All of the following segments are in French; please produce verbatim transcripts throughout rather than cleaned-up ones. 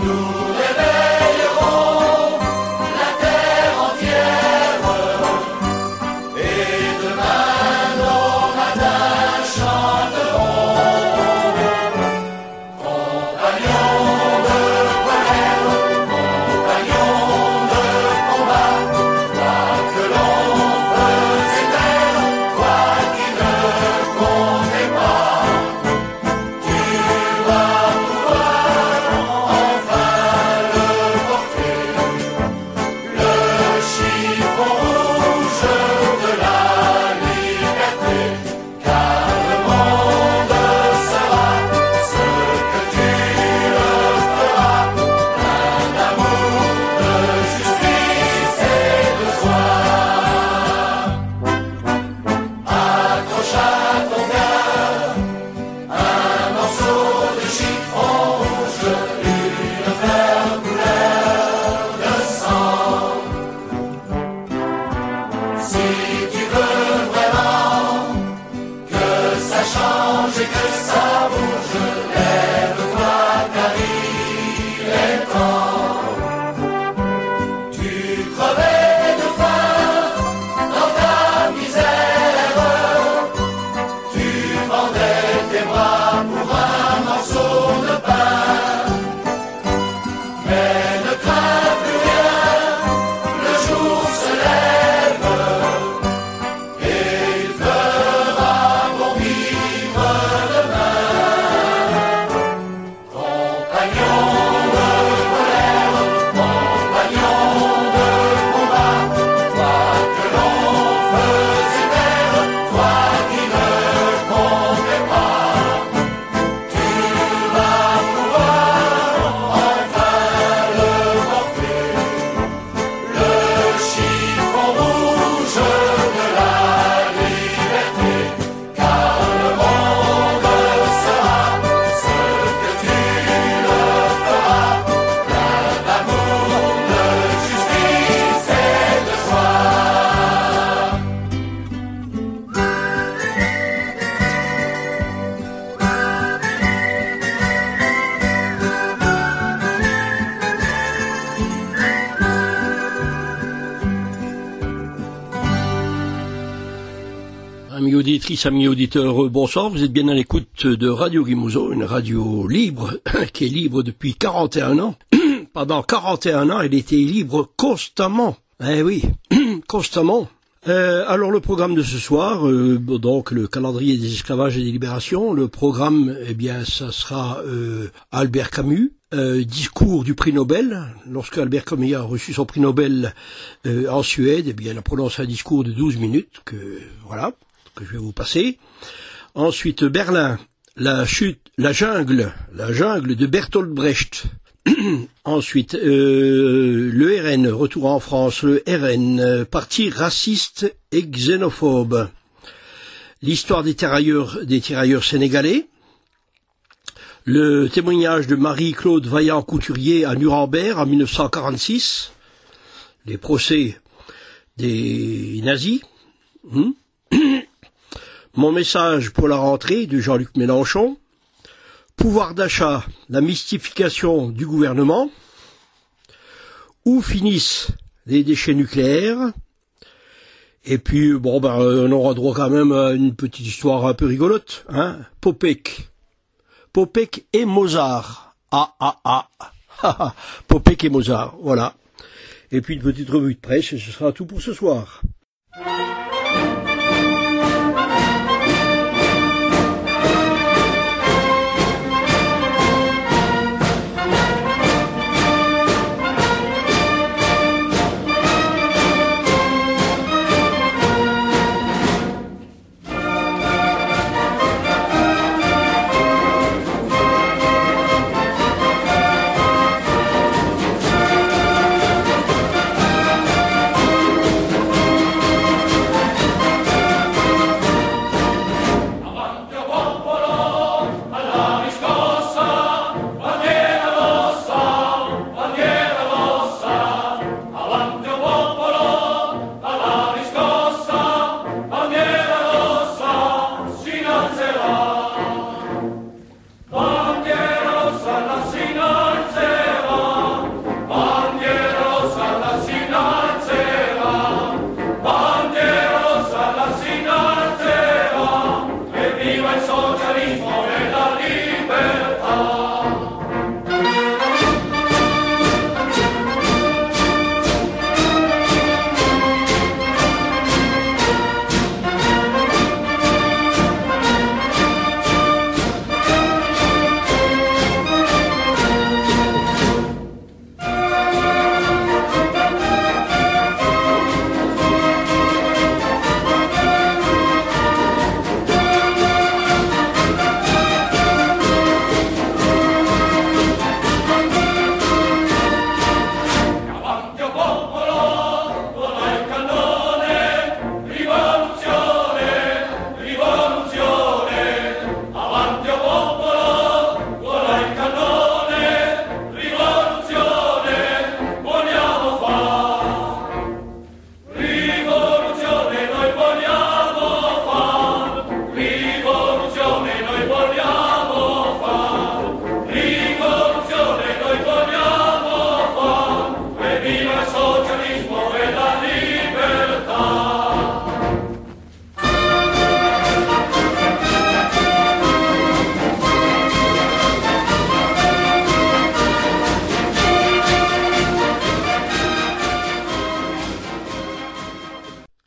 Amis auditrices, amis auditeurs, bonsoir, vous êtes bien à l'écoute de Radio Guimauzo, une radio libre, qui est libre depuis quarante et un ans. Pendant quarante et un ans, elle était libre constamment. Eh oui, constamment. Euh, alors le programme de ce soir, euh, donc le calendrier des esclavages et des libérations, le programme, eh bien, ça sera euh, Albert Camus, euh, discours du prix Nobel. Lorsque Albert Camus a reçu son prix Nobel euh, en Suède, eh bien, il a prononcé un discours de douze minutes, que voilà, que je vais vous passer. Ensuite, Berlin, la chute, la jungle, la jungle de Bertolt Brecht. Ensuite, euh, le R N, retour en France, le R N, euh, parti raciste et xénophobe. L'histoire des tirailleurs, des tirailleurs sénégalais. Le témoignage de Marie-Claude Vaillant-Couturier à Nuremberg en mille neuf cent quarante-six. Les procès des nazis. Hmm. Mon message pour la rentrée de Jean-Luc Mélenchon. Pouvoir d'achat, la mystification du gouvernement. Où finissent les déchets nucléaires? Et puis, bon, ben, on aura droit quand même à une petite histoire un peu rigolote, hein. Popek. Popek et Mozart. Ah, ah, ah. Popek et Mozart, voilà. Et puis une petite revue de presse, et ce sera tout pour ce soir.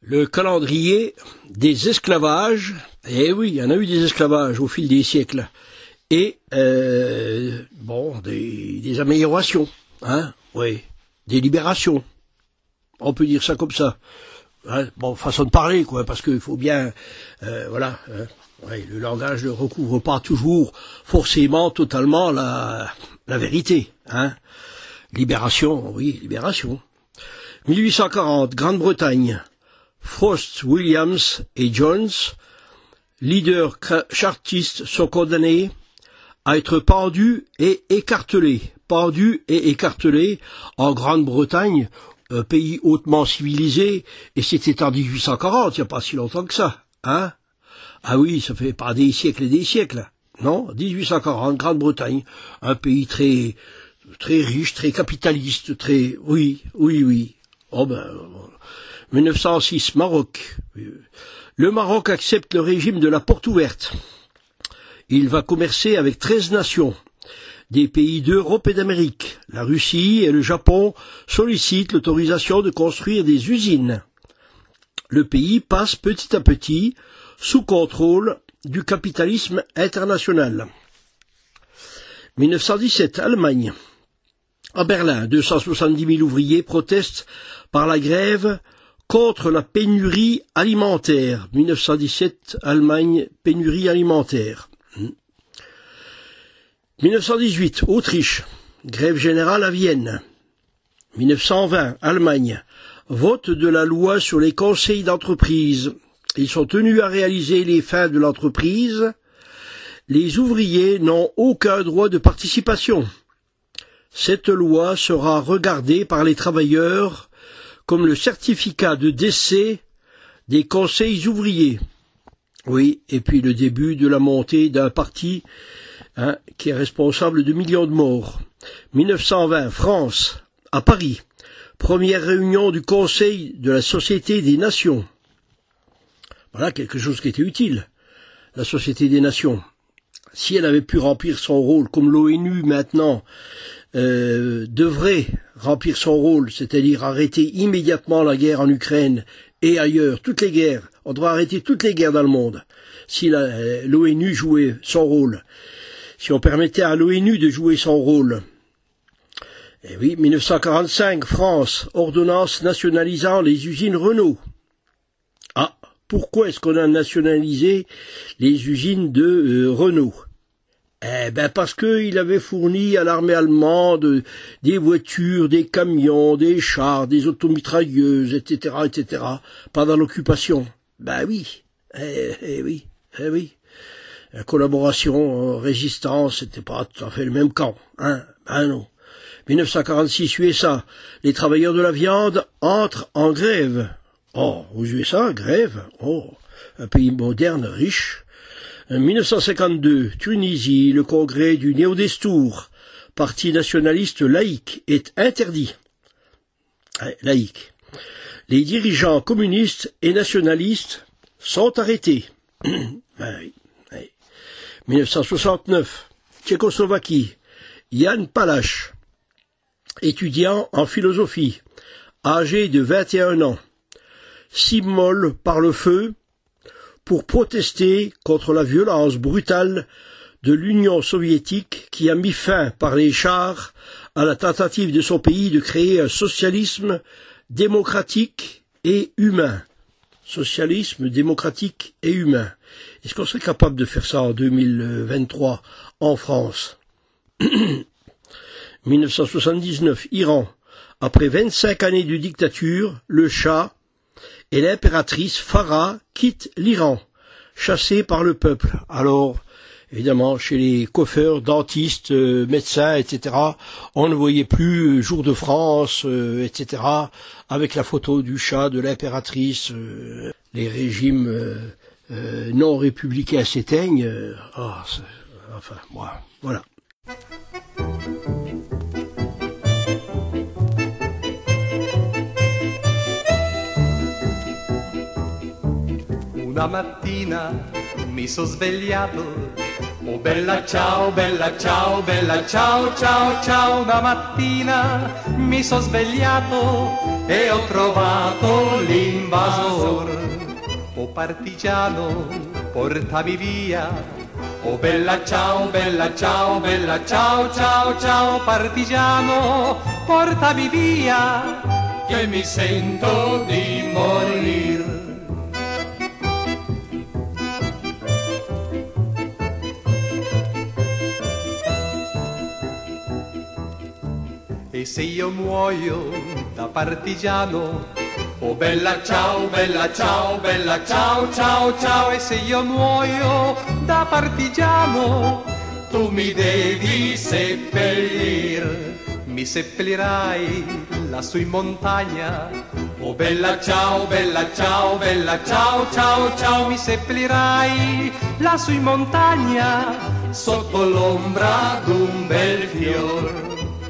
le calendrier des esclavages. Eh oui, il y en a eu des esclavages au fil des siècles. Et, euh, bon, des, des améliorations, hein, oui, des libérations. On peut dire ça comme ça. Hein, bon, façon de parler, quoi, parce qu'il faut bien, euh, voilà, hein, ouais, le langage ne recouvre pas toujours forcément totalement la, la vérité, hein. Libération, oui, libération. mille huit cent quarante, Grande-Bretagne. Frost, Williams et Jones, leaders chartistes, sont condamnés à être pendus et écartelés. Pendus et écartelés en Grande-Bretagne, un pays hautement civilisé, et c'était en dix-huit cent quarante, il n'y a pas si longtemps que ça, hein. Ah oui, ça fait pas des siècles et des siècles, non, dix-huit cent quarante, Grande-Bretagne, un pays très, très riche, très capitaliste, très, oui, oui, oui. Oh ben, mille neuf cent six, Maroc. Le Maroc accepte le régime de la porte ouverte. Il va commercer avec treize nations, des pays d'Europe et d'Amérique. La Russie et le Japon sollicitent l'autorisation de construire des usines. Le pays passe petit à petit sous contrôle du capitalisme international. mille neuf cent dix-sept, Allemagne. À Berlin, deux cent soixante-dix mille ouvriers protestent par la grève contre la pénurie alimentaire. mille neuf cent dix-sept, Allemagne, pénurie alimentaire. mille neuf cent dix-huit, Autriche, grève générale à Vienne. mille neuf cent vingt, Allemagne, vote de la loi sur les conseils d'entreprise. Ils sont tenus à réaliser les fins de l'entreprise. Les ouvriers n'ont aucun droit de participation. Cette loi sera regardée par les travailleurs comme le certificat de décès des conseils ouvriers. Oui, et puis le début de la montée d'un parti hein, qui est responsable de millions de morts. mille neuf cent vingt, France, à Paris, première réunion du Conseil de la Société des Nations. Voilà quelque chose qui était utile, la Société des Nations. Si elle avait pu remplir son rôle, comme l'ONU maintenant euh, devrait remplir son rôle, c'est-à-dire arrêter immédiatement la guerre en Ukraine et ailleurs, toutes les guerres, on doit arrêter toutes les guerres dans le monde, si l'ONU jouait son rôle. Si on permettait à l'ONU de jouer son rôle. Eh oui, mille neuf cent quarante-cinq, France, ordonnance nationalisant les usines Renault. Ah, pourquoi est-ce qu'on a nationalisé les usines de euh, Renault? Eh ben parce qu'il avait fourni à l'armée allemande des voitures, des camions, des chars, des automitrailleuses, et cetera, et cetera, pendant l'occupation. Ben oui, eh, eh oui, eh oui. La collaboration, euh, résistance, c'était pas tout à fait le même camp, hein, ben non. mille neuf cent quarante-six, U S A, les travailleurs de la viande entrent en grève. Oh, aux U S A, grève, oh, un pays moderne, riche. mille neuf cent cinquante-deux, Tunisie, le congrès du Néo-Destour, parti nationaliste laïque, est interdit. Laïque. Les dirigeants communistes et nationalistes sont arrêtés. Ben oui. mille neuf cent soixante-neuf, Tchécoslovaquie, Jan Palach, étudiant en philosophie, âgé de vingt et un ans, s'immole par le feu pour protester contre la violence brutale de l'Union soviétique qui a mis fin par les chars à la tentative de son pays de créer un socialisme démocratique et humain. Socialisme démocratique et humain. Est-ce qu'on serait capable de faire ça en deux mille vingt-trois en France? mille neuf cent soixante-dix-neuf, Iran. Après vingt-cinq années de dictature, le Shah et l'impératrice Farah quittent l'Iran, chassés par le peuple. Alors, évidemment, chez les coiffeurs, dentistes, euh, médecins, et cetera, on ne voyait plus Jour de France, euh, et cetera, avec la photo du Shah, de l'impératrice, euh, les régimes euh, euh, non républicains s'éteignent. Euh, oh, enfin, moi, voilà. Una mattina mi sono svegliato Oh bella ciao, bella ciao, bella ciao, ciao, ciao. Una mattina mi sono svegliato e ho trovato l'invasor. Oh partigiano, portami via. Oh bella ciao, bella ciao, bella ciao, ciao, ciao. Partigiano, portami via, che mi sento di morir. E se io muoio da partigiano, oh bella ciao, bella ciao, bella ciao, ciao, ciao. E se io muoio da partigiano, tu mi devi seppellir. Mi seppellirai lassù in montagna. Oh bella ciao, bella ciao, bella ciao, ciao, ciao. Mi seppellirai lassù in montagna, sotto l'ombra d'un bel fior.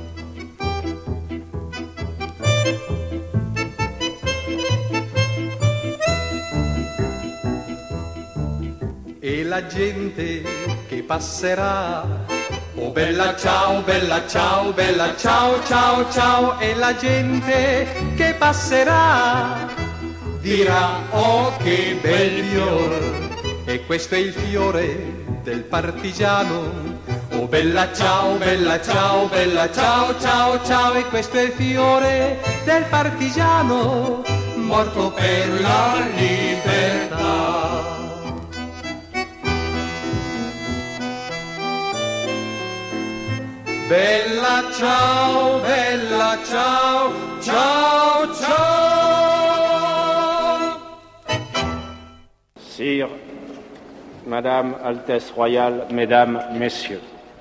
E la gente che passerà, oh bella ciao, bella ciao, bella ciao, ciao, ciao. E la gente che passerà dirà, oh che bel fior. E questo è il fiore del partigiano. Oh bella ciao, bella ciao, bella ciao, ciao, ciao. E questo è il fiore del partigiano, morto per la libertà. Bella ciao, bella ciao, ciao, ciao. Sire, Madame, Altesse Royale, Mesdames, Messieurs,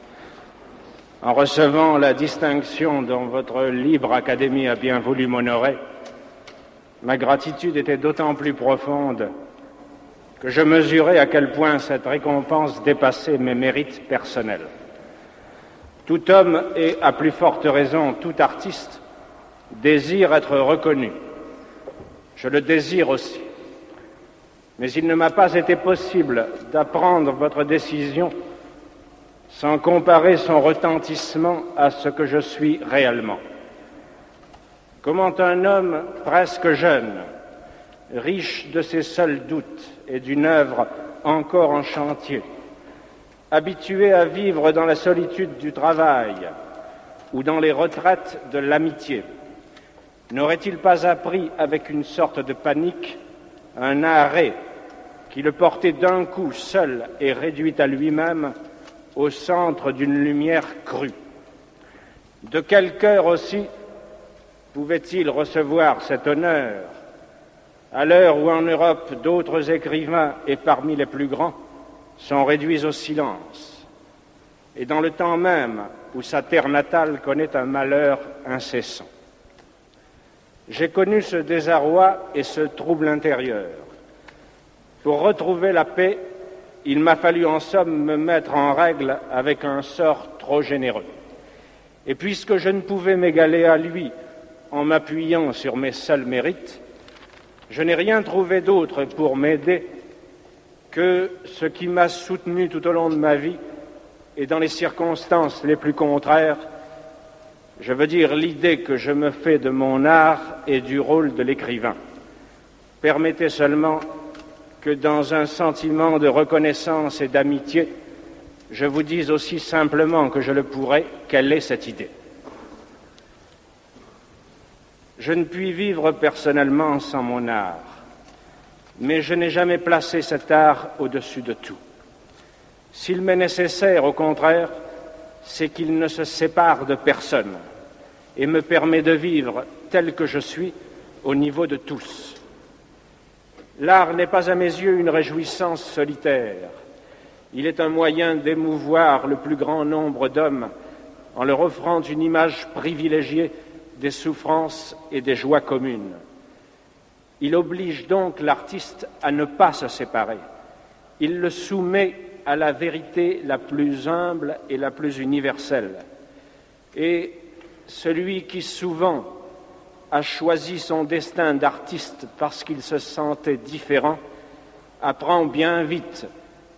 en recevant la distinction dont votre libre académie a bien voulu m'honorer, ma gratitude était d'autant plus profonde que je mesurais à quel point cette récompense dépassait mes mérites personnels. Tout homme, et à plus forte raison tout artiste, désire être reconnu. Je le désire aussi. Mais il ne m'a pas été possible d'apprendre votre décision sans comparer son retentissement à ce que je suis réellement. Comment un homme presque jeune, riche de ses seuls doutes et d'une œuvre encore en chantier, habitué à vivre dans la solitude du travail ou dans les retraites de l'amitié, n'aurait-il pas appris avec une sorte de panique un arrêt qui le portait d'un coup seul et réduit à lui-même au centre d'une lumière crue? De quel cœur aussi pouvait-il recevoir cet honneur à l'heure où en Europe d'autres écrivains, et parmi les plus grands, sont réduits au silence, et dans le temps même où sa terre natale connaît un malheur incessant? J'ai connu ce désarroi et ce trouble intérieur. Pour retrouver la paix, il m'a fallu en somme me mettre en règle avec un sort trop généreux. Et puisque je ne pouvais m'égaler à lui en m'appuyant sur mes seuls mérites, je n'ai rien trouvé d'autre pour m'aider que ce qui m'a soutenu tout au long de ma vie et dans les circonstances les plus contraires, je veux dire l'idée que je me fais de mon art et du rôle de l'écrivain. Permettez seulement que dans un sentiment de reconnaissance et d'amitié, je vous dise aussi simplement que je le pourrais, quelle est cette idée. Je ne puis vivre personnellement sans mon art, mais je n'ai jamais placé cet art au-dessus de tout. S'il m'est nécessaire, au contraire, c'est qu'il ne se sépare de personne et me permet de vivre tel que je suis au niveau de tous. L'art n'est pas à mes yeux une réjouissance solitaire. Il est un moyen d'émouvoir le plus grand nombre d'hommes en leur offrant une image privilégiée des souffrances et des joies communes. Il oblige donc l'artiste à ne pas se séparer. Il le soumet à la vérité la plus humble et la plus universelle. Et celui qui souvent a choisi son destin d'artiste parce qu'il se sentait différent, apprend bien vite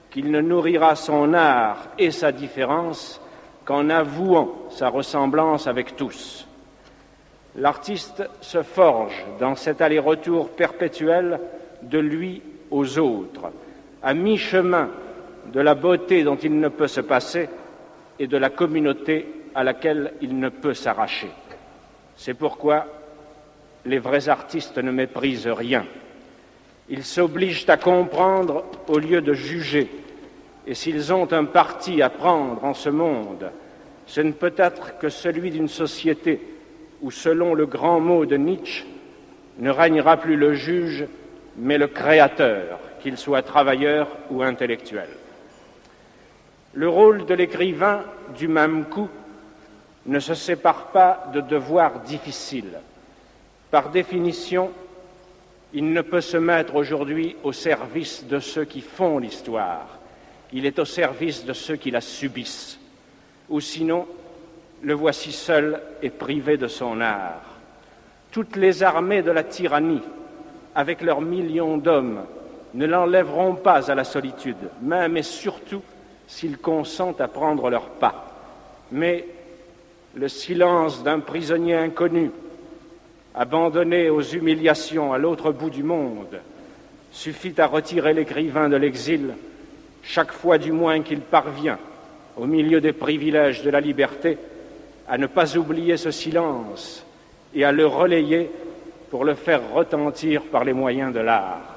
qu'il ne nourrira son art et sa différence qu'en avouant sa ressemblance avec tous. L'artiste se forge dans cet aller-retour perpétuel de lui aux autres, à mi-chemin de la beauté dont il ne peut se passer et de la communauté à laquelle il ne peut s'arracher. C'est pourquoi les vrais artistes ne méprisent rien. Ils s'obligent à comprendre au lieu de juger. Et s'ils ont un parti à prendre en ce monde, ce ne peut être que celui d'une société où, selon le grand mot de Nietzsche, ne régnera plus le juge, mais le créateur, qu'il soit travailleur ou intellectuel. Le rôle de l'écrivain, du même coup, ne se sépare pas de devoirs difficiles. Par définition, il ne peut se mettre aujourd'hui au service de ceux qui font l'histoire. Il est au service de ceux qui la subissent. Ou sinon, le voici seul et privé de son art. Toutes les armées de la tyrannie, avec leurs millions d'hommes, ne l'enlèveront pas à la solitude, même et surtout s'ils consentent à prendre leur pas. Mais le silence d'un prisonnier inconnu, abandonné aux humiliations à l'autre bout du monde, suffit à retirer l'écrivain de l'exil, chaque fois du moins qu'il parvient, au milieu des privilèges de la liberté, à ne pas oublier ce silence et à le relayer pour le faire retentir par les moyens de l'art.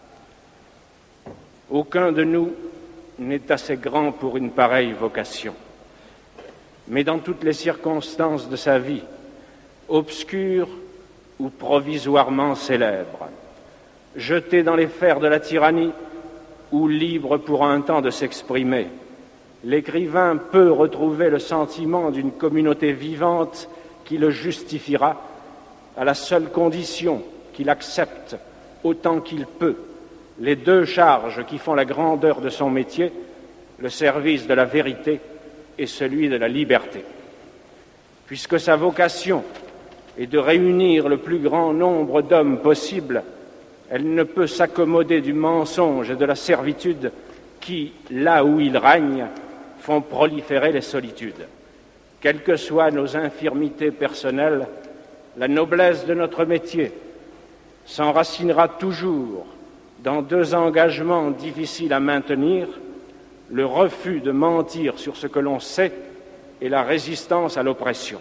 Aucun de nous n'est assez grand pour une pareille vocation. Mais dans toutes les circonstances de sa vie, obscure ou provisoirement célèbre, jeté dans les fers de la tyrannie ou libre pour un temps de s'exprimer, l'écrivain peut retrouver le sentiment d'une communauté vivante qui le justifiera à la seule condition qu'il accepte autant qu'il peut les deux charges qui font la grandeur de son métier, le service de la vérité et celui de la liberté. Puisque sa vocation est de réunir le plus grand nombre d'hommes possible, elle ne peut s'accommoder du mensonge et de la servitude qui, là où ils règnent, font proliférer les solitudes. Quelles que soient nos infirmités personnelles, la noblesse de notre métier s'enracinera toujours dans deux engagements difficiles à maintenir, le refus de mentir sur ce que l'on sait et la résistance à l'oppression.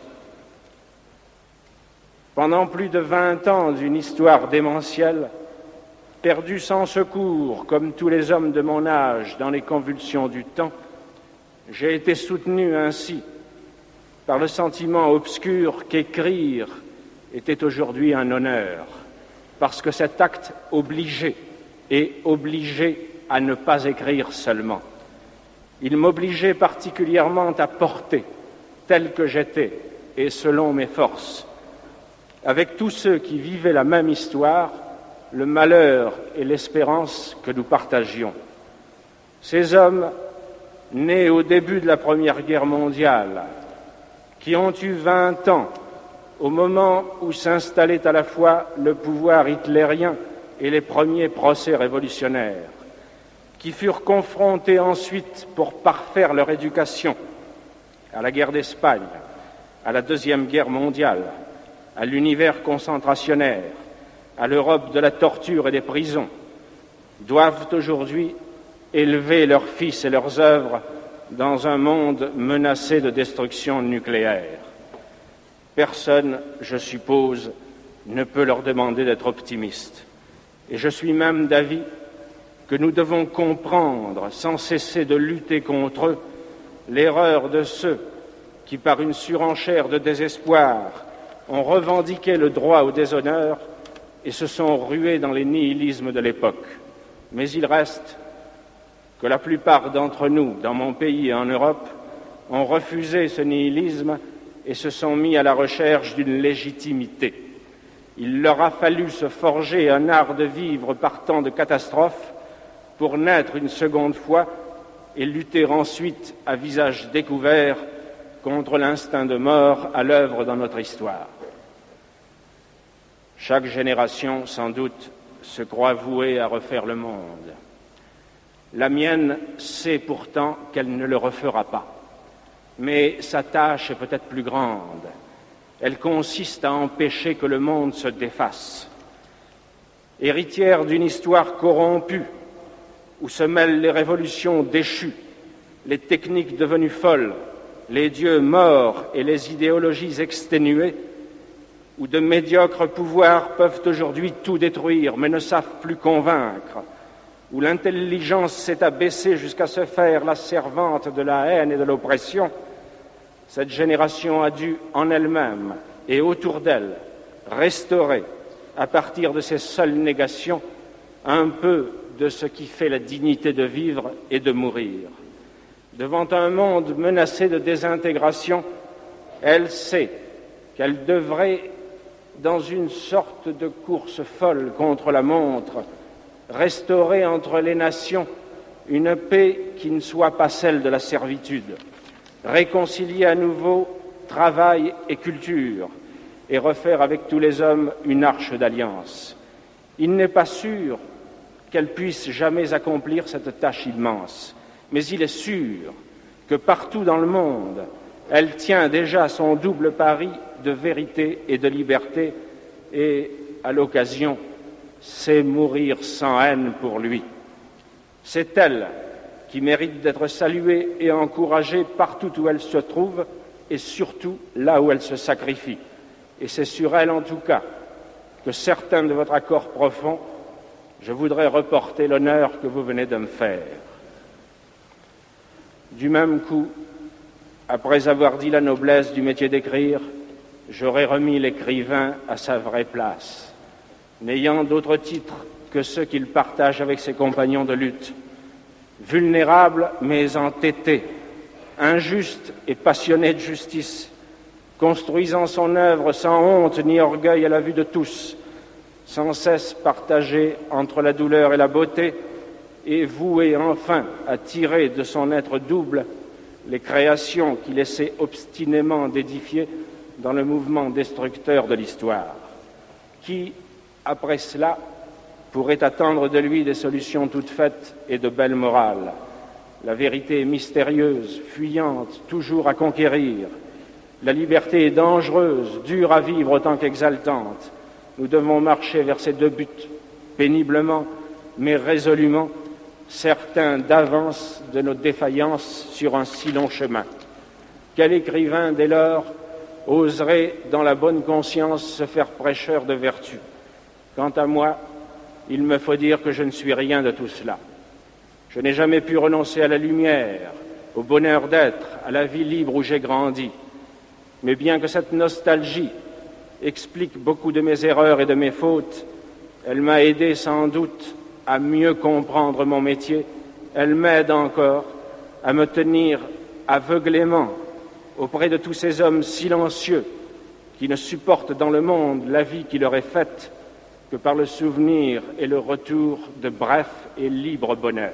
Pendant plus de vingt ans d'une histoire démentielle, perdue sans secours, comme tous les hommes de mon âge dans les convulsions du temps, j'ai été soutenu ainsi par le sentiment obscur qu'écrire était aujourd'hui un honneur, parce que cet acte obligeait et obligé à ne pas écrire seulement. Il m'obligeait particulièrement à porter, tel que j'étais et selon mes forces, avec tous ceux qui vivaient la même histoire, le malheur et l'espérance que nous partagions. Ces hommes, nés au début de la Première Guerre mondiale, qui ont eu vingt ans au moment où s'installait à la fois le pouvoir hitlérien et les premiers procès révolutionnaires, qui furent confrontés ensuite pour parfaire leur éducation à la guerre d'Espagne, à la Deuxième Guerre mondiale, à l'univers concentrationnaire, à l'Europe de la torture et des prisons, doivent aujourd'hui élever leurs fils et leurs œuvres dans un monde menacé de destruction nucléaire. Personne, je suppose, ne peut leur demander d'être optimistes. Et je suis même d'avis que nous devons comprendre, sans cesser de lutter contre eux, l'erreur de ceux qui, par une surenchère de désespoir, ont revendiqué le droit au déshonneur et se sont rués dans les nihilismes de l'époque. Mais il reste que la plupart d'entre nous, dans mon pays et en Europe, ont refusé ce nihilisme et se sont mis à la recherche d'une légitimité. Il leur a fallu se forger un art de vivre par tant de catastrophes pour naître une seconde fois et lutter ensuite à visage découvert contre l'instinct de mort à l'œuvre dans notre histoire. Chaque génération, sans doute, se croit vouée à refaire le monde. La mienne sait pourtant qu'elle ne le refera pas. Mais sa tâche est peut-être plus grande. Elle consiste à empêcher que le monde se défasse. Héritière d'une histoire corrompue, où se mêlent les révolutions déchues, les techniques devenues folles, les dieux morts et les idéologies exténuées, où de médiocres pouvoirs peuvent aujourd'hui tout détruire mais ne savent plus convaincre, où l'intelligence s'est abaissée jusqu'à se faire la servante de la haine et de l'oppression, cette génération a dû en elle-même et autour d'elle restaurer, à partir de ses seules négations, un peu de ce qui fait la dignité de vivre et de mourir. Devant un monde menacé de désintégration, elle sait qu'elle devrait, dans une sorte de course folle contre la montre, restaurer entre les nations une paix qui ne soit pas celle de la servitude, réconcilier à nouveau travail et culture, et refaire avec tous les hommes une arche d'alliance. Il n'est pas sûr qu'elle puisse jamais accomplir cette tâche immense, mais il est sûr que partout dans le monde, elle tient déjà son double pari de vérité et de liberté, et, à l'occasion, sait mourir sans haine pour lui. C'est elle qui mérite d'être saluée et encouragée partout où elle se trouve, et surtout là où elle se sacrifie. Et c'est sur elle, en tout cas, que certains de votre accord profond, je voudrais reporter l'honneur que vous venez de me faire. Du même coup, après avoir dit la noblesse du métier d'écrire, j'aurais remis l'écrivain à sa vraie place, n'ayant d'autre titre que ceux qu'il partage avec ses compagnons de lutte, vulnérable mais entêté, injuste et passionné de justice, construisant son œuvre sans honte ni orgueil à la vue de tous, sans cesse partagé entre la douleur et la beauté, et voué enfin à tirer de son être double les créations qu'il essaie obstinément d'édifier dans le mouvement destructeur de l'histoire. Qui, après cela, pourrait attendre de lui des solutions toutes faites et de belle morale? La vérité est mystérieuse, fuyante, toujours à conquérir. La liberté est dangereuse, dure à vivre autant qu'exaltante. Nous devons marcher vers ces deux buts, péniblement, mais résolument, certains d'avance de nos défaillances sur un si long chemin. Quel écrivain, dès lors, oserait, dans la bonne conscience, se faire prêcheur de vertu? Quant à moi, il me faut dire que je ne suis rien de tout cela. Je n'ai jamais pu renoncer à la lumière, au bonheur d'être, à la vie libre où j'ai grandi. Mais bien que cette nostalgie explique beaucoup de mes erreurs et de mes fautes, elle m'a aidé sans doute à mieux comprendre mon métier. Elle m'aide encore à me tenir aveuglément auprès de tous ces hommes silencieux qui ne supportent dans le monde la vie qui leur est faite que par le souvenir et le retour de bref et libre bonheur.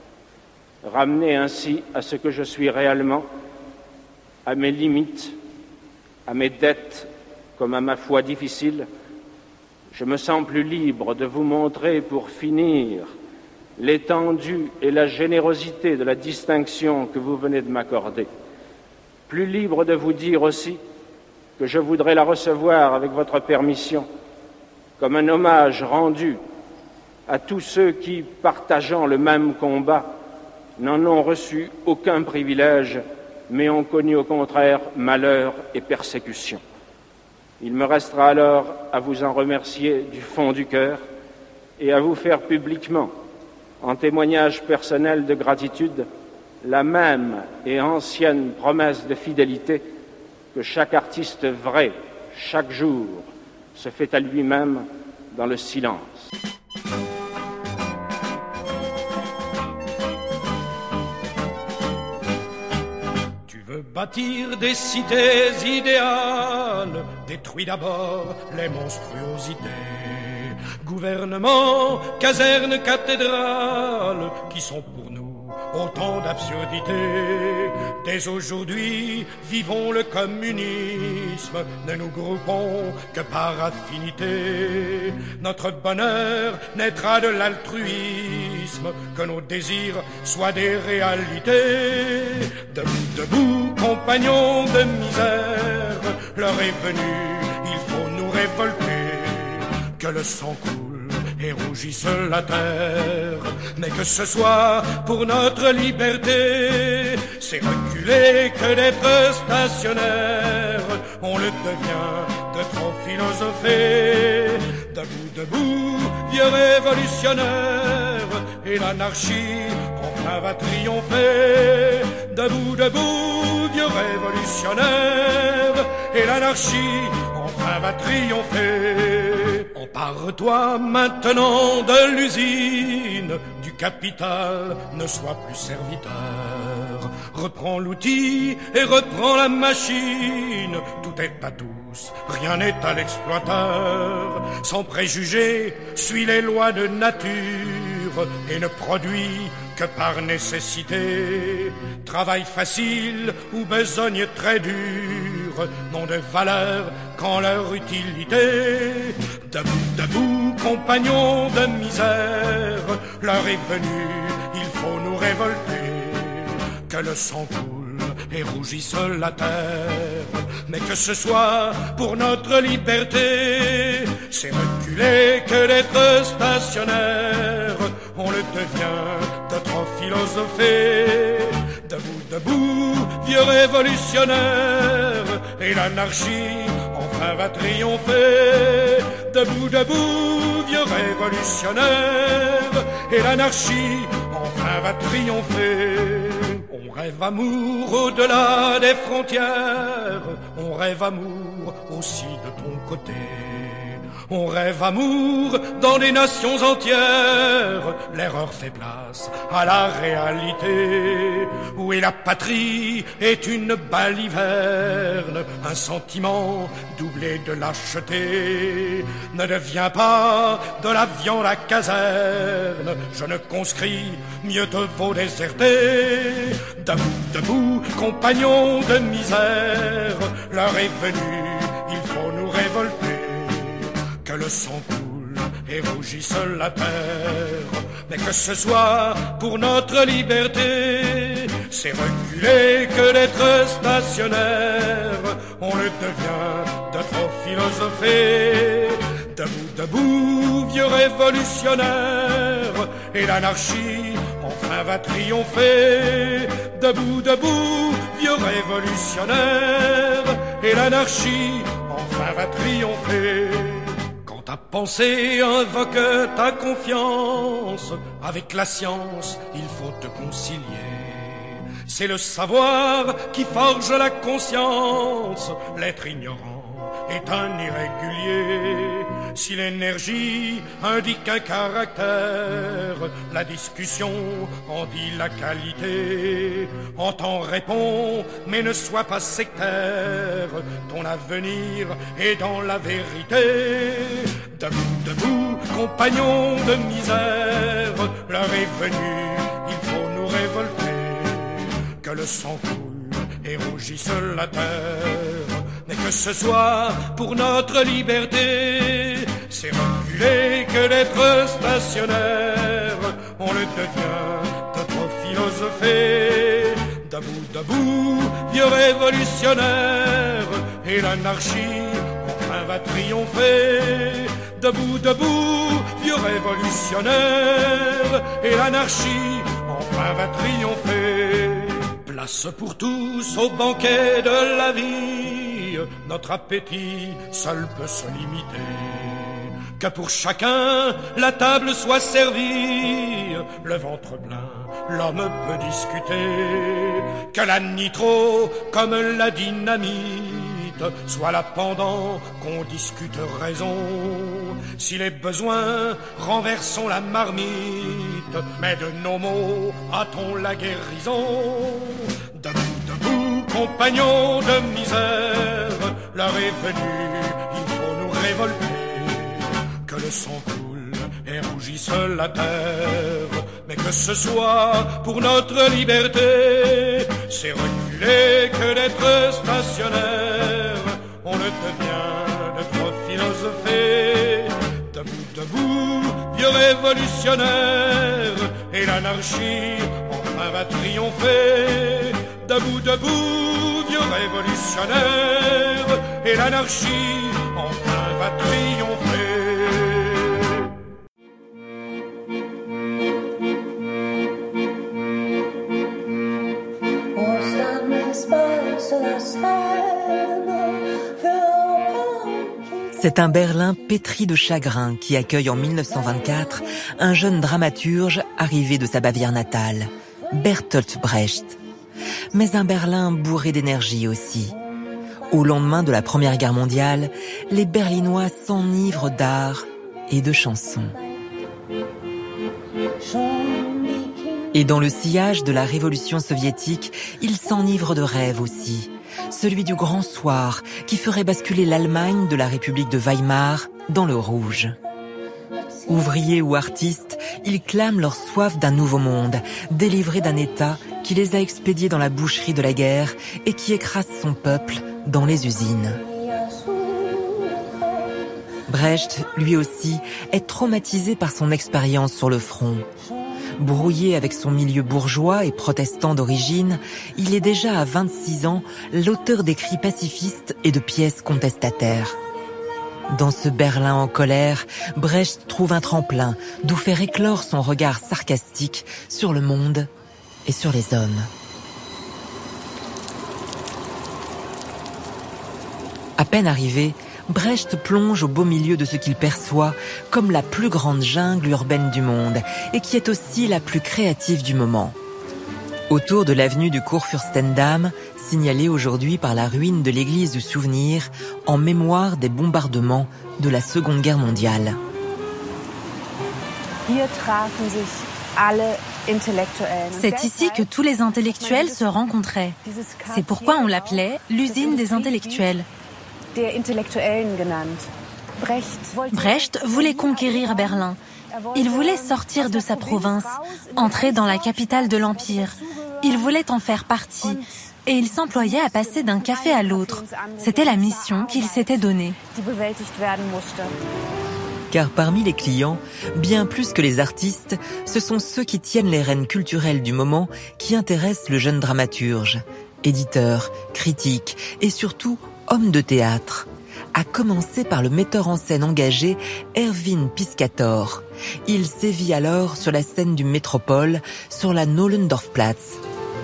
Ramené ainsi à ce que je suis réellement, à mes limites, à mes dettes comme à ma foi difficile, je me sens plus libre de vous montrer, pour finir, l'étendue et la générosité de la distinction que vous venez de m'accorder. Plus libre de vous dire aussi que je voudrais la recevoir avec votre permission, comme un hommage rendu à tous ceux qui, partageant le même combat, n'en ont reçu aucun privilège, mais ont connu au contraire malheur et persécution. Il me restera alors à vous en remercier du fond du cœur et à vous faire publiquement, en témoignage personnel de gratitude, la même et ancienne promesse de fidélité que chaque artiste vrai, chaque jour, se fait à lui-même dans le silence. Bâtir des cités idéales, détruis d'abord les monstruosités. Gouvernements, casernes, cathédrales, qui sont pour nous autant d'absurdités. dès aujourd'hui, vivons le communisme, ne nous groupons que par affinité. Notre bonheur naîtra de l'altruisme, que nos désirs soient des réalités. Debout, debout, compagnons de misère, l'heure est venue, il faut nous révolter, que le sang coule et rougisse la terre, mais que ce soit pour notre liberté. C'est reculer que d'être stationnaire, on le devient de trop philosopher. Debout, debout, vieux révolutionnaire, et l'anarchie enfin va triompher. Debout, debout, vieux révolutionnaire, et l'anarchie enfin va triompher. Empare-toi maintenant de l'usine, du capital, ne sois plus serviteur. Reprends l'outil et reprends la machine, tout est à tous, rien n'est à l'exploiteur. Sans préjugés, suis les lois de nature et ne produis que par nécessité. Travail facile ou besogne très dure n'ont de valeur qu'en leur utilité. Debout, debout, compagnons de misère, l'heure est venue, il faut nous révolter. Que le sang coule et rougisse la terre, mais que ce soit pour notre liberté. C'est reculer que d'être stationnaire, on le devient de trop philosopher. Debout, debout, vieux révolutionnaire, et l'anarchie enfin va triompher. Debout, debout, vieux révolutionnaire, et l'anarchie enfin va triompher. On rêve amour au-delà des frontières, on rêve amour aussi de ton côté. On rêve amour dans les nations entières, l'erreur fait place à la réalité. Où est la patrie est une baliverne, un sentiment doublé de lâcheté. Ne deviens pas de la viande à caserne, je ne conscris, mieux te vaut déserter. Debout, debout, compagnons de misère, l'heure est venue, il faut nous révolter. Que le sang coule et rougisse la terre, mais que ce soit pour notre liberté. C'est reculer que d'être stationnaire, on le devient de trop philosopher. Debout, debout, vieux révolutionnaire, et l'anarchie enfin va triompher. Debout, debout, vieux révolutionnaire, et l'anarchie enfin va triompher. Ta pensée invoque ta confiance, avec la science il faut te concilier. C'est le savoir qui forge la conscience, l'être ignorant est un irrégulier. Si l'énergie indique un caractère, la discussion en dit la qualité. Entends, réponds, mais ne sois pas sectaire, ton avenir est dans la vérité. Debout, debout, compagnons de misère, l'heure est venue, il faut nous révolter. Que le sang coule et rougisse la terre, mais que ce soit pour notre liberté. C'est reculer que d'être stationnaire, on le devient de trop philosopher. Debout, debout, vieux révolutionnaire, et l'anarchie enfin va triompher. Debout, debout, vieux révolutionnaire, et l'anarchie enfin va triompher. Place pour tous au banquet de la vie, notre appétit seul peut se limiter. Que pour chacun la table soit servie, le ventre plein, l'homme peut discuter. Que la nitro, comme la dynamite, soit là pendant qu'on discute raison. Si les besoins, renversons la marmite, mais de nos mots hâtons la guérison. Debout, debout, compagnons de misère, l'heure est venue, il faut nous révolter. Que le sang coule et rougisse la terre, mais que ce soit pour notre liberté. C'est reculer calculer que d'être stationnaire, on le devient de trop philosopher. Debout, debout, vieux révolutionnaire, et l'anarchie enfin va triompher. Debout, debout, vieux révolutionnaire, et l'anarchie enfin va triompher. C'est un Berlin pétri de chagrin qui accueille en mille neuf cent vingt-quatre un jeune dramaturge arrivé de sa Bavière natale, Bertolt Brecht. Mais un Berlin bourré d'énergie aussi. Au lendemain de la Première Guerre mondiale, les Berlinois s'enivrent d'art et de chansons. Et dans le sillage de la révolution soviétique, ils s'enivrent de rêves aussi. Celui du grand soir qui ferait basculer l'Allemagne de la République de Weimar dans le rouge. Ouvriers ou artistes, ils clament leur soif d'un nouveau monde, délivré d'un État qui les a expédiés dans la boucherie de la guerre et qui écrase son peuple dans les usines. Brecht, lui aussi, est traumatisé par son expérience sur le front. Brouillé avec son milieu bourgeois et protestant d'origine, il est déjà à vingt-six ans l'auteur d'écrits pacifistes et de pièces contestataires. Dans ce Berlin en colère, Brecht trouve un tremplin d'où faire éclore son regard sarcastique sur le monde et sur les hommes. À peine arrivé, Brecht plonge au beau milieu de ce qu'il perçoit comme la plus grande jungle urbaine du monde et qui est aussi la plus créative du moment. Autour de l'avenue du Kurfürstendamm, signalée aujourd'hui par la ruine de l'église du Souvenir, en mémoire des bombardements de la Seconde Guerre mondiale. C'est ici que tous les intellectuels se rencontraient. C'est pourquoi on l'appelait l'usine des intellectuels. Brecht voulait conquérir Berlin. Il voulait sortir de sa province, entrer dans la capitale de l'Empire. Il voulait en faire partie et il s'employait à passer d'un café à l'autre. C'était la mission qu'il s'était donnée. Car parmi les clients, bien plus que les artistes, ce sont ceux qui tiennent les rênes culturelles du moment qui intéressent le jeune dramaturge, éditeur, critique et surtout homme de théâtre, à commencer par le metteur en scène engagé Erwin Piscator. Il sévit alors sur la scène du Métropole, sur la Nollendorfplatz.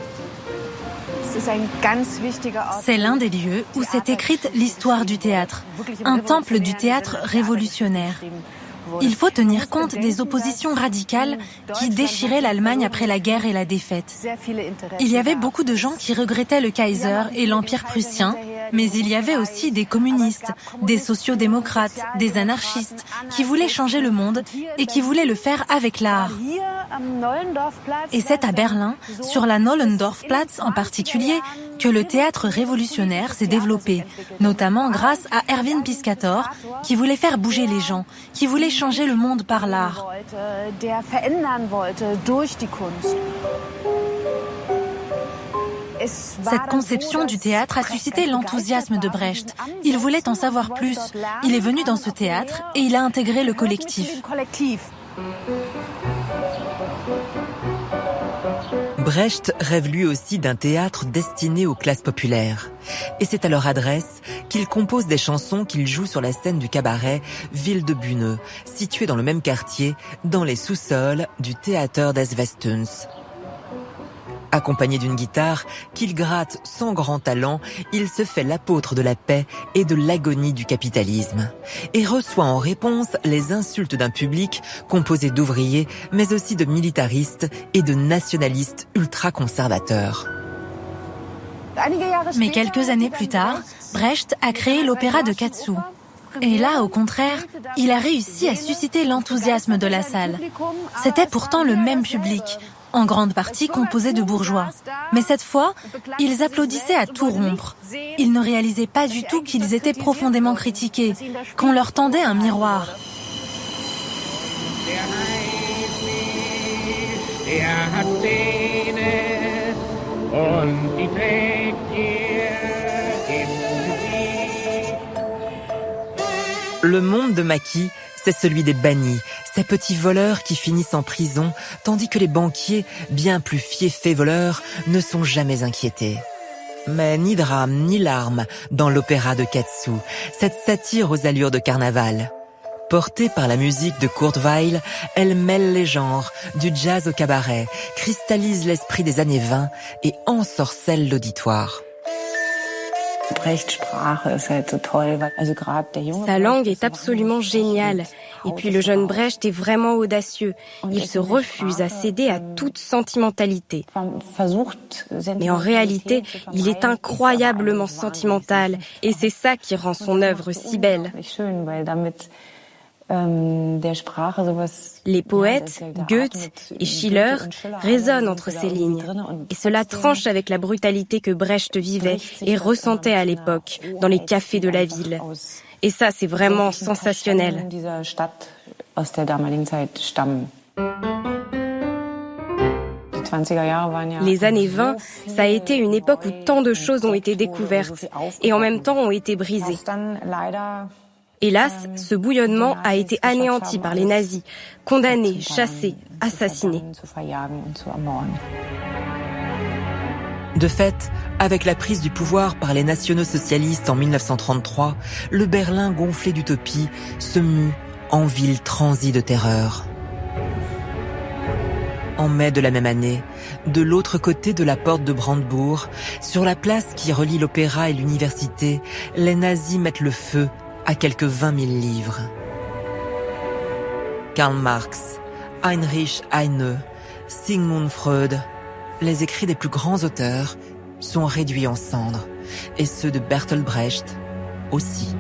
C'est l'un des lieux où s'est écrite l'histoire du théâtre, un temple du théâtre révolutionnaire. Il faut tenir compte des oppositions radicales qui déchiraient l'Allemagne après la guerre et la défaite. Il y avait beaucoup de gens qui regrettaient le Kaiser et l'Empire prussien, mais il y avait aussi des communistes, des sociodémocrates, des anarchistes qui voulaient changer le monde et qui voulaient le faire avec l'art. Et c'est à Berlin, sur la Nollendorfplatz en particulier, que le théâtre révolutionnaire s'est développé, notamment grâce à Erwin Piscator, qui voulait faire bouger les gens, qui voulait changer le monde par l'art. Cette conception du théâtre a suscité l'enthousiasme de Brecht. Il voulait en savoir plus. Il est venu dans ce théâtre et il a intégré le collectif. Brecht rêve lui aussi d'un théâtre destiné aux classes populaires. Et c'est à leur adresse qu'il compose des chansons qu'il joue sur la scène du cabaret Ville de Bühne, situé dans le même quartier, dans les sous-sols du Theater des Westens. Accompagné d'une guitare qu'il gratte sans grand talent, il se fait l'apôtre de la paix et de l'agonie du capitalisme. Et reçoit en réponse les insultes d'un public composé d'ouvriers, mais aussi de militaristes et de nationalistes ultra-conservateurs. Mais quelques années plus tard, Brecht a créé l'opéra de Katsu. Et là, au contraire, il a réussi à susciter l'enthousiasme de la salle. C'était pourtant le même public, en grande partie composé de bourgeois. Mais cette fois, ils applaudissaient à tout rompre. Ils ne réalisaient pas du tout qu'ils étaient profondément critiqués, qu'on leur tendait un miroir. Le monde de Maki, c'est celui des bannis, ces petits voleurs qui finissent en prison, tandis que les banquiers, bien plus fiefés voleurs, ne sont jamais inquiétés. Mais ni drame, ni larmes dans l'opéra de Katsu, cette satire aux allures de carnaval. Portée par la musique de Kurt Weill, elle mêle les genres, du jazz au cabaret, cristallise l'esprit des années vingt et ensorcelle l'auditoire. Sa langue est absolument géniale. Et puis le jeune Brecht est vraiment audacieux. Il se refuse à céder à toute sentimentalité. Mais en réalité, il est incroyablement sentimental. Et c'est ça qui rend son œuvre si belle. Les poètes, Goethe et Schiller, résonnent entre ces lignes. Et cela tranche avec la brutalité que Brecht vivait et ressentait à l'époque, dans les cafés de la ville. Et ça, c'est vraiment sensationnel. Les années vingt, ça a été une époque où tant de choses ont été découvertes et en même temps ont été brisées. Hélas, ce bouillonnement a été anéanti par les nazis, condamnés, chassés, assassinés. De fait, avec la prise du pouvoir par les nationaux-socialistes en mille neuf cent trente-trois, le Berlin gonflé d'utopie se mue en ville transie de terreur. En mai de la même année, de l'autre côté de la porte de Brandebourg, sur la place qui relie l'opéra et l'université, les nazis mettent le feu à quelques vingt mille livres. Karl Marx, Heinrich Heine, Sigmund Freud, les écrits des plus grands auteurs sont réduits en cendres, et ceux de Bertolt Brecht aussi.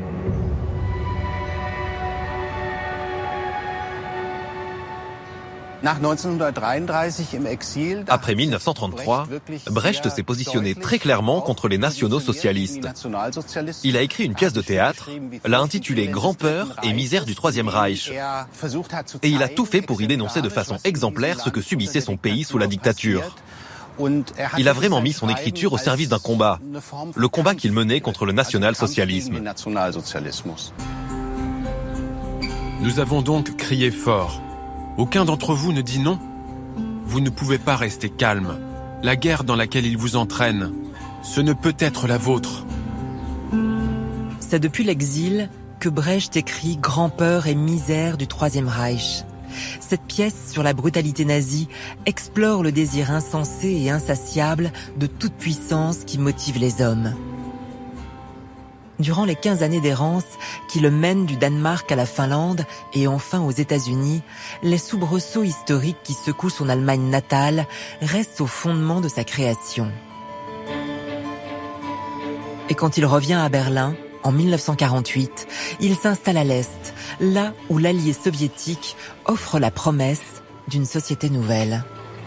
Après mille neuf cent trente-trois, Brecht s'est positionné très clairement contre les nationaux-socialistes. Il a écrit une pièce de théâtre, l'a intitulée « Grand-peur et misère du Troisième Reich ». Et il a tout fait pour y dénoncer de façon exemplaire ce que subissait son pays sous la dictature. Il a vraiment mis son écriture au service d'un combat, le combat qu'il menait contre le national-socialisme. Nous avons donc crié fort. Aucun d'entre vous ne dit non. Vous ne pouvez pas rester calme. La guerre dans laquelle il vous entraîne, ce ne peut être la vôtre. C'est depuis l'exil que Brecht écrit « Grand-peur et misère du Troisième Reich ». Cette pièce sur la brutalité nazie explore le désir insensé et insatiable de toute puissance qui motive les hommes. Durant les quinze années d'errance qui le mènent du Danemark à la Finlande et enfin aux États-Unis, les soubresauts historiques qui secouent son Allemagne natale restent au fondement de sa création. Et quand il revient à Berlin, en mille neuf cent quarante-huit, il s'installe à l'Est, là où l'allié soviétique offre la promesse d'une société nouvelle.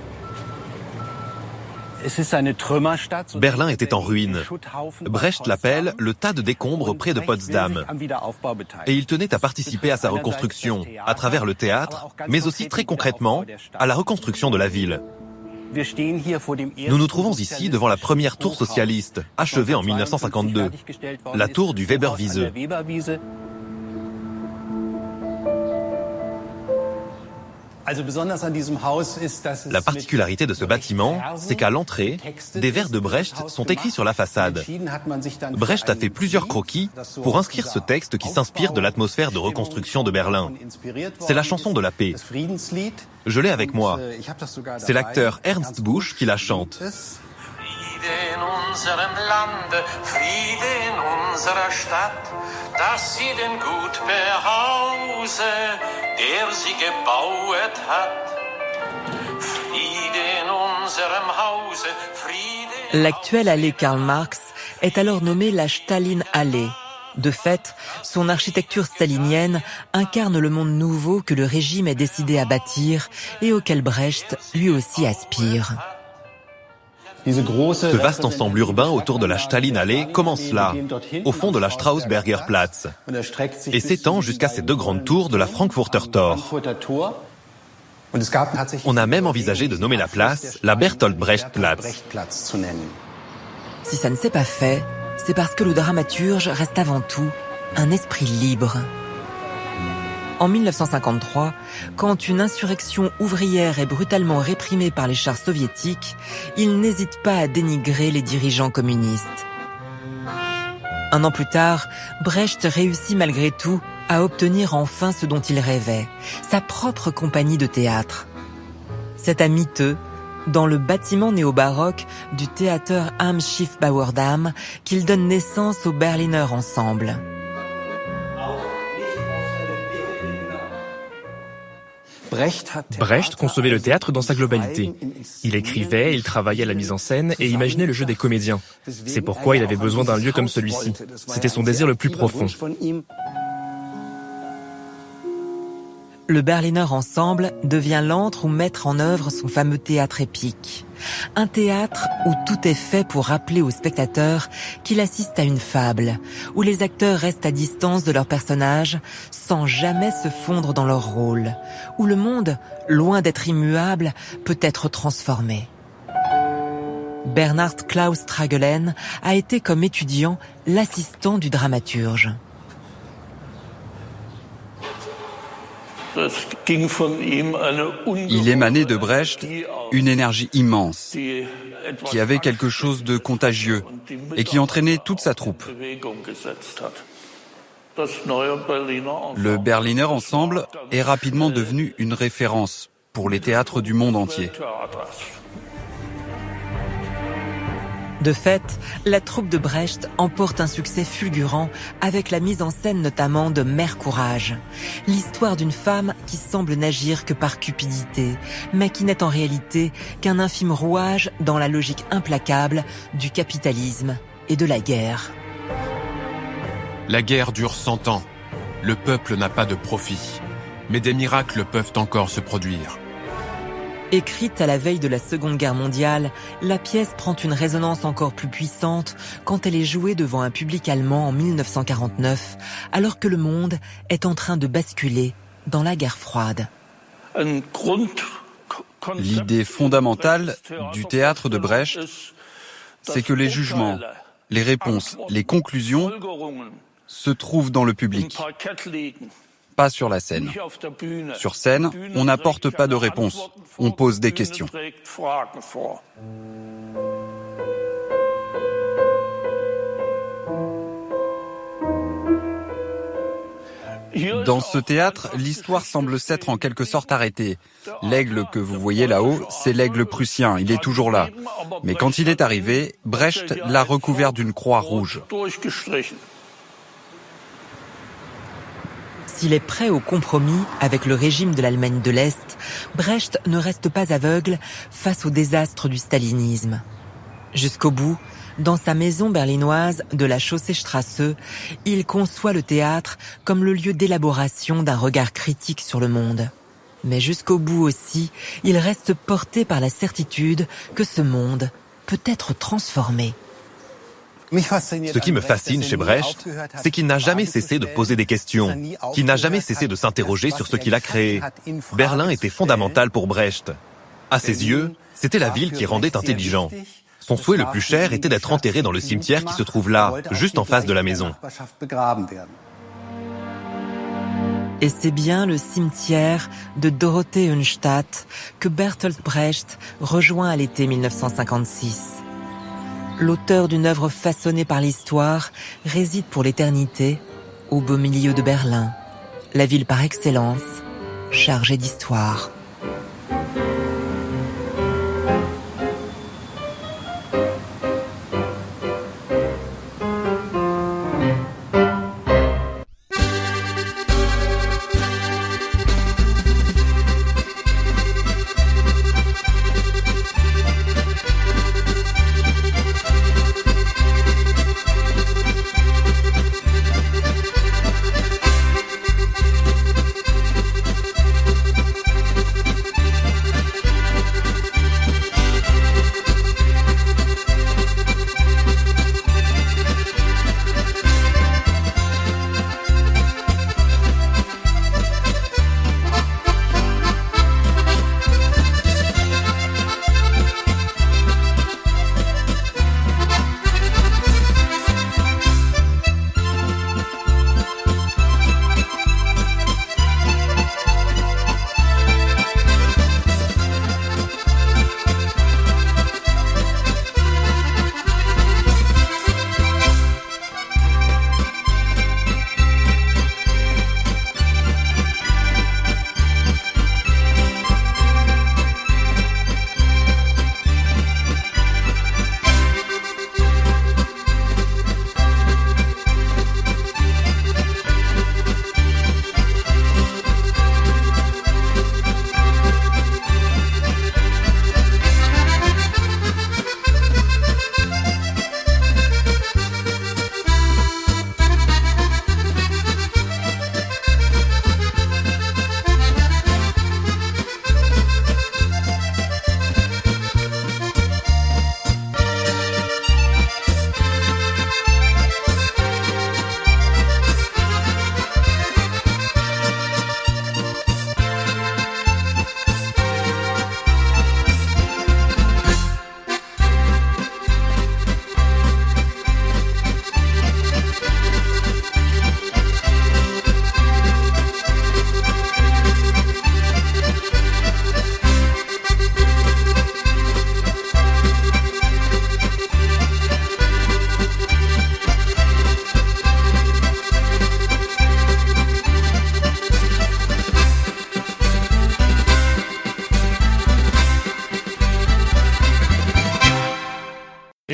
Berlin était en ruine. Brecht l'appelle le tas de décombres près de Potsdam. Et il tenait à participer à sa reconstruction, à travers le théâtre, mais aussi très concrètement, à la reconstruction de la ville. Nous nous trouvons ici devant la première tour socialiste, achevée en mille neuf cent cinquante-deux, la tour du Weberwiese. La particularité de ce bâtiment, c'est qu'à l'entrée, des vers de Brecht sont écrits sur la façade. Brecht a fait plusieurs croquis pour inscrire ce texte qui s'inspire de l'atmosphère de reconstruction de Berlin. C'est la chanson de la paix. Je l'ai avec moi. C'est l'acteur Ernst Busch qui la chante. In unserem Lande, Friede in unserer Stadt, dass sie den gut behause, der sie gebauet hat. Friede in unserem Hause, Friede... L'actuelle allée Karl Marx est alors nommée la Staline-Allee. De fait, son architecture stalinienne incarne le monde nouveau que le régime est décidé à bâtir et auquel Brecht lui aussi aspire. Ce vaste ensemble urbain autour de la Staline-Allee commence là, au fond de la Strausberger Platz, et s'étend jusqu'à ces deux grandes tours de la Frankfurter Tor. On a même envisagé de nommer la place la Bertolt Brecht Platz. Si ça ne s'est pas fait, c'est parce que le dramaturge reste avant tout un esprit libre. En mille neuf cent cinquante-trois, quand une insurrection ouvrière est brutalement réprimée par les chars soviétiques, il n'hésite pas à dénigrer les dirigeants communistes. Un an plus tard, Brecht réussit malgré tout à obtenir enfin ce dont il rêvait, sa propre compagnie de théâtre. C'est à Miteux, dans le bâtiment néo-baroque du Theater am Schiffbauerdamm, qu'il donne naissance au Berliner Ensemble. Brecht concevait le théâtre dans sa globalité. Il écrivait, il travaillait à la mise en scène et imaginait le jeu des comédiens. C'est pourquoi il avait besoin d'un lieu comme celui-ci. C'était son désir le plus profond. Le Berliner Ensemble devient l'antre où mettre en œuvre son fameux théâtre épique. Un théâtre où tout est fait pour rappeler au spectateur qu'il assiste à une fable, où les acteurs restent à distance de leurs personnages sans jamais se fondre dans leur rôle, où le monde, loin d'être immuable, peut être transformé. Bernhard Klaus Tragelen a été comme étudiant l'assistant du dramaturge. Il émanait de Brecht une énergie immense, qui avait quelque chose de contagieux et qui entraînait toute sa troupe. Le Berliner Ensemble est rapidement devenu une référence pour les théâtres du monde entier. De fait, la troupe de Brecht emporte un succès fulgurant avec la mise en scène notamment de Mère Courage, l'histoire d'une femme qui semble n'agir que par cupidité, mais qui n'est en réalité qu'un infime rouage dans la logique implacable du capitalisme et de la guerre. La guerre dure cent ans. Le peuple n'a pas de profit. Mais des miracles peuvent encore se produire. Écrite à la veille de la Seconde Guerre mondiale, la pièce prend une résonance encore plus puissante quand elle est jouée devant un public allemand en mille neuf cent quarante-neuf, alors que le monde est en train de basculer dans la guerre froide. L'idée fondamentale du théâtre de Brecht, c'est que les jugements, les réponses, les conclusions se trouvent dans le public, pas sur la scène. Sur scène, on n'apporte pas de réponse, on pose des questions. Dans ce théâtre, l'histoire semble s'être en quelque sorte arrêtée. L'aigle que vous voyez là-haut, c'est l'aigle prussien, il est toujours là. Mais quand il est arrivé, Brecht l'a recouvert d'une croix rouge. S'il est prêt au compromis avec le régime de l'Allemagne de l'Est, Brecht ne reste pas aveugle face au désastre du stalinisme. Jusqu'au bout, dans sa maison berlinoise de la Chaussee-Strasse, il conçoit le théâtre comme le lieu d'élaboration d'un regard critique sur le monde. Mais jusqu'au bout aussi, il reste porté par la certitude que ce monde peut être transformé. Ce qui me fascine chez Brecht, c'est qu'il n'a jamais cessé de poser des questions, qu'il n'a jamais cessé de s'interroger sur ce qu'il a créé. Berlin était fondamental pour Brecht. À ses yeux, c'était la ville qui rendait intelligent. Son souhait le plus cher était d'être enterré dans le cimetière qui se trouve là, juste en face de la maison. Et c'est bien le cimetière de Dorotheenstadt que Bertolt Brecht rejoint à l'été mille neuf cent cinquante-six. L'auteur d'une œuvre façonnée par l'histoire réside pour l'éternité au beau milieu de Berlin, la ville par excellence, chargée d'histoire.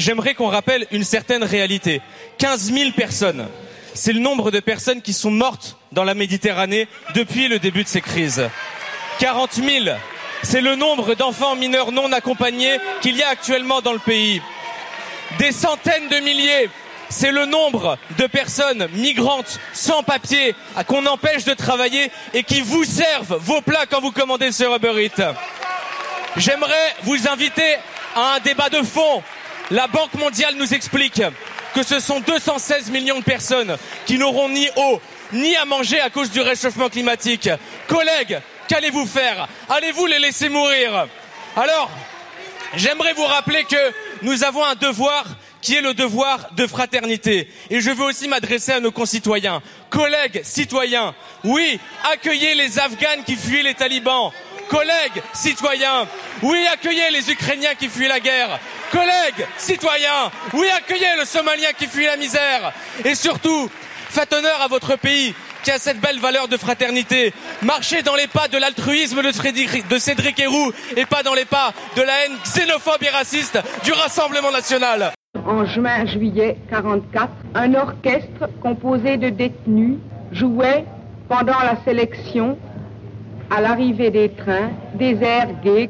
j'aimerais qu'on rappelle une certaine réalité. quinze mille personnes, c'est le nombre de personnes qui sont mortes dans la Méditerranée depuis le début de ces crises. quarante mille, c'est le nombre d'enfants mineurs non accompagnés qu'il y a actuellement dans le pays. Des centaines de milliers, c'est le nombre de personnes migrantes sans papier qu'on empêche de travailler et qui vous servent vos plats quand vous commandez sur Uber Eats. J'aimerais vous inviter à un débat de fond. La Banque mondiale nous explique que ce sont deux cent seize millions de personnes qui n'auront ni eau ni à manger à cause du réchauffement climatique. Collègues, qu'allez-vous faire? Allez-vous les laisser mourir? Alors, j'aimerais vous rappeler que nous avons un devoir qui est le devoir de fraternité. Et je veux aussi m'adresser à nos concitoyens. Collègues, citoyens, oui, accueillez les Afghans qui fuient les talibans. Collègues, citoyens, oui, accueillez les Ukrainiens qui fuient la guerre. Collègues, citoyens, oui, accueillez le Somalien qui fuit la misère. Et surtout, faites honneur à votre pays qui a cette belle valeur de fraternité. Marchez dans les pas de l'altruisme de Cédric, de Cédric Héroux et pas dans les pas de la haine xénophobe et raciste du Rassemblement national. En juin-juillet quarante-quatre, un orchestre composé de détenus jouait pendant la sélection, à l'arrivée des trains, des airs gais.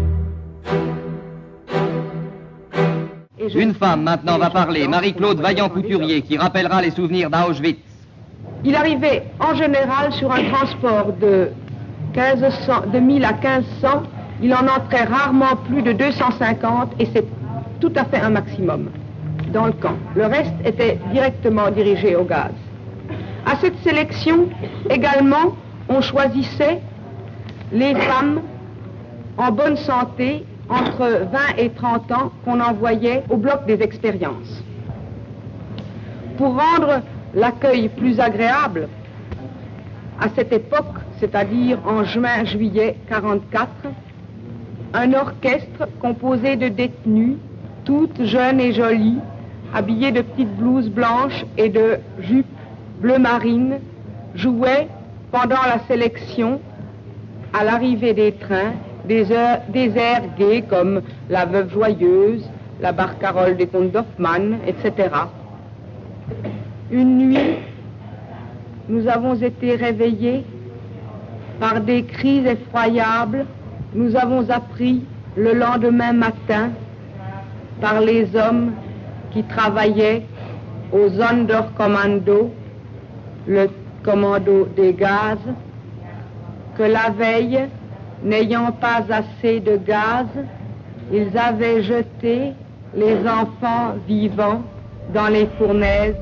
Une femme maintenant va parler, Marie-Claude Vaillant-Couturier, qui rappellera les souvenirs d'Auschwitz. Il arrivait en général sur un transport de, quinze cents, de mille à quinze cents, il en entrait rarement plus de deux cent cinquante et c'est tout à fait un maximum dans le camp. Le reste était directement dirigé au gaz. À cette sélection, également, on choisissait les femmes en bonne santé entre vingt et trente ans qu'on envoyait au bloc des expériences. Pour rendre l'accueil plus agréable, à cette époque, c'est-à-dire en juin-juillet quarante-quatre, un orchestre composé de détenues, toutes jeunes et jolies, habillées de petites blouses blanches et de jupes bleu marine, jouait pendant la sélection, à l'arrivée des trains, des, heures, des airs gais comme La Veuve Joyeuse, La Barcarolle des Comtes d'Hoffmann, et cetera. Une nuit, nous avons été réveillés par des cris effroyables. Nous avons appris le lendemain matin par les hommes qui travaillaient au Sonderkommando, le commando des gaz, que la veille, n'ayant pas assez de gaz, ils avaient jeté les enfants vivants dans les fournaises.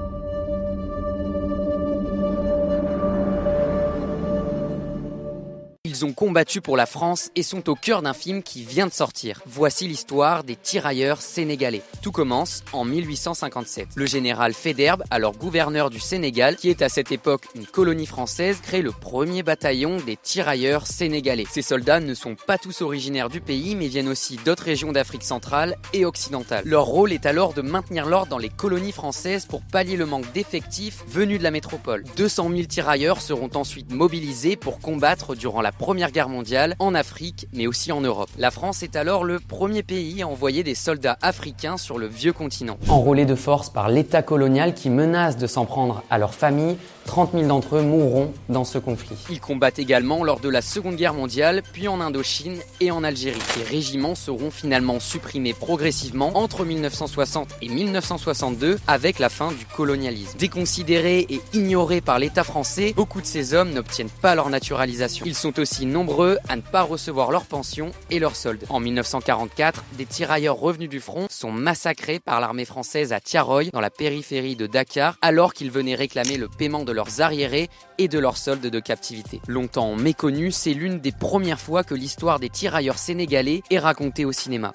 Ils ont combattu pour la France et sont au cœur d'un film qui vient de sortir. Voici l'histoire des tirailleurs sénégalais. Tout commence en mille huit cent cinquante-sept. Le général Faidherbe, alors gouverneur du Sénégal, qui est à cette époque une colonie française, crée le premier bataillon des tirailleurs sénégalais. Ces soldats ne sont pas tous originaires du pays, mais viennent aussi d'autres régions d'Afrique centrale et occidentale. Leur rôle est alors de maintenir l'ordre dans les colonies françaises pour pallier le manque d'effectifs venus de la métropole. deux cent mille tirailleurs seront ensuite mobilisés pour combattre durant la Première Guerre mondiale en Afrique, mais aussi en Europe. La France est alors le premier pays à envoyer des soldats africains sur le vieux continent. Enrôlés de force par l'État colonial qui menace de s'en prendre à leurs familles, trente mille d'entre eux mourront dans ce conflit. Ils combattent également lors de la Seconde Guerre mondiale, puis en Indochine et en Algérie. Ces régiments seront finalement supprimés progressivement entre mille neuf cent soixante et mille neuf cent soixante-deux avec la fin du colonialisme. Déconsidérés et ignorés par l'État français, beaucoup de ces hommes n'obtiennent pas leur naturalisation. Ils sont aussi nombreux à ne pas recevoir leur pension et leur solde. En mille neuf cent quarante-quatre, des tirailleurs revenus du front sont massacrés par l'armée française à Tiaroy, dans la périphérie de Dakar, alors qu'ils venaient réclamer le paiement de leurs arriérés et de leurs soldes de captivité. Longtemps méconnue, c'est l'une des premières fois que l'histoire des tirailleurs sénégalais est racontée au cinéma.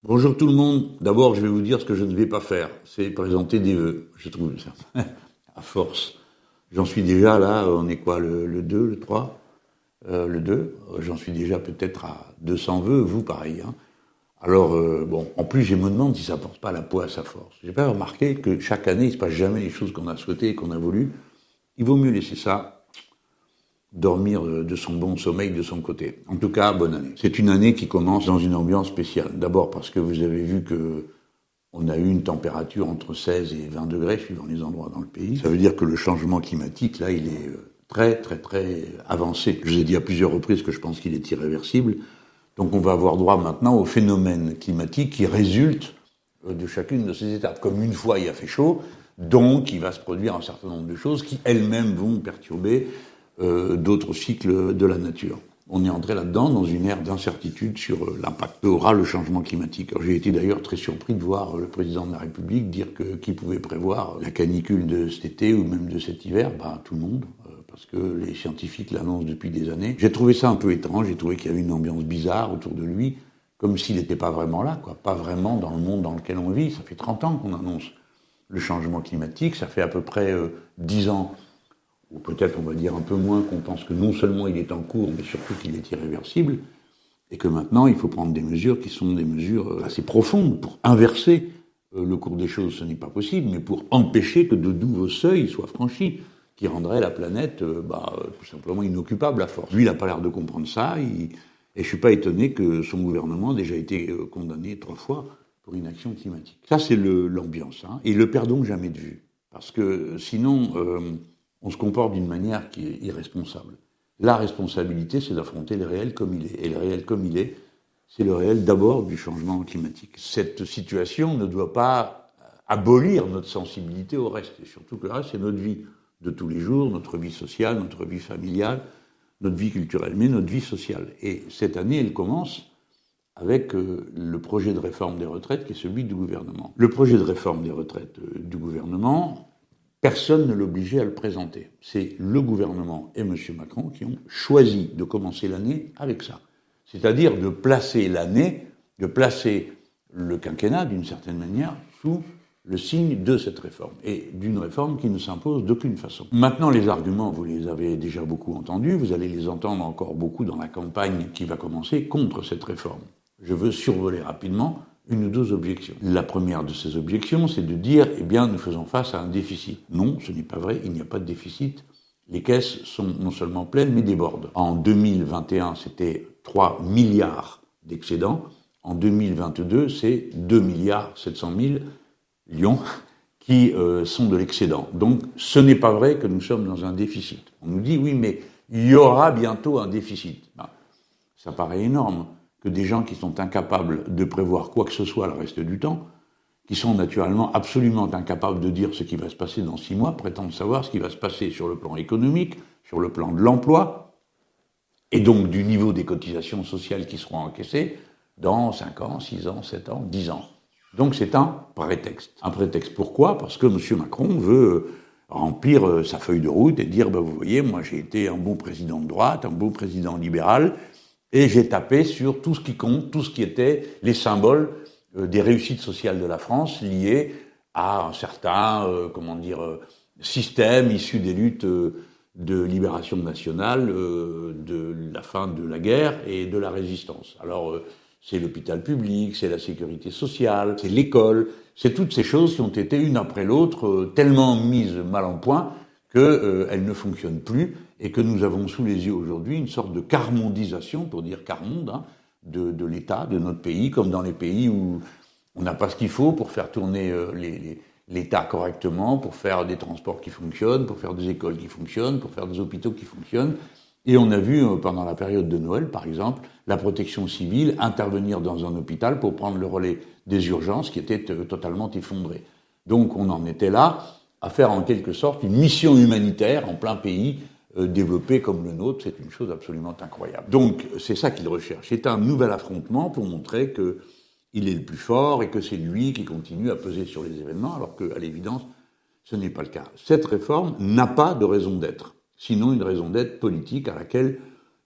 Bonjour tout le monde. D'abord, je vais vous dire ce que je ne vais pas faire. C'est présenter des vœux. Je trouve ça, à force. J'en suis déjà là, on est quoi, le, le deux, le trois euh, Le deux. J'en suis déjà peut-être à deux cents vœux, vous pareil. Hein. Alors, euh, bon, en plus, je me demande si ça porte pas la poisse à force. J'ai pas remarqué que chaque année, il se passe jamais les choses qu'on a souhaitées et qu'on a voulu. Il vaut mieux laisser ça, dormir de son bon sommeil de son côté. En tout cas, bonne année. C'est une année qui commence dans une ambiance spéciale. D'abord parce que vous avez vu que on a eu une température entre seize et vingt degrés suivant les endroits dans le pays. Ça veut dire que le changement climatique, là, il est très, très, très avancé. Je vous ai dit à plusieurs reprises que je pense qu'il est irréversible. Donc on va avoir droit maintenant aux phénomènes climatiques qui résultent de chacune de ces étapes. Comme une fois il a fait chaud, donc il va se produire un certain nombre de choses qui elles-mêmes vont perturber euh, d'autres cycles de la nature. On est entré là-dedans dans une ère d'incertitude sur l'impact qu'aura le changement climatique. Alors, j'ai été d'ailleurs très surpris de voir le président de la République dire que qui pouvait prévoir la canicule de cet été ou même de cet hiver, bah tout le monde. Parce que les scientifiques l'annoncent depuis des années. J'ai trouvé ça un peu étrange, j'ai trouvé qu'il y avait une ambiance bizarre autour de lui, comme s'il n'était pas vraiment là, quoi, pas vraiment dans le monde dans lequel on vit. Ça fait trente ans qu'on annonce le changement climatique, ça fait à peu près euh, dix ans, ou peut-être on va dire un peu moins, qu'on pense que non seulement il est en cours, mais surtout qu'il est irréversible, et que maintenant il faut prendre des mesures qui sont des mesures assez profondes pour inverser euh, le cours des choses. Ce n'est pas possible, mais pour empêcher que de nouveaux seuils soient franchis, qui rendrait la planète euh, bah, tout simplement inoccupable à force. Lui, il n'a pas l'air de comprendre ça, il, et je suis pas étonné que son gouvernement a déjà été euh, condamné trois fois pour inaction climatique. Ça, c'est le, l'ambiance, hein, et le perdons jamais de vue, parce que sinon, euh, on se comporte d'une manière qui est irresponsable. La responsabilité, c'est d'affronter le réel comme il est, et le réel comme il est, c'est le réel d'abord du changement climatique. Cette situation ne doit pas abolir notre sensibilité au reste, et surtout que le reste, c'est notre vie de tous les jours, notre vie sociale, notre vie familiale, notre vie culturelle, mais notre vie sociale. Et cette année, elle commence avec euh, le projet de réforme des retraites qui est celui du gouvernement. Le projet de réforme des retraites euh, du gouvernement, personne ne l'obligeait à le présenter. C'est le gouvernement et M. Macron qui ont choisi de commencer l'année avec ça. C'est-à-dire de placer l'année, de placer le quinquennat, d'une certaine manière, sous le signe de cette réforme, et d'une réforme qui ne s'impose d'aucune façon. Maintenant, les arguments, vous les avez déjà beaucoup entendus, vous allez les entendre encore beaucoup dans la campagne qui va commencer contre cette réforme. Je veux survoler rapidement une ou deux objections. La première de ces objections, c'est de dire, eh bien, nous faisons face à un déficit. Non, ce n'est pas vrai, il n'y a pas de déficit. Les caisses sont non seulement pleines, mais débordent. En deux mille vingt et un, c'était trois milliards d'excédents. En deux mille vingt-deux, c'est deux milliards sept cent mille Lyon, qui euh, sont de l'excédent. Donc, ce n'est pas vrai que nous sommes dans un déficit. On nous dit, oui, mais il y aura bientôt un déficit. Ben, ça paraît énorme que des gens qui sont incapables de prévoir quoi que ce soit le reste du temps, qui sont naturellement absolument incapables de dire ce qui va se passer dans six mois, prétendent savoir ce qui va se passer sur le plan économique, sur le plan de l'emploi, et donc du niveau des cotisations sociales qui seront encaissées dans cinq ans, six ans, sept ans, dix ans. Donc c'est un prétexte. Un prétexte pourquoi ? Parce que M. Macron veut remplir sa feuille de route et dire, ben, vous voyez, moi j'ai été un bon président de droite, un bon président libéral, et j'ai tapé sur tout ce qui compte, tout ce qui était les symboles euh, des réussites sociales de la France liées à un certain, euh, comment dire, euh, système issu des luttes euh, de libération nationale, euh, de la fin de la guerre et de la résistance. Alors, euh, c'est l'hôpital public, c'est la sécurité sociale, c'est l'école, c'est toutes ces choses qui ont été une après l'autre euh, tellement mises mal en point qu'elles euh, ne fonctionnent plus et que nous avons sous les yeux aujourd'hui une sorte de carmondisation, pour dire carmonde, hein, de, de l'État, de notre pays, comme dans les pays où on n'a pas ce qu'il faut pour faire tourner euh, les, les, l'État correctement, pour faire des transports qui fonctionnent, pour faire des écoles qui fonctionnent, pour faire des hôpitaux qui fonctionnent. Et on a vu, pendant la période de Noël, par exemple, la protection civile intervenir dans un hôpital pour prendre le relais des urgences qui étaient euh, totalement effondrées. Donc on en était là à faire en quelque sorte une mission humanitaire en plein pays euh, développé comme le nôtre. C'est une chose absolument incroyable. Donc c'est ça qu'il recherche. C'est un nouvel affrontement pour montrer que il est le plus fort et que c'est lui qui continue à peser sur les événements, alors qu'à l'évidence, ce n'est pas le cas. Cette réforme n'a pas de raison d'être. Sinon une raison d'être politique à laquelle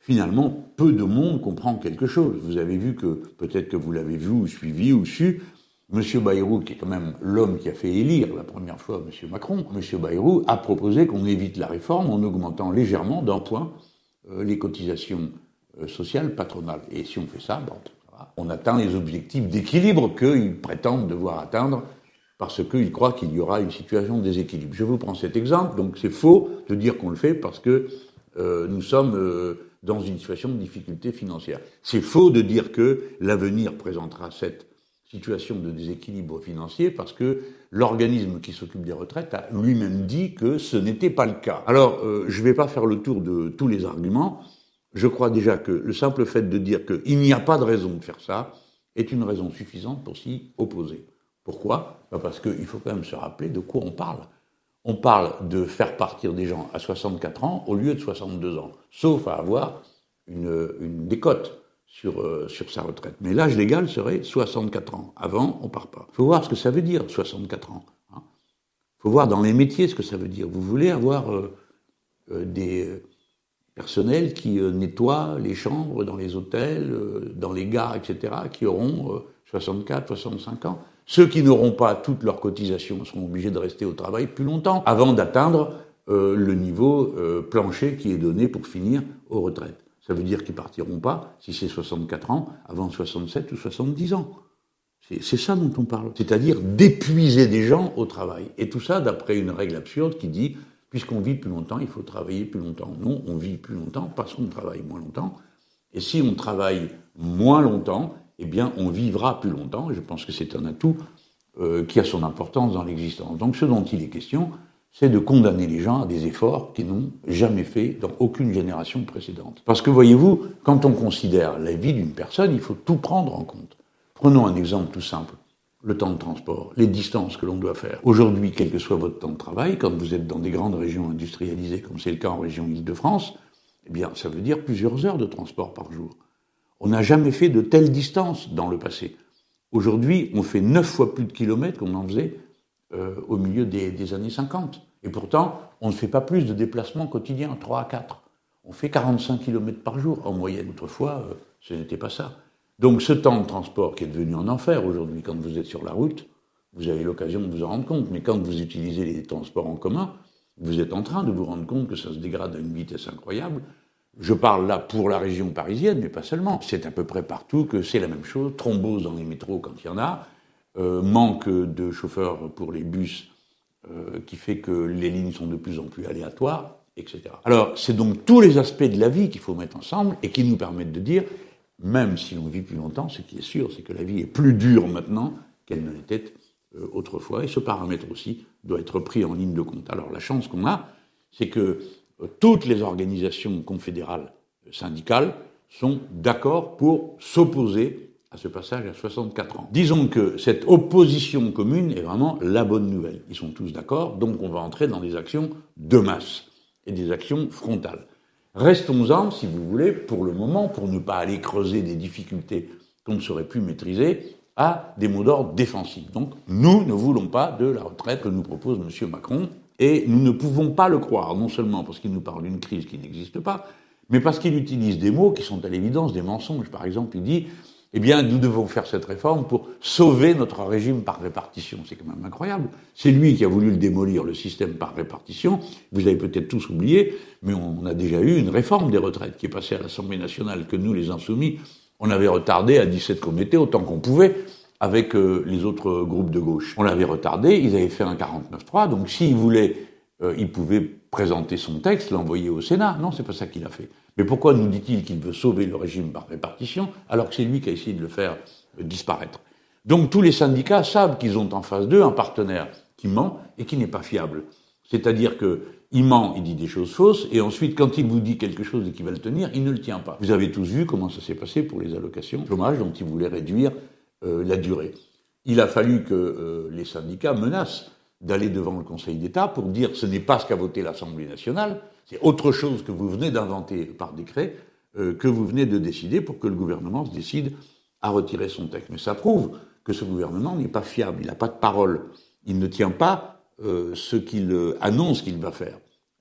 finalement, peu de monde comprend quelque chose. Vous avez vu que, peut-être que vous l'avez vu ou suivi ou su, M. Bayrou, qui est quand même l'homme qui a fait élire la première fois M. Macron, M. Bayrou a proposé qu'on évite la réforme en augmentant légèrement d'un point euh, les cotisations euh, sociales patronales. Et si on fait ça, bon, on atteint les objectifs d'équilibre qu'ils prétendent devoir atteindre parce qu'ils croient qu'il y aura une situation de déséquilibre. Je vous prends cet exemple, donc c'est faux de dire qu'on le fait parce que euh, nous sommes euh, dans une situation de difficulté financière. C'est faux de dire que l'avenir présentera cette situation de déséquilibre financier parce que l'organisme qui s'occupe des retraites a lui-même dit que ce n'était pas le cas. Alors, euh, je ne vais pas faire le tour de tous les arguments. Je crois déjà que le simple fait de dire qu'il n'y a pas de raison de faire ça est une raison suffisante pour s'y opposer. Pourquoi ? Ben parce qu'il faut quand même se rappeler de quoi on parle. On parle de faire partir des gens à soixante-quatre ans au lieu de soixante-deux ans, sauf à avoir une, une décote sur, euh, sur sa retraite. Mais l'âge légal serait soixante-quatre ans. Avant, on part pas. Il faut voir ce que ça veut dire, soixante-quatre ans. Il hein. faut voir dans les métiers ce que ça veut dire. Vous voulez avoir euh, euh, des euh, personnels qui euh, nettoient les chambres dans les hôtels, euh, dans les gares, et cetera, qui auront euh, soixante-quatre, soixante-cinq ans. Ceux qui n'auront pas toutes leurs cotisations seront obligés de rester au travail plus longtemps avant d'atteindre euh, le niveau euh, plancher qui est donné pour finir aux retraites. Ça veut dire qu'ils partiront pas, si c'est soixante-quatre ans, avant soixante-sept ou soixante-dix ans. C'est, c'est ça dont on parle. C'est-à-dire d'épuiser des gens au travail. Et tout ça d'après une règle absurde qui dit, puisqu'on vit plus longtemps, il faut travailler plus longtemps. Non, on vit plus longtemps parce qu'on travaille moins longtemps. Et si on travaille moins longtemps, eh bien, on vivra plus longtemps. Et je pense que c'est un atout euh, qui a son importance dans l'existence. Donc, ce dont il est question, c'est de condamner les gens à des efforts qu'ils n'ont jamais fait dans aucune génération précédente. Parce que, voyez-vous, quand on considère la vie d'une personne, il faut tout prendre en compte. Prenons un exemple tout simple. Le temps de transport, les distances que l'on doit faire. Aujourd'hui, quel que soit votre temps de travail, quand vous êtes dans des grandes régions industrialisées, comme c'est le cas en région Île-de-France, eh bien, ça veut dire plusieurs heures de transport par jour. On n'a jamais fait de telles distances dans le passé. Aujourd'hui, on fait neuf fois plus de kilomètres qu'on en faisait euh, au milieu des, des années cinquante. Et pourtant, on ne fait pas plus de déplacements quotidiens, trois à quatre. On fait quarante-cinq kilomètres par jour en moyenne. Autrefois, euh, ce n'était pas ça. Donc ce temps de transport qui est devenu un enfer aujourd'hui, quand vous êtes sur la route, vous avez l'occasion de vous en rendre compte. Mais quand vous utilisez les transports en commun, vous êtes en train de vous rendre compte que ça se dégrade à une vitesse incroyable. Je parle là pour la région parisienne, mais pas seulement. C'est à peu près partout que c'est la même chose. Thrombose dans les métros quand il y en a. Euh, manque de chauffeurs pour les bus euh, qui fait que les lignes sont de plus en plus aléatoires, et cetera. Alors, c'est donc tous les aspects de la vie qu'il faut mettre ensemble et qui nous permettent de dire, même si l'on vit plus longtemps, ce qui est sûr, c'est que la vie est plus dure maintenant qu'elle ne l'était euh, autrefois. Et ce paramètre aussi doit être pris en ligne de compte. Alors, la chance qu'on a, c'est que toutes les organisations confédérales syndicales sont d'accord pour s'opposer à ce passage à soixante-quatre ans. Disons que cette opposition commune est vraiment la bonne nouvelle. Ils sont tous d'accord, donc on va entrer dans des actions de masse et des actions frontales. Restons-en, si vous voulez, pour le moment, pour ne pas aller creuser des difficultés qu'on ne saurait plus maîtriser, à des mots d'ordre défensifs. Donc, nous ne voulons pas de la retraite que nous propose M. Macron. Et nous ne pouvons pas le croire, non seulement parce qu'il nous parle d'une crise qui n'existe pas, mais parce qu'il utilise des mots qui sont à l'évidence des mensonges. Par exemple, il dit, eh bien, nous devons faire cette réforme pour sauver notre régime par répartition. C'est quand même incroyable. C'est lui qui a voulu le démolir, le système par répartition. Vous avez peut-être tous oublié, mais on a déjà eu une réforme des retraites qui est passée à l'Assemblée nationale, que nous, les Insoumis, on avait retardé à dix-sept comités autant qu'on pouvait, avec euh, les autres groupes de gauche. On l'avait retardé, ils avaient fait un quarante-neuf trois, donc s'il voulait, euh, il pouvait présenter son texte, l'envoyer au Sénat. Non, c'est pas ça qu'il a fait. Mais pourquoi nous dit-il qu'il veut sauver le régime par répartition, alors que c'est lui qui a essayé de le faire euh, disparaître? Donc tous les syndicats savent qu'ils ont en face d'eux un partenaire qui ment et qui n'est pas fiable. C'est-à-dire que il ment, il dit des choses fausses, et ensuite, quand il vous dit quelque chose et qu'il va le tenir, il ne le tient pas. Vous avez tous vu comment ça s'est passé pour les allocations chômage dont il voulait réduire Euh, la durée. Il a fallu que euh, les syndicats menacent d'aller devant le Conseil d'État pour dire ce n'est pas ce qu'a voté l'Assemblée nationale, c'est autre chose que vous venez d'inventer par décret, euh, que vous venez de décider pour que le gouvernement se décide à retirer son texte. Mais ça prouve que ce gouvernement n'est pas fiable, il n'a pas de parole, il ne tient pas euh, ce qu'il euh, annonce qu'il va faire.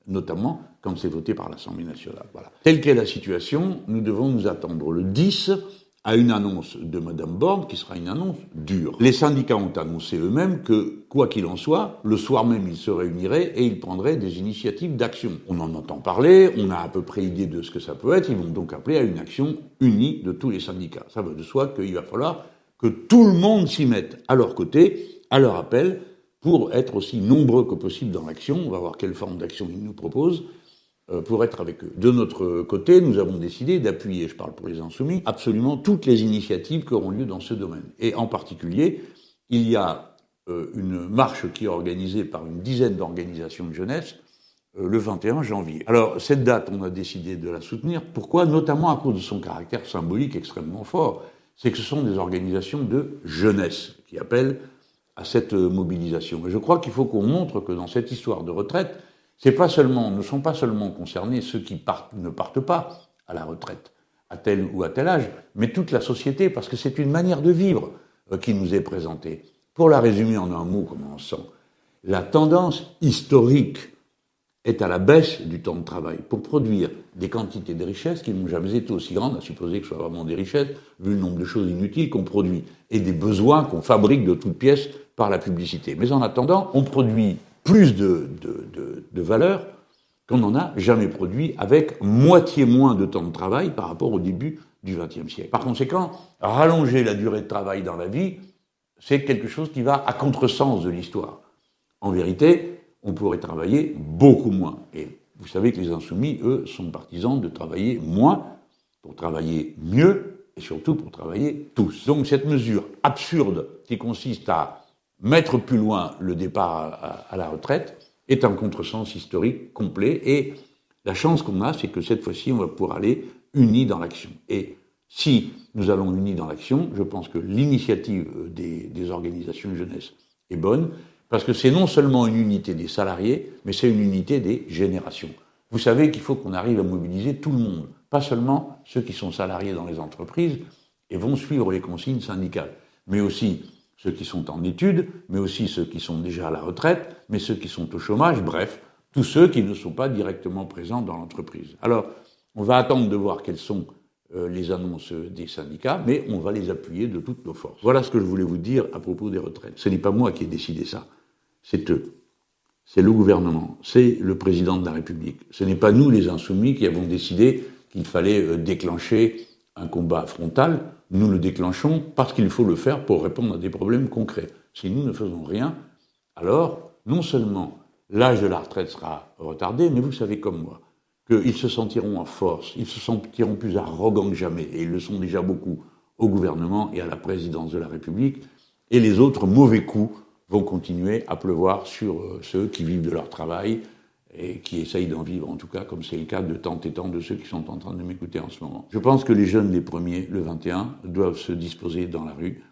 notamment quand c'est voté par l'Assemblée nationale. Voilà. Telle qu'est la situation, nous devons nous attendre le dix à une annonce de Madame Borne, qui sera une annonce dure. Les syndicats ont annoncé eux-mêmes que, quoi qu'il en soit, le soir même, ils se réuniraient et ils prendraient des initiatives d'action. On en entend parler, on a à peu près idée de ce que ça peut être, ils vont donc appeler à une action unie de tous les syndicats. Ça va de soi qu'il va falloir que tout le monde s'y mette à leur côté, à leur appel, pour être aussi nombreux que possible dans l'action. On va voir quelle forme d'action ils nous proposent, pour être avec eux. De notre côté, nous avons décidé d'appuyer, je parle pour les Insoumis, absolument toutes les initiatives qui auront lieu dans ce domaine. Et en particulier, il y a euh, une marche qui est organisée par une dizaine d'organisations de jeunesse euh, le vingt et un janvier. Alors, cette date, on a décidé de la soutenir. Pourquoi ? Notamment à cause de son caractère symbolique extrêmement fort. C'est que ce sont des organisations de jeunesse qui appellent à cette mobilisation. Et je crois qu'il faut qu'on montre que dans cette histoire de retraite, C'est pas seulement, ne sont pas seulement concernés ceux qui partent, ne partent pas à la retraite, à tel ou à tel âge, mais toute la société, parce que c'est une manière de vivre euh, qui nous est présentée. Pour la résumer en un mot, comme on sent, la tendance historique est à la baisse du temps de travail pour produire des quantités de richesses qui n'ont jamais été aussi grandes, à supposer que ce soit vraiment des richesses, vu le nombre de choses inutiles qu'on produit, et des besoins qu'on fabrique de toutes pièces par la publicité. Mais en attendant, on produit plus de, de, de, de valeur qu'on n'en a jamais produit, avec moitié moins de temps de travail par rapport au début du vingtième siècle. Par conséquent, rallonger la durée de travail dans la vie, c'est quelque chose qui va à contresens de l'histoire. En vérité, on pourrait travailler beaucoup moins. Et vous savez que les Insoumis, eux, sont partisans de travailler moins pour travailler mieux et surtout pour travailler tous. Donc cette mesure absurde qui consiste à mettre plus loin le départ à, à, à la retraite est un contresens historique complet, et la chance qu'on a, c'est que cette fois-ci, on va pouvoir aller unis dans l'action. Et si nous allons unis dans l'action, je pense que l'initiative des, des organisations de jeunesse est bonne, parce que c'est non seulement une unité des salariés, mais c'est une unité des générations. Vous savez qu'il faut qu'on arrive à mobiliser tout le monde, pas seulement ceux qui sont salariés dans les entreprises et vont suivre les consignes syndicales, mais aussi ceux qui sont en études, mais aussi ceux qui sont déjà à la retraite, mais ceux qui sont au chômage, bref, tous ceux qui ne sont pas directement présents dans l'entreprise. Alors, on va attendre de voir quelles sont euh, les annonces des syndicats, mais on va les appuyer de toutes nos forces. Voilà ce que je voulais vous dire à propos des retraites. Ce n'est pas moi qui ai décidé ça, c'est eux. C'est le gouvernement, c'est le président de la République. Ce n'est pas nous, les Insoumis, qui avons décidé qu'il fallait euh, déclencher un combat frontal. Nous le déclenchons parce qu'il faut le faire pour répondre à des problèmes concrets. Si nous ne faisons rien, alors non seulement l'âge de la retraite sera retardé, mais vous savez comme moi qu'ils se sentiront en force, ils se sentiront plus arrogants que jamais, et ils le sont déjà beaucoup au gouvernement et à la présidence de la République, et les autres mauvais coups vont continuer à pleuvoir sur ceux qui vivent de leur travail, et qui essayent d'en vivre, en tout cas, comme c'est le cas de tant et tant de ceux qui sont en train de m'écouter en ce moment. Je pense que les jeunes, les premiers, le vingt et un, doivent se disposer dans la rue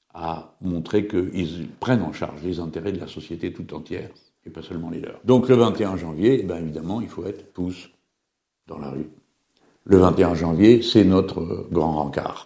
à montrer qu'ils prennent en charge les intérêts de la société tout entière, et pas seulement les leurs. Donc le vingt et un janvier, eh bien évidemment, il faut être tous dans la rue. Le vingt et un janvier, c'est notre grand rencard.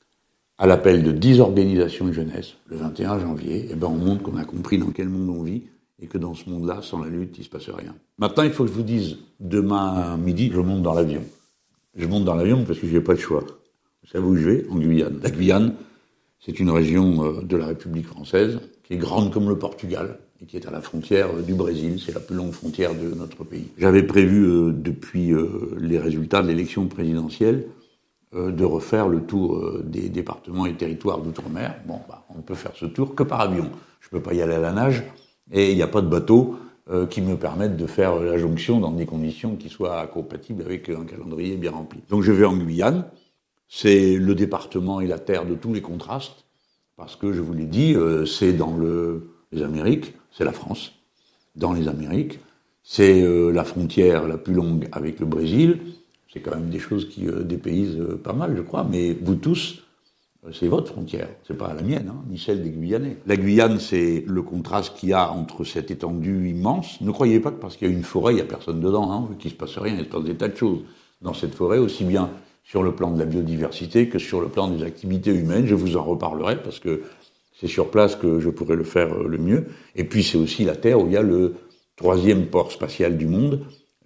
À l'appel de dix organisations de jeunesse, le vingt et un janvier, eh ben on montre qu'on a compris dans quel monde on vit, et que dans ce monde-là, sans la lutte, il ne se passe rien. Maintenant, il faut que je vous dise, demain midi, je monte dans l'avion. Je monte dans l'avion parce que je n'ai pas le choix. Vous savez où je vais ? En Guyane. La Guyane, c'est une région de la République française qui est grande comme le Portugal et qui est à la frontière du Brésil. C'est la plus longue frontière de notre pays. J'avais prévu, euh, depuis euh, les résultats de l'élection présidentielle, euh, de refaire le tour euh, des départements et territoires d'outre-mer. Bon, bah, on ne peut faire ce tour que par avion. Je ne peux pas y aller à la nage. Et il n'y a pas de bateau euh, qui me permette de faire la jonction dans des conditions qui soient compatibles avec un calendrier bien rempli. Donc je vais en Guyane, c'est le département et la terre de tous les contrastes, parce que je vous l'ai dit, euh, c'est dans le, les Amériques, c'est la France, dans les Amériques, c'est euh, la frontière la plus longue avec le Brésil, c'est quand même des choses qui euh, dépaysent euh, pas mal, je crois, mais vous tous, c'est votre frontière, c'est pas la mienne, hein, ni celle des Guyanais. La Guyane, c'est le contraste qu'il y a entre cette étendue immense. Ne croyez pas que parce qu'il y a une forêt, il n'y a personne dedans, hein, qu'il ne se passe rien, il se passe des tas de choses dans cette forêt, aussi bien sur le plan de la biodiversité que sur le plan des activités humaines. Je vous en reparlerai parce que c'est sur place que je pourrais le faire le mieux. Et puis c'est aussi la Terre où il y a le troisième port spatial du monde,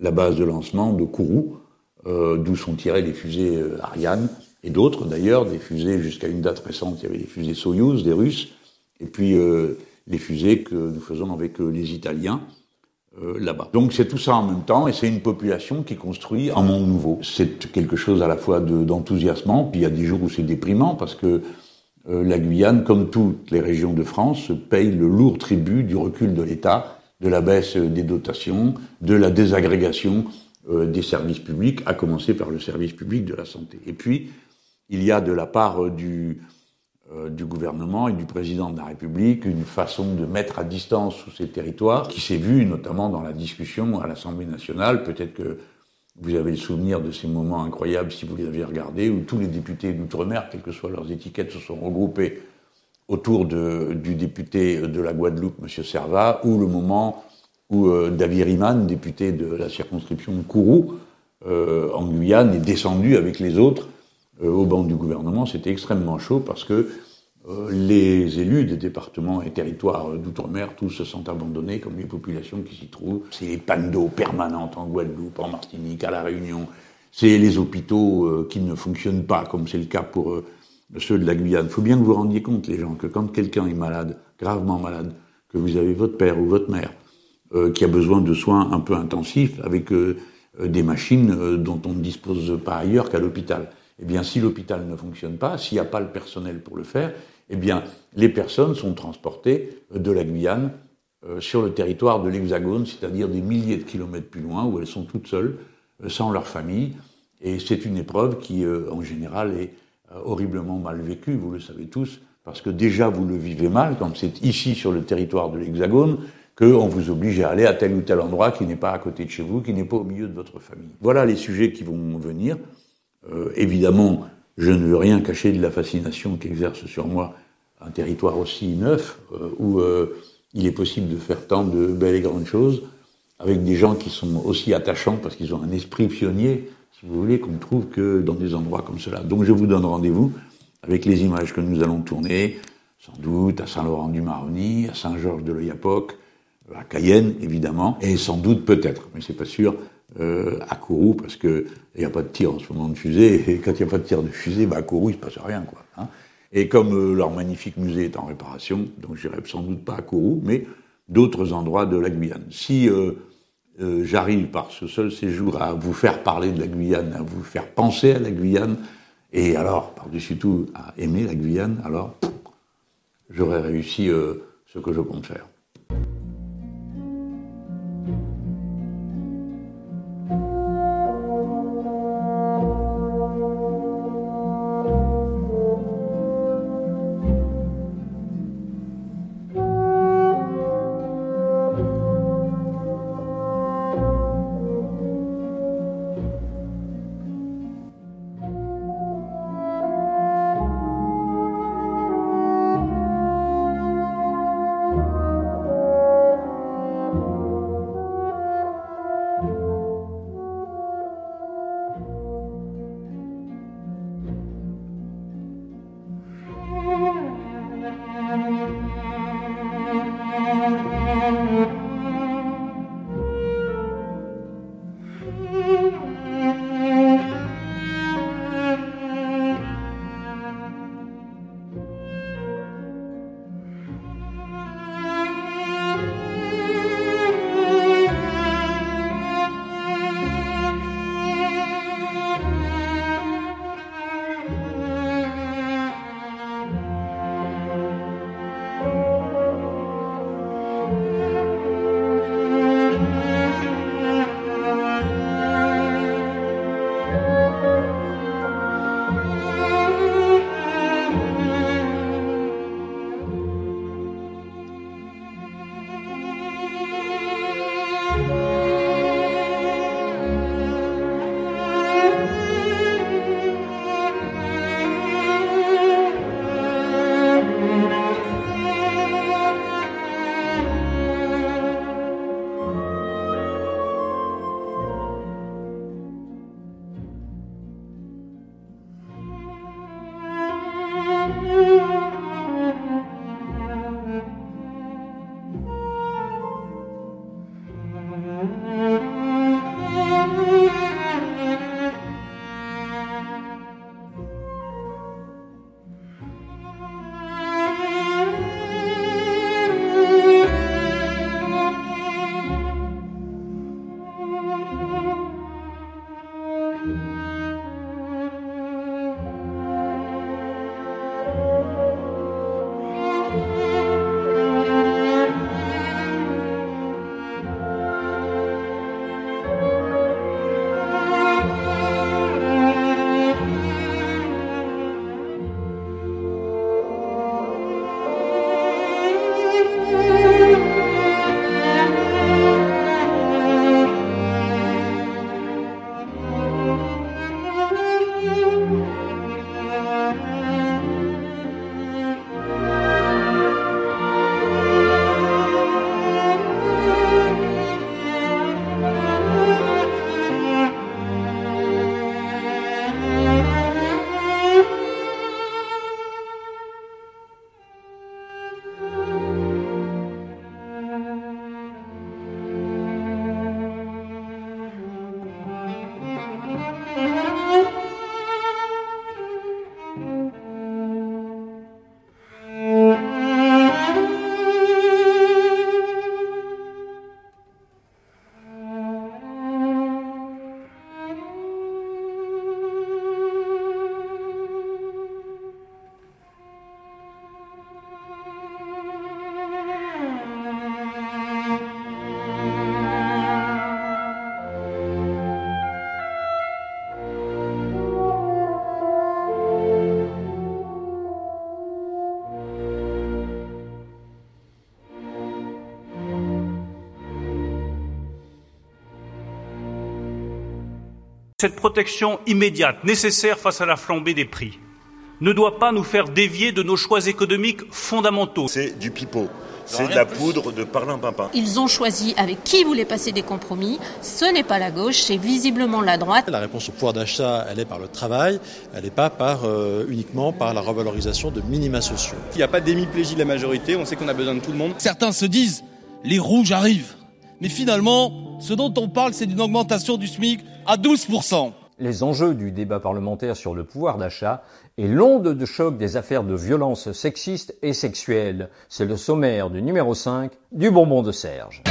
la base de lancement de Kourou, euh, d'où sont tirées les fusées euh, Ariane, et d'autres d'ailleurs, des fusées jusqu'à une date récente, il y avait les fusées Soyouz des Russes, et puis euh, les fusées que nous faisons avec euh, les Italiens euh, là-bas. Donc c'est tout ça en même temps, et c'est une population qui construit un monde nouveau. C'est quelque chose à la fois de, d'enthousiasmant, puis il y a des jours où c'est déprimant, parce que euh, la Guyane, comme toutes les régions de France, paye le lourd tribut du recul de l'État, de la baisse des dotations, de la désagrégation euh, des services publics, à commencer par le service public de la santé. Et puis, il y a de la part du, euh, du gouvernement et du président de la République une façon de mettre à distance tous ces territoires, qui s'est vue notamment dans la discussion à l'Assemblée nationale. Peut-être que vous avez le souvenir de ces moments incroyables, si vous les avez regardés, où tous les députés d'outre-mer, quelles que soient leurs étiquettes, se sont regroupés autour de, du député de la Guadeloupe, M. Servat, ou le moment où euh, David Riemann, député de la circonscription de Kourou, euh, en Guyane, est descendu avec les autres euh, au banc du gouvernement. C'était extrêmement chaud parce que euh, les élus des départements et territoires d'outre-mer, tous se sont abandonnés, comme les populations qui s'y trouvent. C'est les pannes d'eau permanentes en Guadeloupe, en Martinique, à La Réunion. C'est les hôpitaux euh, qui ne fonctionnent pas, comme c'est le cas pour euh, ceux de la Guyane. Il faut bien que vous vous rendiez compte, les gens, que quand quelqu'un est malade, gravement malade, que vous avez votre père ou votre mère euh, qui a besoin de soins un peu intensifs avec euh, des machines euh, dont on ne dispose pas ailleurs qu'à l'hôpital. Eh bien, si l'hôpital ne fonctionne pas, s'il n'y a pas le personnel pour le faire, eh bien, les personnes sont transportées de la Guyane euh, sur le territoire de l'Hexagone, c'est-à-dire des milliers de kilomètres plus loin, où elles sont toutes seules, euh, sans leur famille. Et c'est une épreuve qui, euh, en général, est horriblement mal vécu, vous le savez tous, parce que déjà vous le vivez mal quand c'est ici sur le territoire de l'Hexagone qu'on vous oblige à aller à tel ou tel endroit qui n'est pas à côté de chez vous, qui n'est pas au milieu de votre famille. Voilà les sujets qui vont venir. Euh, évidemment, je ne veux rien cacher de la fascination qu'exerce sur moi un territoire aussi neuf, euh, où euh, il est possible de faire tant de belles et grandes choses, avec des gens qui sont aussi attachants parce qu'ils ont un esprit pionnier, si vous voulez, qu'on ne trouve que dans des endroits comme cela. Donc je vous donne rendez-vous avec les images que nous allons tourner, sans doute à Saint-Laurent-du-Maroni, à Saint-Georges de l'Oyapock, à Cayenne, évidemment, et sans doute peut-être, mais c'est pas sûr, euh, à Kourou, parce que il n'y a pas de tir en ce moment de fusée, et quand il n'y a pas de tir de fusée, bah à Kourou, il se passe rien, quoi. Hein. Et comme euh, leur magnifique musée est en réparation, donc j'irai sans doute pas à Kourou, mais d'autres endroits de la Guyane. Si euh, Euh, j'arrive par ce seul séjour à vous faire parler de la Guyane, à vous faire penser à la Guyane, et alors, par-dessus tout, à aimer la Guyane, alors, j'aurais réussi euh, ce que je compte faire. Cette protection immédiate, nécessaire face à la flambée des prix, ne doit pas nous faire dévier de nos choix économiques fondamentaux. C'est du pipeau. C'est de la poudre de parlimpinpin. Ils ont choisi avec qui voulaient passer des compromis. Ce n'est pas la gauche, c'est visiblement la droite. La réponse au pouvoir d'achat, elle est par le travail, elle n'est pas par, euh, uniquement par la revalorisation de minima sociaux. Il n'y a pas d'hémiplégie de la majorité, on sait qu'on a besoin de tout le monde. Certains se disent, les rouges arrivent. Mais finalement, ce dont on parle, c'est d'une augmentation du SMIC à douze pour cent. Les enjeux du débat parlementaire sur le pouvoir d'achat et l'onde de choc des affaires de violences sexistes et sexuelles. C'est le sommaire du numéro cinq du Bonbon de Serge.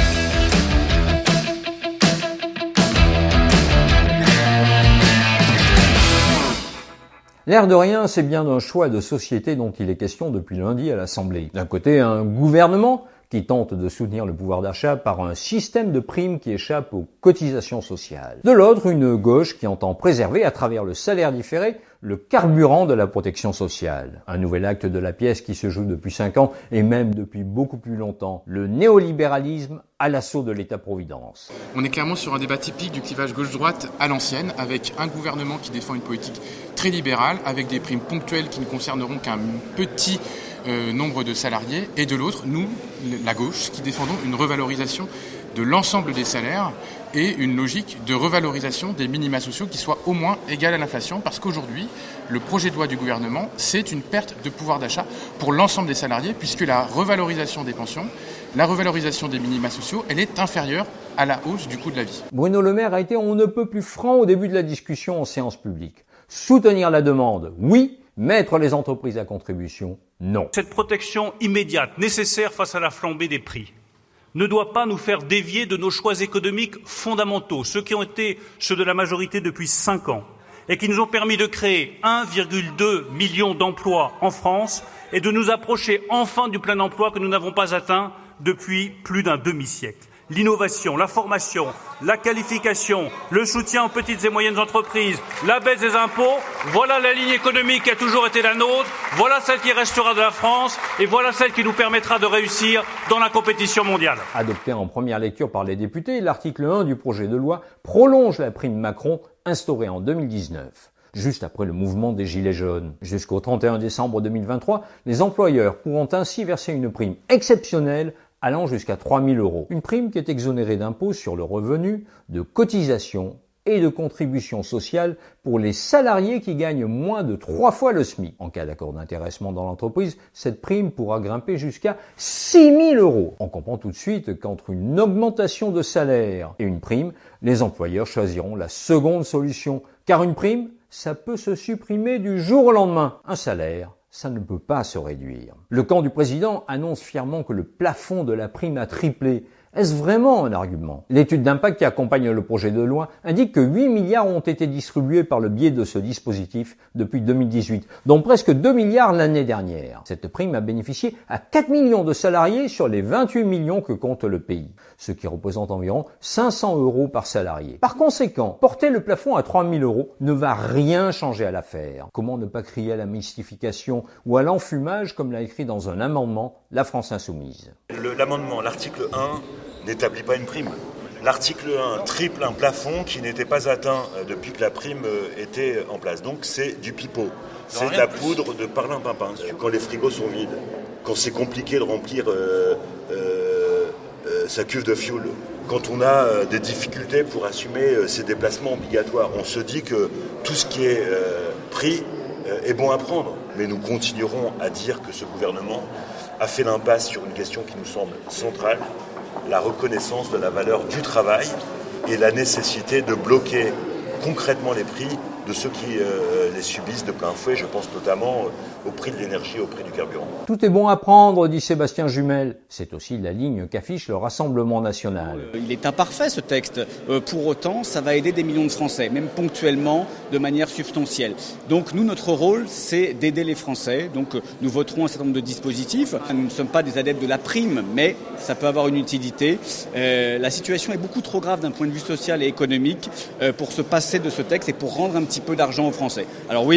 L'air de rien, c'est bien d'un choix de société dont il est question depuis lundi à l'Assemblée. D'un côté, un gouvernement qui tente de soutenir le pouvoir d'achat par un système de primes qui échappe aux cotisations sociales. De l'autre, une gauche qui entend préserver, à travers le salaire différé, le carburant de la protection sociale. Un nouvel acte de la pièce qui se joue depuis cinq ans, et même depuis beaucoup plus longtemps. Le néolibéralisme à l'assaut de l'État-providence. On est clairement sur un débat typique du clivage gauche-droite à l'ancienne, avec un gouvernement qui défend une politique très libérale, avec des primes ponctuelles qui ne concerneront qu'un petit Euh, nombre de salariés, et de l'autre, nous, la gauche, qui défendons une revalorisation de l'ensemble des salaires et une logique de revalorisation des minima sociaux qui soit au moins égale à l'inflation, parce qu'aujourd'hui, le projet de loi du gouvernement, c'est une perte de pouvoir d'achat pour l'ensemble des salariés, puisque la revalorisation des pensions, la revalorisation des minima sociaux, elle est inférieure à la hausse du coût de la vie. Bruno Le Maire a été on ne peut plus franc au début de la discussion en séance publique. Soutenir la demande, oui. Mettre les entreprises à contribution, non. Cette protection immédiate, nécessaire face à la flambée des prix, ne doit pas nous faire dévier de nos choix économiques fondamentaux, ceux qui ont été ceux de la majorité depuis cinq ans, et qui nous ont permis de créer un virgule deux million d'emplois en France et de nous approcher enfin du plein emploi que nous n'avons pas atteint depuis plus d'un demi-siècle. L'innovation, la formation, la qualification, le soutien aux petites et moyennes entreprises, la baisse des impôts, voilà la ligne économique qui a toujours été la nôtre, voilà celle qui restera de la France et voilà celle qui nous permettra de réussir dans la compétition mondiale. Adopté en première lecture par les députés, l'article un du projet de loi prolonge la prime Macron instaurée en deux mille dix-neuf. Juste après le mouvement des Gilets jaunes. Jusqu'au trente et un décembre deux mille vingt-trois, les employeurs pourront ainsi verser une prime exceptionnelle allant jusqu'à trois mille euros. Une prime qui est exonérée d'impôts sur le revenu, de cotisations et de contributions sociales pour les salariés qui gagnent moins de trois fois le SMIC. En cas d'accord d'intéressement dans l'entreprise, cette prime pourra grimper jusqu'à six mille euros. On comprend tout de suite qu'entre une augmentation de salaire et une prime, les employeurs choisiront la seconde solution. Car une prime, ça peut se supprimer du jour au lendemain. Un salaire, ça ne peut pas se réduire. Le camp du président annonce fièrement que le plafond de la prime a triplé. Est-ce vraiment un argument? L'étude d'impact qui accompagne le projet de loi indique que huit milliards ont été distribués par le biais de ce dispositif depuis deux mille dix-huit, dont presque deux milliards l'année dernière. Cette prime a bénéficié à quatre millions de salariés sur les vingt-huit millions que compte le pays, ce qui représente environ cinq cents euros par salarié. Par conséquent, porter le plafond à trois mille euros ne va rien changer à l'affaire. Comment ne pas crier à la mystification ou à l'enfumage comme l'a écrit dans un amendement la France Insoumise? Le, l'amendement, l'article un, n'établit pas une prime. L'article un triple un plafond qui n'était pas atteint depuis que la prime était en place. Donc c'est du pipeau. C'est de la poudre de parlimpinpin. Quand les frigos sont vides, quand c'est compliqué de remplir euh, euh, euh, sa cuve de fioul, quand on a euh, des difficultés pour assumer euh, ses déplacements obligatoires, on se dit que tout ce qui est euh, pris euh, est bon à prendre. Mais nous continuerons à dire que ce gouvernement a fait l'impasse sur une question qui nous semble centrale, la reconnaissance de la valeur du travail et la nécessité de bloquer concrètement les prix de ceux qui euh, les subissent de plein fouet. Je pense notamment euh, au prix de l'énergie, au prix du carburant. Tout est bon à prendre, dit Sébastien Jumel. C'est aussi la ligne qu'affiche le Rassemblement national. Il est imparfait ce texte. Euh, pour autant, ça va aider des millions de Français, même ponctuellement, de manière substantielle. Donc nous, notre rôle, c'est d'aider les Français. Donc nous voterons un certain nombre de dispositifs. Nous ne sommes pas des adeptes de la prime, mais ça peut avoir une utilité. Euh, la situation est beaucoup trop grave d'un point de vue social et économique euh, pour se passer de ce texte et pour rendre un petit peu d'argent aux Français. Alors oui,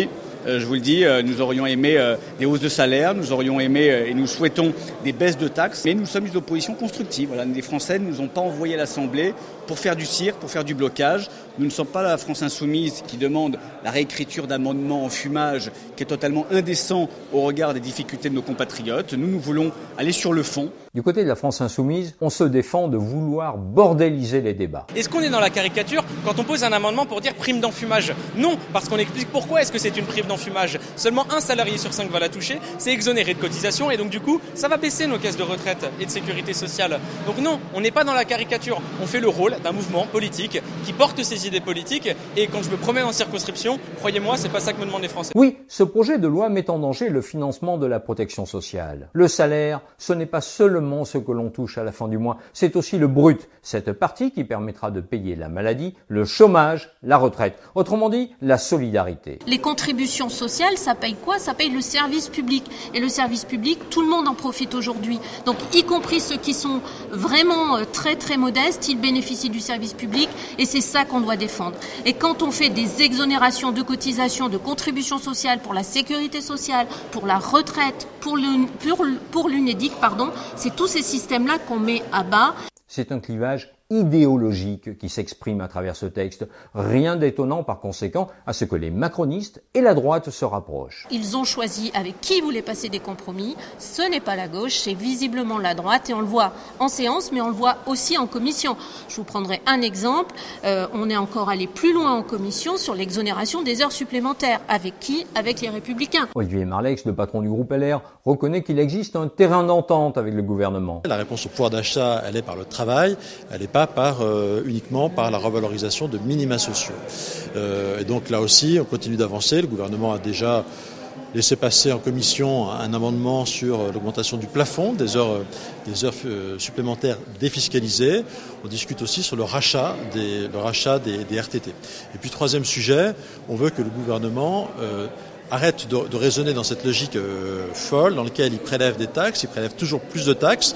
Euh, je vous le dis, euh, nous aurions aimé euh, des hausses de salaire, nous aurions aimé euh, et nous souhaitons des baisses de taxes, mais nous sommes une opposition constructive. Voilà, les Français ne nous ont pas envoyés à l'Assemblée pour faire du cirque, pour faire du blocage. Nous ne sommes pas la France insoumise qui demande la réécriture d'amendements en fumage qui est totalement indécent au regard des difficultés de nos compatriotes. Nous, nous voulons aller sur le fond. Du côté de la France insoumise, on se défend de vouloir bordéliser les débats. Est-ce qu'on est dans la caricature quand on pose un amendement pour dire prime d'enfumage ? Non, parce qu'on explique pourquoi est-ce que c'est une prime d'enfumage. Seulement un salarié sur cinq va la toucher, c'est exonéré de cotisation et donc du coup, ça va baisser nos caisses de retraite et de sécurité sociale. Donc non, on n'est pas dans la caricature. On fait le rôle d'un mouvement politique qui porte ses idées politiques et quand je me promène en circonscription, croyez-moi, c'est pas ça que me demandent les Français. Oui, ce projet de loi met en danger le financement de la protection sociale. Le salaire, ce n'est pas seulement ce que l'on touche à la fin du mois, c'est aussi le brut, cette partie qui permettra de payer la maladie, le chômage, la retraite. Autrement dit, la solidarité. Les contributions sociales, ça paye quoi ? Ça paye le service public. Et le service public, tout le monde en profite aujourd'hui. Donc, y compris ceux qui sont vraiment très très modestes, ils bénéficient du service public et c'est ça qu'on doit défendre. Et quand on fait des exonérations de cotisations, de contributions sociales pour la sécurité sociale, pour la retraite, pour l'U- pour, pour l'UNEDIC, pardon, c'est tous ces systèmes-là qu'on met à bas. C'est un clivage idéologique qui s'exprime à travers ce texte. Rien d'étonnant par conséquent à ce que les macronistes et la droite se rapprochent. Ils ont choisi avec qui ils voulaient passer des compromis. Ce n'est pas la gauche, c'est visiblement la droite et on le voit en séance mais on le voit aussi en commission. Je vous prendrai un exemple. Euh, on est encore allé plus loin en commission sur l'exonération des heures supplémentaires. Avec qui ? Avec les Républicains. Olivier Marleix, le patron du groupe L R, reconnaît qu'il existe un terrain d'entente avec le gouvernement. La réponse au pouvoir d'achat, elle est par le travail, elle est pas par, euh, uniquement par la revalorisation de minima sociaux. Euh, et donc là aussi, on continue d'avancer. Le gouvernement a déjà laissé passer en commission un amendement sur l'augmentation du plafond des heures, des heures euh, supplémentaires défiscalisées. On discute aussi sur le rachat des, le rachat des, des R T T. Et puis troisième sujet, on veut que le gouvernement euh, arrête de, de raisonner dans cette logique euh, folle dans laquelle il prélève des taxes, il prélève toujours plus de taxes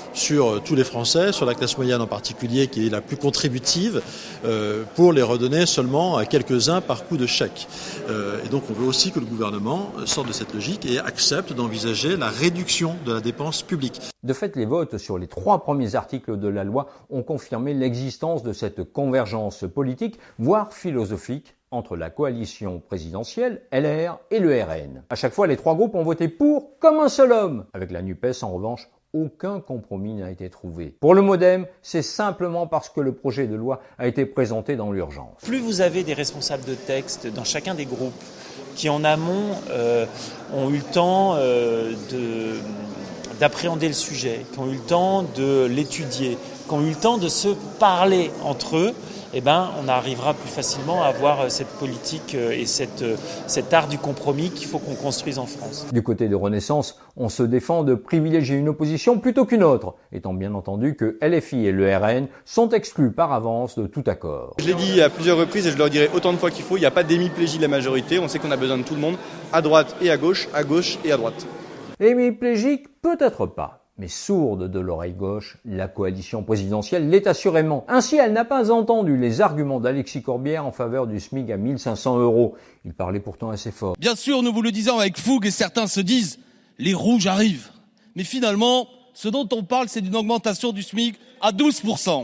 sur tous les Français, sur la classe moyenne en particulier, qui est la plus contributive, euh, pour les redonner seulement à quelques-uns par coup de chèque. Euh, et donc on veut aussi que le gouvernement sorte de cette logique et accepte d'envisager la réduction de la dépense publique. De fait, les votes sur les trois premiers articles de la loi ont confirmé l'existence de cette convergence politique, voire philosophique, entre la coalition présidentielle, L R et le R N. À chaque fois, les trois groupes ont voté pour comme un seul homme. Avec la NUPES, en revanche, aucun compromis n'a été trouvé. Pour le MoDem, c'est simplement parce que le projet de loi a été présenté dans l'urgence. Plus vous avez des responsables de texte dans chacun des groupes qui en amont euh, ont eu le temps euh, de, d'appréhender le sujet, qui ont eu le temps de l'étudier, qui ont eu le temps de se parler entre eux, eh ben, on arrivera plus facilement à avoir cette politique et cette, cet art du compromis qu'il faut qu'on construise en France. Du côté de Renaissance, on se défend de privilégier une opposition plutôt qu'une autre, étant bien entendu que L F I et le R N sont exclus par avance de tout accord. Je l'ai dit à plusieurs reprises et je le redirai autant de fois qu'il faut, il n'y a pas d'hémiplégie de la majorité, on sait qu'on a besoin de tout le monde, à droite et à gauche, à gauche et à droite. Hémiplégique, peut-être pas. Mais sourde de l'oreille gauche, la coalition présidentielle l'est assurément. Ainsi, elle n'a pas entendu les arguments d'Alexis Corbière en faveur du SMIC à mille cinq cents euros. Il parlait pourtant assez fort. Bien sûr, nous vous le disons avec fougue et certains se disent « les rouges arrivent ». Mais finalement, ce dont on parle, c'est d'une augmentation du SMIC à douze pour cent.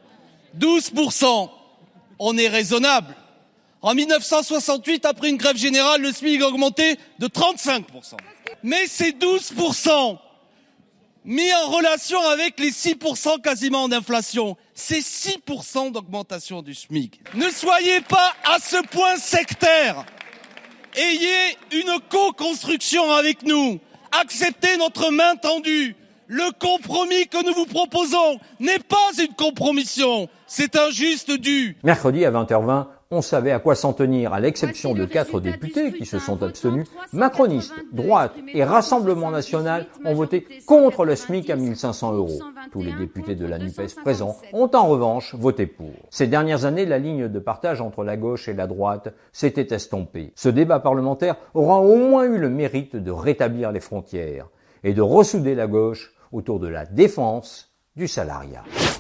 douze pour cent, on est raisonnable. En mille neuf cent soixante-huit, après une grève générale, le SMIC a augmenté de trente-cinq pour cent. Mais c'est douze pour cent mis en relation avec les six pour cent quasiment d'inflation. C'est six pour cent d'augmentation du SMIC. Ne soyez pas à ce point sectaire. Ayez une co-construction avec nous. Acceptez notre main tendue. Le compromis que nous vous proposons n'est pas une compromission. C'est un juste dû. Mercredi à vingt heures vingt, on savait à quoi s'en tenir, à l'exception de quatre députés qui se sont abstenus. Macronistes, droite et Rassemblement national ont voté contre le SMIC à mille cinq cents euros. Tous les députés de la NUPES présents ont en revanche voté pour. Ces dernières années, la ligne de partage entre la gauche et la droite s'était estompée. Ce débat parlementaire aura au moins eu le mérite de rétablir les frontières et de ressouder la gauche autour de la défense du salariat.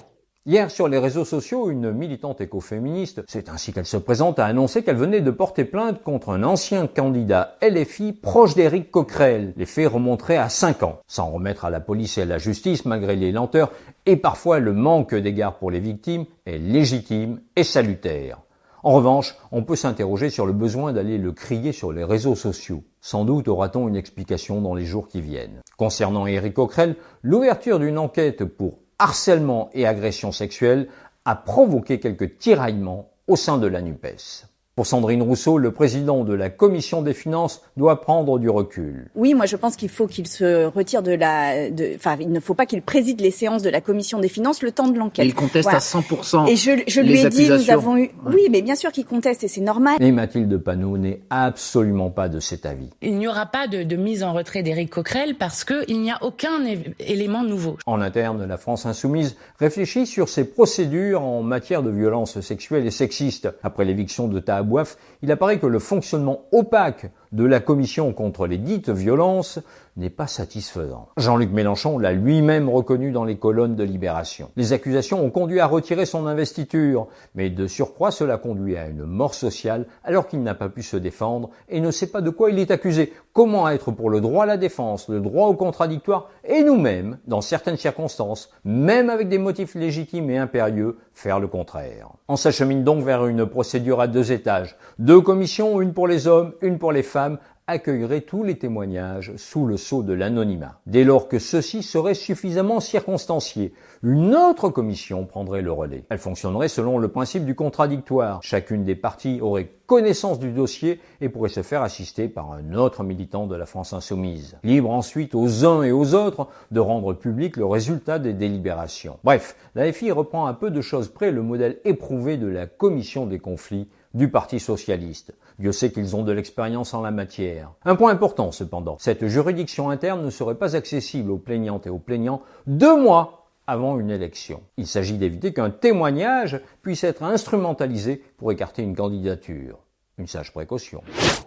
Hier, sur les réseaux sociaux, une militante écoféministe, c'est ainsi qu'elle se présente, a annoncé qu'elle venait de porter plainte contre un ancien candidat L F I proche d'Éric Coquerel. Les faits remonteraient à cinq ans. Sans remettre à la police et à la justice, malgré les lenteurs et parfois le manque d'égard pour les victimes, est légitime et salutaire. En revanche, on peut s'interroger sur le besoin d'aller le crier sur les réseaux sociaux. Sans doute aura-t-on une explication dans les jours qui viennent. Concernant Éric Coquerel, l'ouverture d'une enquête pour harcèlement et agression sexuelle a provoqué quelques tiraillements au sein de la NUPES. Pour Sandrine Rousseau, le président de la Commission des finances doit prendre du recul. Oui, moi je pense qu'il faut qu'il se retire de la... De, enfin, il ne faut pas qu'il préside les séances de la Commission des finances le temps de l'enquête. Et il conteste voilà. à cent pour cent Et je, je les lui ai accusations. dit, nous avons eu... Ouais. Oui, mais bien sûr qu'il conteste et c'est normal. Et Mathilde Panot n'est absolument pas de cet avis. Il n'y aura pas de, de mise en retrait d'Éric Coquerel parce qu'il n'y a aucun é- élément nouveau. En interne, la France insoumise réfléchit sur ses procédures en matière de violences sexuelles et sexistes. Après l'éviction de Tahabouaf, il apparaît que le fonctionnement opaque de la commission contre les dites violences n'est pas satisfaisant. Jean-Luc Mélenchon l'a lui-même reconnu dans les colonnes de Libération. Les accusations ont conduit à retirer son investiture, mais de surcroît cela conduit à une mort sociale alors qu'il n'a pas pu se défendre et ne sait pas de quoi il est accusé. Comment être pour le droit à la défense, le droit au contradictoire et nous-mêmes, dans certaines circonstances, même avec des motifs légitimes et impérieux, faire le contraire. On s'achemine donc vers une procédure à deux étages. Deux commissions, une pour les hommes, une pour les femmes, accueillerait tous les témoignages sous le sceau de l'anonymat. Dès lors que ceux-ci seraient suffisamment circonstanciés, une autre commission prendrait le relais. Elle fonctionnerait selon le principe du contradictoire. Chacune des parties aurait connaissance du dossier et pourrait se faire assister par un autre militant de la France insoumise. Libre ensuite aux uns et aux autres de rendre public le résultat des délibérations. Bref, la F I reprend un peu de choses près le modèle éprouvé de la commission des conflits du Parti socialiste. Dieu sait qu'ils ont de l'expérience en la matière. Un point important cependant, cette juridiction interne ne serait pas accessible aux plaignantes et aux plaignants deux mois avant une élection. Il s'agit d'éviter qu'un témoignage puisse être instrumentalisé pour écarter une candidature. Une sage précaution.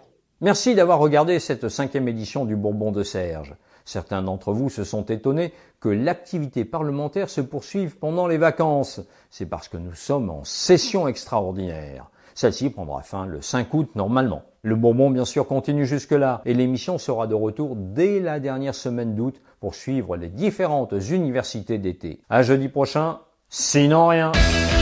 Merci d'avoir regardé cette cinquième édition du Bourbon de Serge. Certains d'entre vous se sont étonnés que l'activité parlementaire se poursuive pendant les vacances. C'est parce que nous sommes en session extraordinaire. Celle-ci prendra fin le cinq août normalement. Le Bourbon bien sûr continue jusque-là et l'émission sera de retour dès la dernière semaine d'août pour suivre les différentes universités d'été. À jeudi prochain, sinon rien.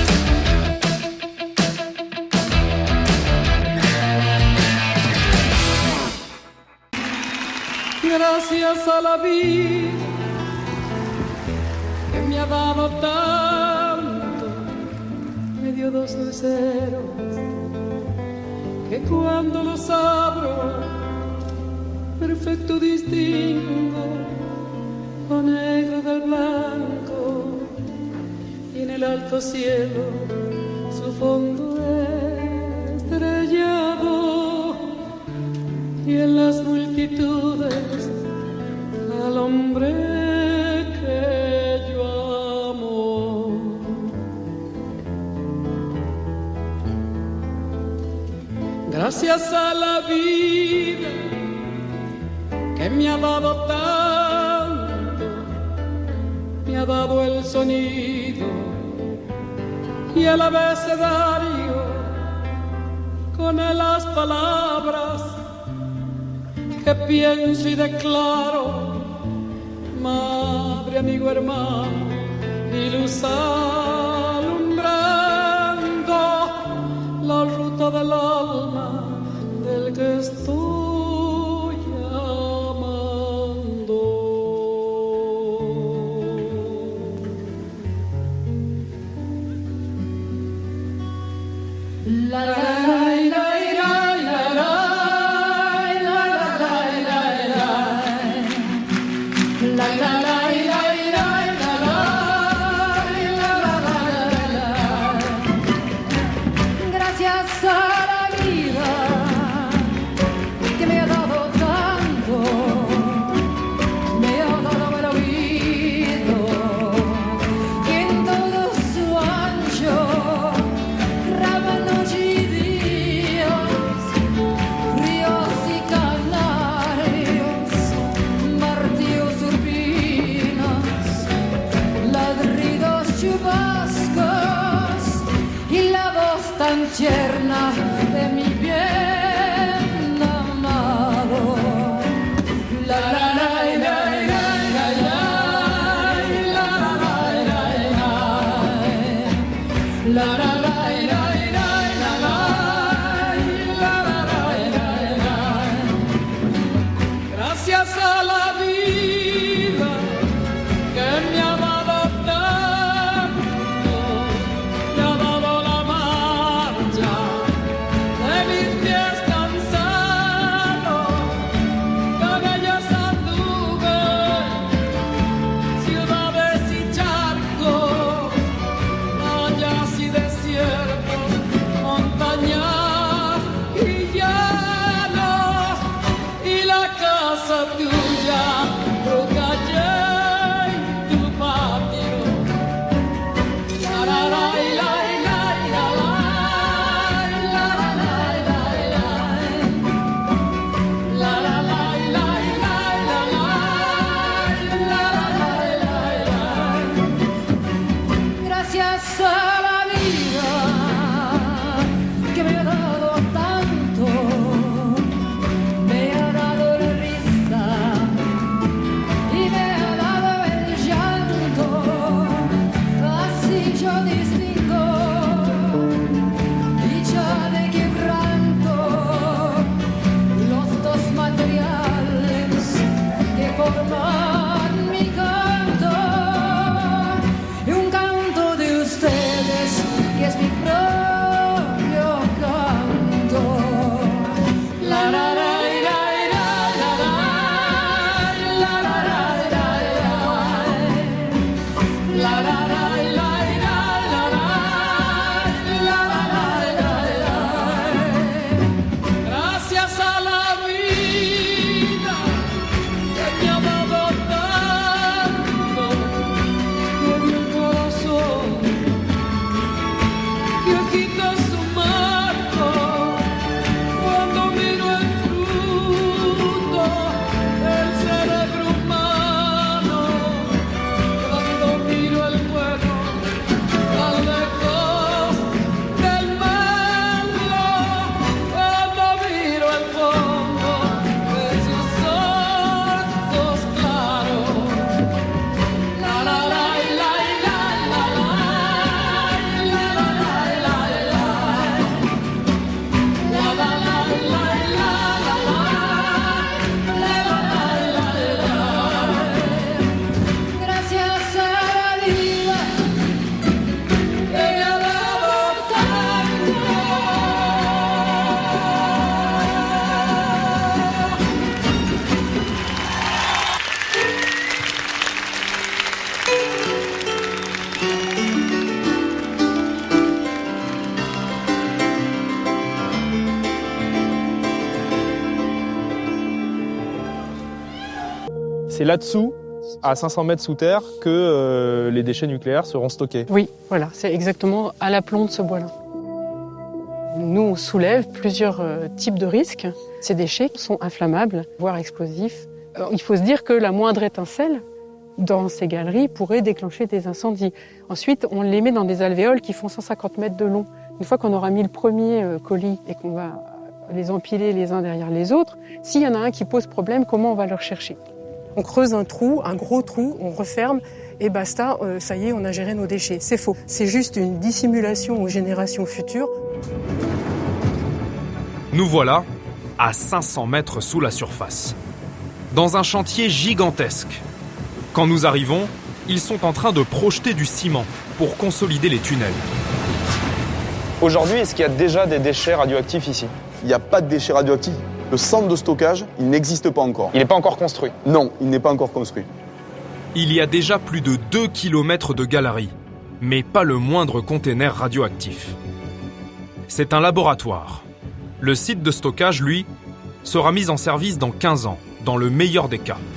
Gracias a la vida que me ha dado tanto, me dio dos luceros que cuando los abro perfecto distingo lo negro del blanco y en el alto cielo su fondo estrellado y en las multitudes al hombre que yo amo. Gracias a la vida que me ha dado tanto, me ha dado el sonido y el abecedario con él las palabras que pienso y declaro, madre, amigo, hermano, y luz alumbrando la ruta del alma del que estoy amando. La, la, la, la, la, la. Gracias a la vida que me ha dado tanto, me ha dado el oído y en todo su ancho rábano y tierna de mi bien amado. La la la la la la la la la la la. Gracias a la vida que me ha dado tanto, me ha dado la marcha de mis pies cansados, caballos anduve, ciudades y charcos, vallas y desiertos, montañas y llanos, y la casa tuya, tu calle y tu patio. La la la la la la la la la la la la la. Gracias a la vida que me ha dado tanto, me ha dado risa y me ha dado el llanto, así yo distingo dicha de quebranto, los dos materiales que forman mi canto, y un canto de ustedes que es mi propio canto. La la la la la la la la la la la la. Gracias a la vida que me ha dado tanto, que mi corazón que quita su marco cuando miro el fruto del cerebro humano, cuando miro el fuego tan lejos del mundo, cuando miro el fondo de sus ojos claros. La la la la la la la la la la la la. Gracias a la vida que me ha dado tanto. C'est là-dessous, à cinq cents mètres sous terre, que euh, les déchets nucléaires seront stockés. Oui, voilà, c'est exactement à l'aplomb de ce bois-là. Nous, on soulève plusieurs euh, types de risques. Ces déchets sont inflammables, voire explosifs. Alors, il faut se dire que la moindre étincelle dans ces galeries pourrait déclencher des incendies. Ensuite, on les met dans des alvéoles qui font cent cinquante mètres de long. Une fois qu'on aura mis le premier euh, colis et qu'on va les empiler les uns derrière les autres, s'il y en a un qui pose problème, comment on va le rechercher ? On creuse un trou, un gros trou, on referme et basta, euh, ça y est, on a géré nos déchets. C'est faux. C'est juste une dissimulation aux générations futures. Nous voilà à cinq cents mètres sous la surface, dans un chantier gigantesque. Quand nous arrivons, ils sont en train de projeter du ciment pour consolider les tunnels. Aujourd'hui, est-ce qu'il y a déjà des déchets radioactifs ici ? Il n'y a pas de déchets radioactifs. Le centre de stockage, il n'existe pas encore. Il n'est pas encore construit ? Non, il n'est pas encore construit. Il y a déjà plus de deux kilomètres de galeries, mais pas le moindre container radioactif. C'est un laboratoire. Le site de stockage, lui, sera mis en service dans quinze ans, dans le meilleur des cas.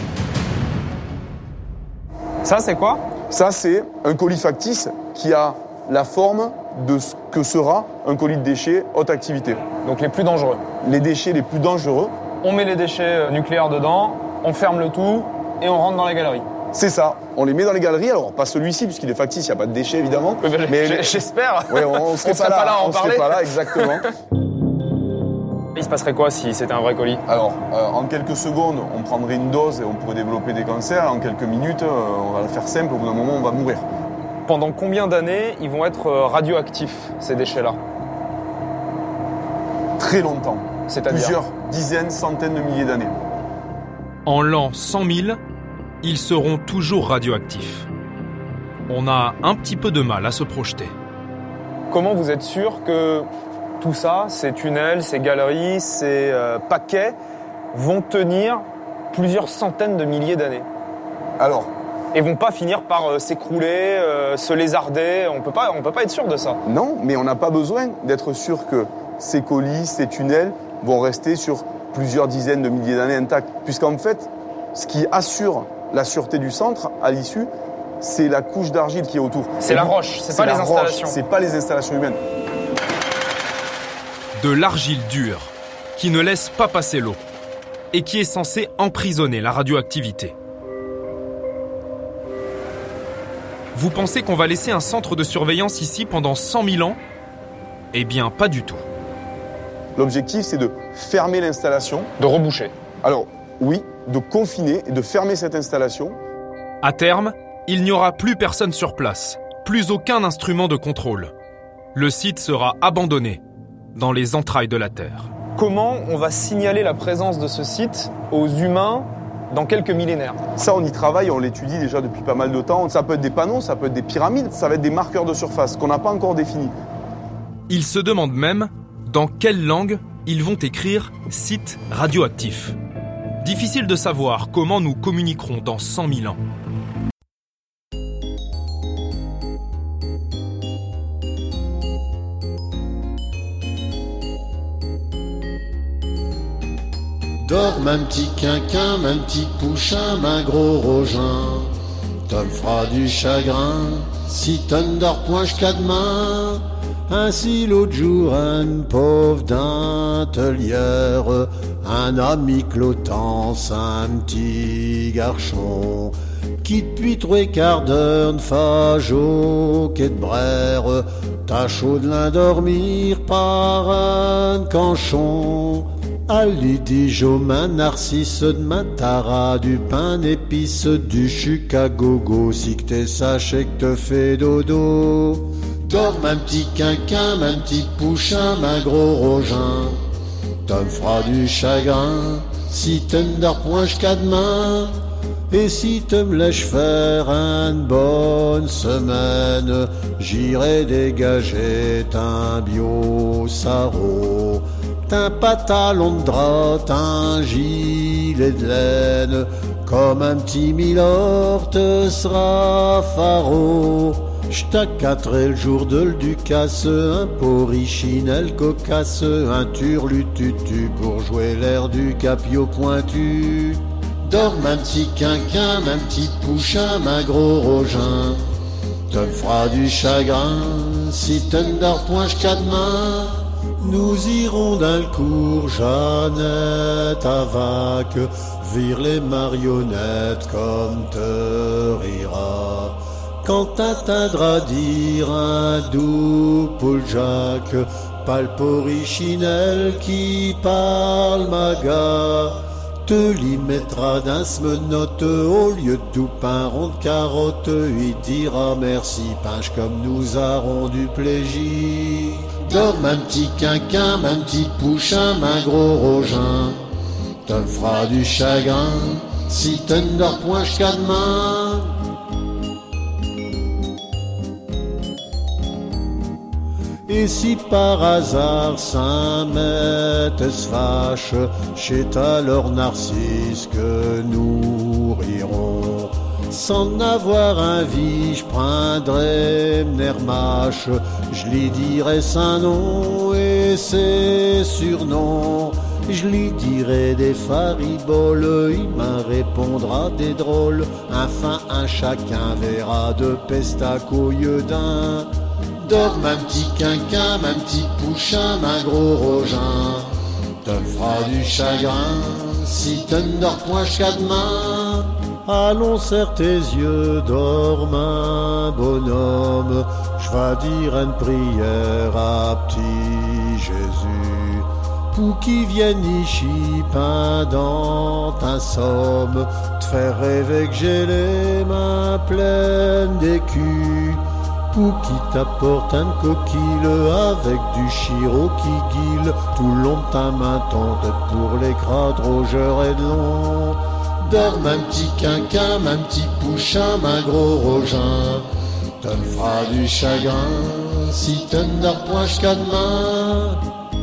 Ça, c'est quoi ? Ça, c'est un colis factice qui a la forme de ce que sera un colis de déchets haute activité. Donc les plus dangereux. Les déchets les plus dangereux. On met les déchets nucléaires dedans, on ferme le tout et on rentre dans la galerie. C'est ça, on les met dans les galeries, alors pas celui-ci puisqu'il est factice, il n'y a pas de déchets évidemment. Oui, ben, mais j'espère. Oui, on ne serait, serait pas, pas là, là à en on parler. serait pas là, exactement. Il se passerait quoi si c'était un vrai colis? Alors, euh, en quelques secondes, on prendrait une dose et on pourrait développer des cancers. En quelques minutes, euh, on va le faire simple, au bout d'un moment, on va mourir. Pendant combien d'années ils vont être radioactifs, ces déchets-là? Très longtemps. C'est-à-dire plusieurs dizaines, centaines de milliers d'années. En l'an cent mille, ils seront toujours radioactifs. On a un petit peu de mal à se projeter. Comment vous êtes sûr que tout ça, ces tunnels, ces galeries, ces euh, paquets, vont tenir plusieurs centaines de milliers d'années? Alors Et vont pas finir par euh, s'écrouler, euh, se lézarder? On peut pas, on peut pas être sûr de ça. Non, mais on n'a pas besoin d'être sûr que ces colis, ces tunnels vont rester sur plusieurs dizaines de milliers d'années intacts. Puisqu'en fait, ce qui assure la sûreté du centre, à l'issue, c'est la couche d'argile qui est autour. C'est la roche, c'est pas les installations. C'est pas les installations humaines. De l'argile dure, qui ne laisse pas passer l'eau, et qui est censée emprisonner la radioactivité. Vous pensez qu'on va laisser un centre de surveillance ici pendant cent mille ans? Eh bien, pas du tout. L'objectif, c'est de fermer l'installation. De reboucher. Alors, oui, de confiner et de fermer cette installation. À terme, il n'y aura plus personne sur place, plus aucun instrument de contrôle. Le site sera abandonné, dans les entrailles de la Terre. Comment on va signaler la présence de ce site aux humains dans quelques millénaires? Ça, on y travaille, on l'étudie déjà depuis pas mal de temps. Ça peut être des panneaux, ça peut être des pyramides, ça va être des marqueurs de surface qu'on n'a pas encore définis. Ils se demandent même dans quelle langue ils vont écrire « site radioactif ». Difficile de savoir comment nous communiquerons dans cent mille ans. Dorme un petit quinquin, un petit pouchin, un gros rogin. T'en fera du chagrin, si t'en dors point jusqu'à demain. Ainsi l'autre jour, un pauvre d'intelière, un ami Clotance, un petit garçon, qui depuis trois quarts d'heure ne fâche au quai de Brère, t'a chaud de l'endormir par un canchon. Allez, dis Jomain, Narcisse, demain t'auras du pain d'épices, du chuc à gogo, si que t'es sachet que te fait dodo. Dorme un petit quinquin, un petit pouchin, un gros rogin. T'en feras du chagrin, si t'en dors point jusqu'à demain. Et si te me lèches faire une bonne semaine, j'irai dégager un bio sarrau. Un pantalon de drap, un gilet de laine, comme un petit milord te sera faro. J't'accatterai le jour de l'Ducasse, un porrichinelle cocasse, un turlututu pour jouer l'air du capio pointu. Dorme un petit quinquin, un petit pouchin, un gros rogin. Te fera du chagrin, si t'en dors point jusqu'à demain. Nous irons d'un cours, Jeannette à vaque, vire les marionnettes comme te rira. Quand t'atteindras dire un doux Paul Jacques, pas le porrichinelle qui parle maga, te l'y mettra d'un smenote au lieu de tout pain rond de carotte, il dira merci pinche comme nous aurons du plaisir. Dorme un petit quinquin, un petit pouchin, un gros rogin. T'en feras du chagrin, si t'en dors point jusqu'à demain. Et si par hasard Saint-Mette se fâche, c'est alors Narcisse que nous rirons. Sans avoir un vie, je prendrai Mnermache, je lui dirai son nom et ses surnoms. Je lui dirai des fariboles, il m'en répondra des drôles. Enfin un chacun verra de peste à couille d'un. Dorme un petit quinquin, un petit pouchin, un gros rogin. Te fera du chagrin, si t'en dors point jusqu'à demain. Allons, serre tes yeux, dorme un bonhomme. Je vais dire une prière à petit Jésus. Pour qu'il vienne ici pendant un somme, te faire rêver que j'ai les mains pleines d'écus. Pour qu'il t'apporte un coquille avec du chiro qui guille tout le long de ta main tente pour les gras de rogeur et de long. Dorme un petit quinquin, un petit pouchin, un gros rogin. T'en feras du chagrin si t'en dors point jusqu'à demain.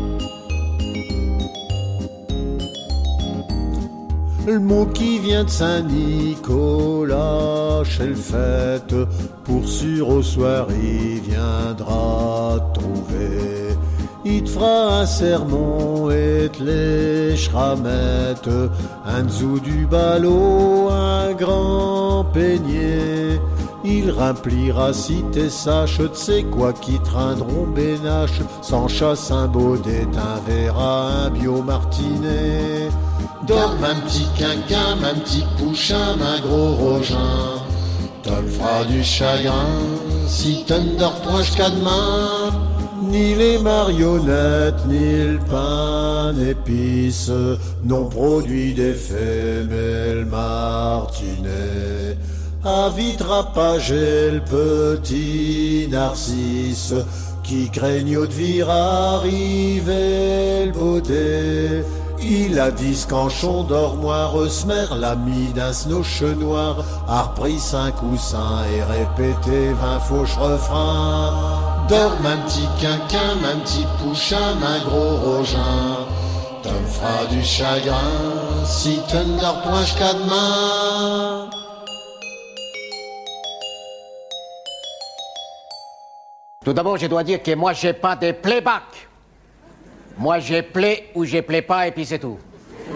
Le mot qui vient de Saint-Nicolas chez le fête, pour sûr au soir il viendra trouver. Il te fera un sermon et te léchera mettre un zou du ballot, un grand peignet. Il remplira si t'es sache, tu sais quoi qui traîneront bénache, sans chasse un baudet, un verre à un bio martinet. Dorme un petit quinquin, un petit pouchin, un gros rogin. T'en feras du chagrin si t'en dors point jusqu'à demain. Ni les marionnettes, ni le pain d'épices n'ont produit d'effet, mais le martinet a vite rapagé le petit narcisse qui craignait de vir arriver le baudet. Il a dit ce canchon dormoir, Resmer l'a mis d'un snoche noir, a repris cinq coussins et répété vingt fauches refrains. Dorme un petit quinquin, un petit pouchin, un gros rogin. T'en feras du chagrin si t'en dors point jusqu'à demain. Tout d'abord, je dois dire que moi, j'ai pas de playback. Moi, j'ai play ou j'ai play pas et puis c'est tout.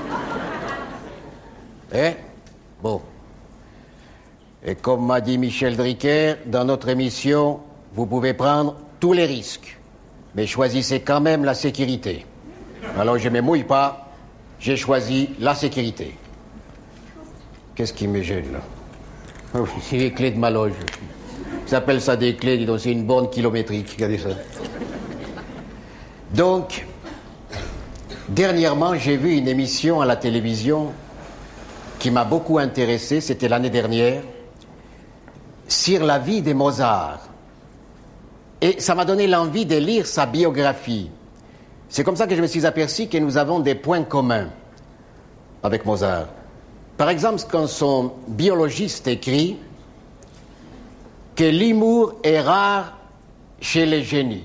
Eh? Bon. Et comme m'a dit Michel Drucker, dans notre émission, vous pouvez prendre tous les risques, mais choisissez quand même la sécurité. Alors je me mouille pas, j'ai choisi la sécurité. Qu'est-ce qui me gêne là? Oh, c'est les clés de ma loge. Ils appellent ça des clés, dis donc, c'est une borne kilométrique, regardez ça. Donc, dernièrement, j'ai vu une émission à la télévision qui m'a beaucoup intéressé, c'était l'année dernière, sur la vie de Mozart. Et ça m'a donné l'envie de lire sa biographie. C'est comme ça que je me suis aperçu que nous avons des points communs avec Mozart. Par exemple, quand son biologiste écrit que l'humour est rare chez les génies.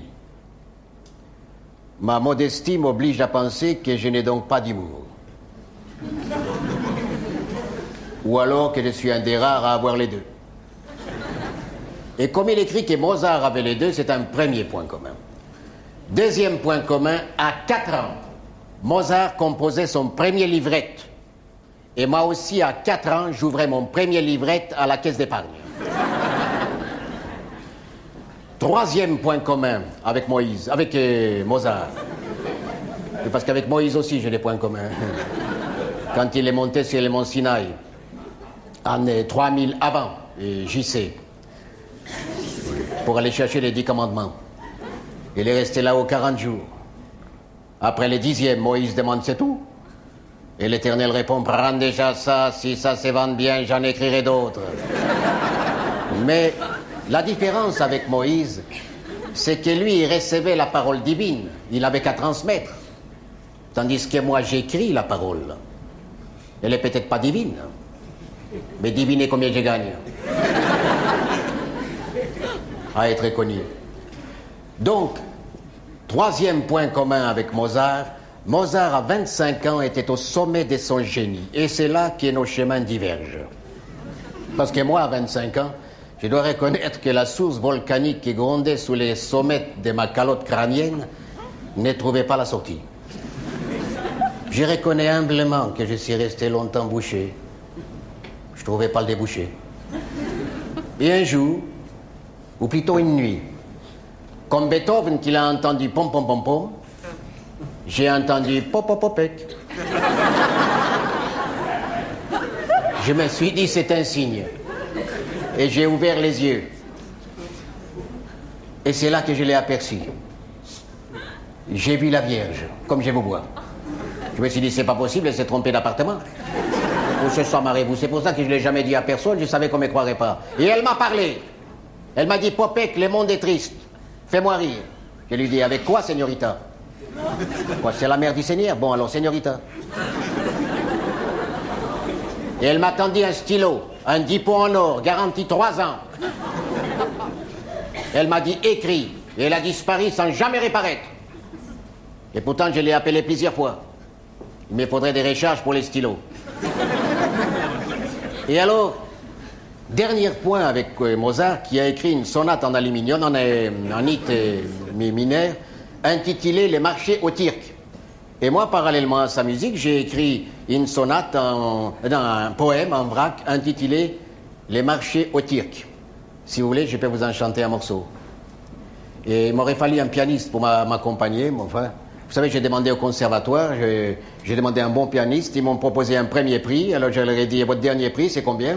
Ma modestie m'oblige à penser que je n'ai donc pas d'humour. Ou alors que je suis un des rares à avoir les deux. Et comme il écrit que Mozart avait les deux, c'est un premier point commun. Deuxième point commun, à quatre ans, Mozart composait son premier livret. Et moi aussi, à quatre ans, j'ouvrais mon premier livret à la caisse d'épargne. Troisième point commun avec Moïse, avec euh, Mozart. Et parce qu'avec Moïse aussi, j'ai des points communs. Quand il est monté sur le mont Sinaï, en euh, trois mille avant, euh, J C, pour aller chercher les dix commandements. Il est resté là-haut quarante jours. Après le dixième, Moïse demande c'est tout. Et l'Éternel répond, prends déjà ça, si ça se vend bien, j'en écrirai d'autres. Mais la différence avec Moïse, c'est que lui, il recevait la parole divine. Il n'avait qu'à transmettre. Tandis que moi, j'écris la parole. Elle n'est peut-être pas divine. Mais devinez combien je gagne. À être connu. Donc, troisième point commun avec Mozart, Mozart, à vingt-cinq ans, était au sommet de son génie. Et c'est là que nos chemins divergent. Parce que moi, à vingt-cinq ans, je dois reconnaître que la source volcanique qui grondait sous les sommets de ma calotte crânienne ne trouvait pas la sortie. Je reconnais humblement que je suis resté longtemps bouché. Je ne trouvais pas le débouché. Et un jour, ou plutôt une nuit, comme Beethoven qu'il a entendu pom pom pom pom, j'ai entendu pop pop popec. Je me suis dit, c'est un signe. Et j'ai ouvert les yeux. Et c'est là que je l'ai aperçu. J'ai vu la Vierge, comme je vous vois. Je me suis dit, c'est pas possible, elle s'est trompée d'appartement. Vous se sent marrez-vous. C'est pour ça que je ne l'ai jamais dit à personne, je savais qu'on ne me croirait pas. Et elle m'a parlé. Elle m'a dit, Popek, le monde est triste. Fais-moi rire. Je lui ai dit, avec quoi, señorita? Quoi, c'est la mère du Seigneur? Bon, alors, señorita. Et elle m'a tendu un stylo, un dipôt en or, garanti trois ans. Elle m'a dit, écris. Et elle a disparu sans jamais réapparaître. Et pourtant, je l'ai appelée plusieurs fois. Il me faudrait des recharges pour les stylos. Et alors, dernier point avec euh, Mozart, qui a écrit une sonate en aluminium, en, en it mineur, intitulée Les marchés au Turc. Et moi, parallèlement à sa musique, j'ai écrit une sonate, en, non, un poème en vrac, intitulé Les marchés au Turc. Si vous voulez, je peux vous en chanter un morceau. Et il m'aurait fallu un pianiste pour m'accompagner, mais enfin... Vous savez, j'ai demandé au conservatoire, j'ai demandé un bon pianiste, ils m'ont proposé un premier prix, alors je leur ai dit, votre dernier prix, c'est combien?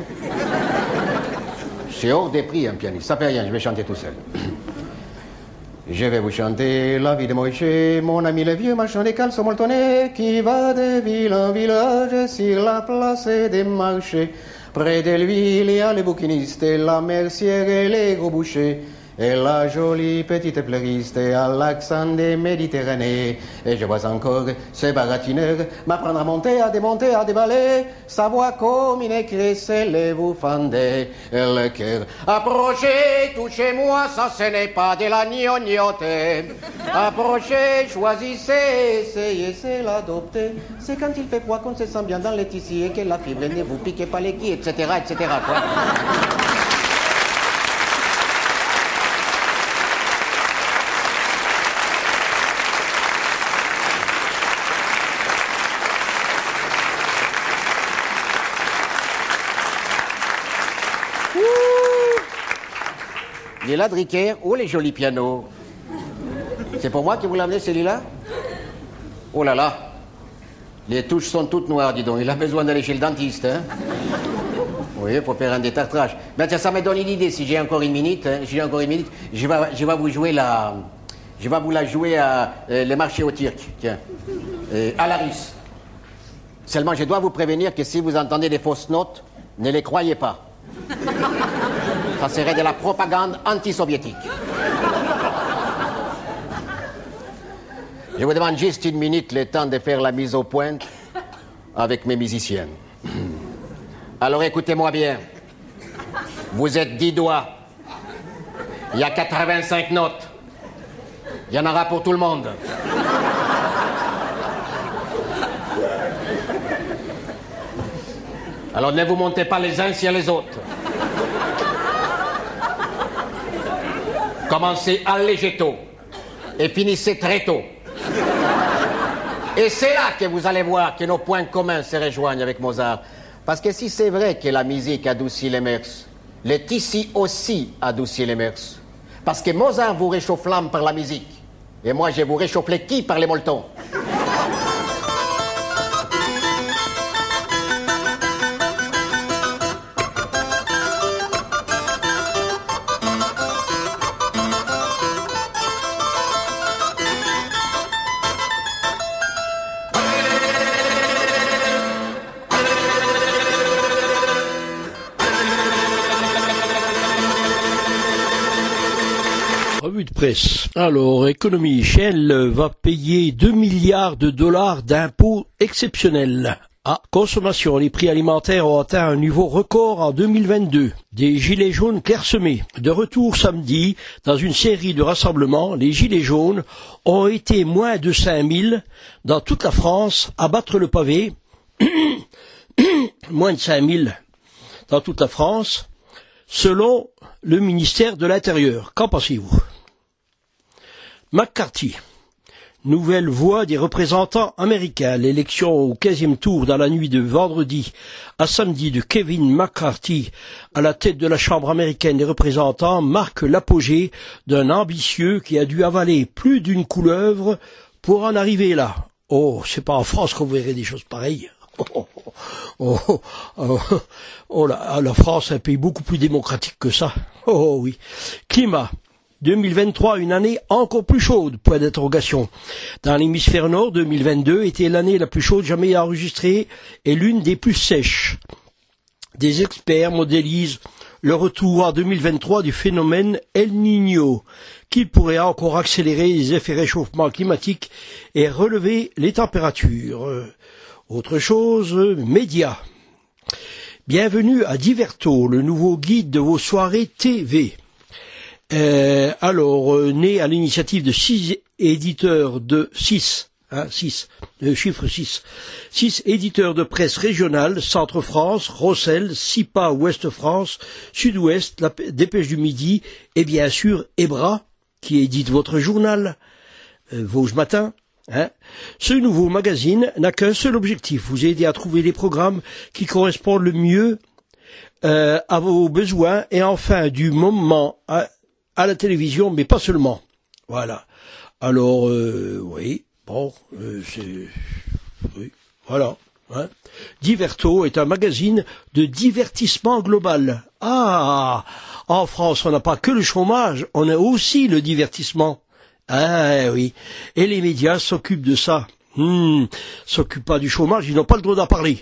C'est hors des prix, un pianiste, ça fait rien, je vais chanter tout seul. Je vais vous chanter la vie de Moïse, mon ami le vieux marchand des caleçons molletonnés, qui va de ville en village sur la place des marchés. Près de lui, il y a les bouquinistes, la mercière et les gros bouchers. Et la jolie petite fleuriste à l'accent des Méditerranées. Et je vois encore ce baratineur m'apprendre à monter, à démonter, à déballer. Sa voix comme une crécelle vous fendait le cœur. Approchez, touchez-moi, ça ce n'est pas de la gnognotte. Approchez, choisissez, essayez, c'est l'adopter. C'est quand il fait froid qu'on se sent bien dans les tissus et que la fibre ne vous pique pas les pieds, et cetera, et cetera quoi. Il est là, Drucker. Oh, les jolis pianos. C'est pour moi que vous l'amenez, celui-là? Oh là là. Les touches sont toutes noires, dis donc. Il a besoin d'aller chez le dentiste, hein? Oui, pour faire un détartrage. Ben, tiens, ça me donne une idée. Si j'ai encore une minute, hein, si j'ai encore une minute, je vais, je vais vous jouer la... Je vais vous la jouer à euh, les marchés au Turc. Tiens. Euh, à la russe. Seulement, je dois vous prévenir que si vous entendez des fausses notes, ne les croyez pas. Ça serait de la propagande anti-soviétique. Je vous demande juste une minute, le temps de faire la mise au point avec mes musiciens. Alors écoutez-moi bien. Vous êtes dix doigts. Il y a quatre-vingt-cinq notes. Il y en aura pour tout le monde. Alors ne vous montez pas les uns sur les autres. Commencez allégé tôt et finissez très tôt. Et c'est là que vous allez voir que nos points communs se rejoignent avec Mozart. Parce que si c'est vrai que la musique adoucit les mœurs, le tissu aussi adoucit les mœurs. Parce que Mozart vous réchauffe l'âme par la musique. Et moi, je vous réchauffe les quilles par les molletons. Revue de presse. Alors, Économie, Shell va payer deux milliards de dollars d'impôts exceptionnels. À consommation, les prix alimentaires ont atteint un niveau record en deux mille vingt-deux. Des gilets jaunes clairsemés. De retour samedi, dans une série de rassemblements, les gilets jaunes ont été moins de cinq mille dans toute la France à battre le pavé. Moins de cinq mille dans toute la France, selon le ministère de l'Intérieur. Qu'en pensez-vous? McCarthy, nouvelle voix des représentants américains. L'élection au quinzième tour dans la nuit de vendredi à samedi de Kevin McCarthy à la tête de la Chambre américaine des représentants marque l'apogée d'un ambitieux qui a dû avaler plus d'une couleuvre pour en arriver là. Oh, c'est pas en France qu'on verrait des choses pareilles. Oh, oh, oh, oh, oh la, la France est un pays beaucoup plus démocratique que ça. Oh, oh oui. Climat. deux mille vingt-trois, une année encore plus chaude, point d'interrogation. Dans l'hémisphère nord, deux mille vingt-deux était l'année la plus chaude jamais enregistrée et l'une des plus sèches. Des experts modélisent le retour en deux mille vingt-trois du phénomène El Niño, qui pourrait encore accélérer les effets réchauffement climatique et relever les températures. Autre chose, médias. Bienvenue à Diverto, le nouveau guide de vos soirées T V. Euh, alors, euh, né à l'initiative de six éditeurs de six, hein, six, le chiffre six, six éditeurs de presse régionale, Centre-France, Rossel, SIPA, Ouest-France, Sud-Ouest, la Dépêche du Midi, et bien sûr, Ebra, qui édite votre journal, euh, Vosges Matin. Hein. Ce nouveau magazine n'a qu'un seul objectif, vous aider à trouver les programmes qui correspondent le mieux euh, à vos besoins et enfin du moment à, à la télévision, mais pas seulement. Voilà. Alors, euh, oui, bon, euh, c'est... Oui, voilà. Hein. Diverto est un magazine de divertissement global. Ah, en France, on n'a pas que le chômage, on a aussi le divertissement. Ah oui, et les médias s'occupent de ça. Hmm, s'occupent pas du chômage, ils n'ont pas le droit d'en parler.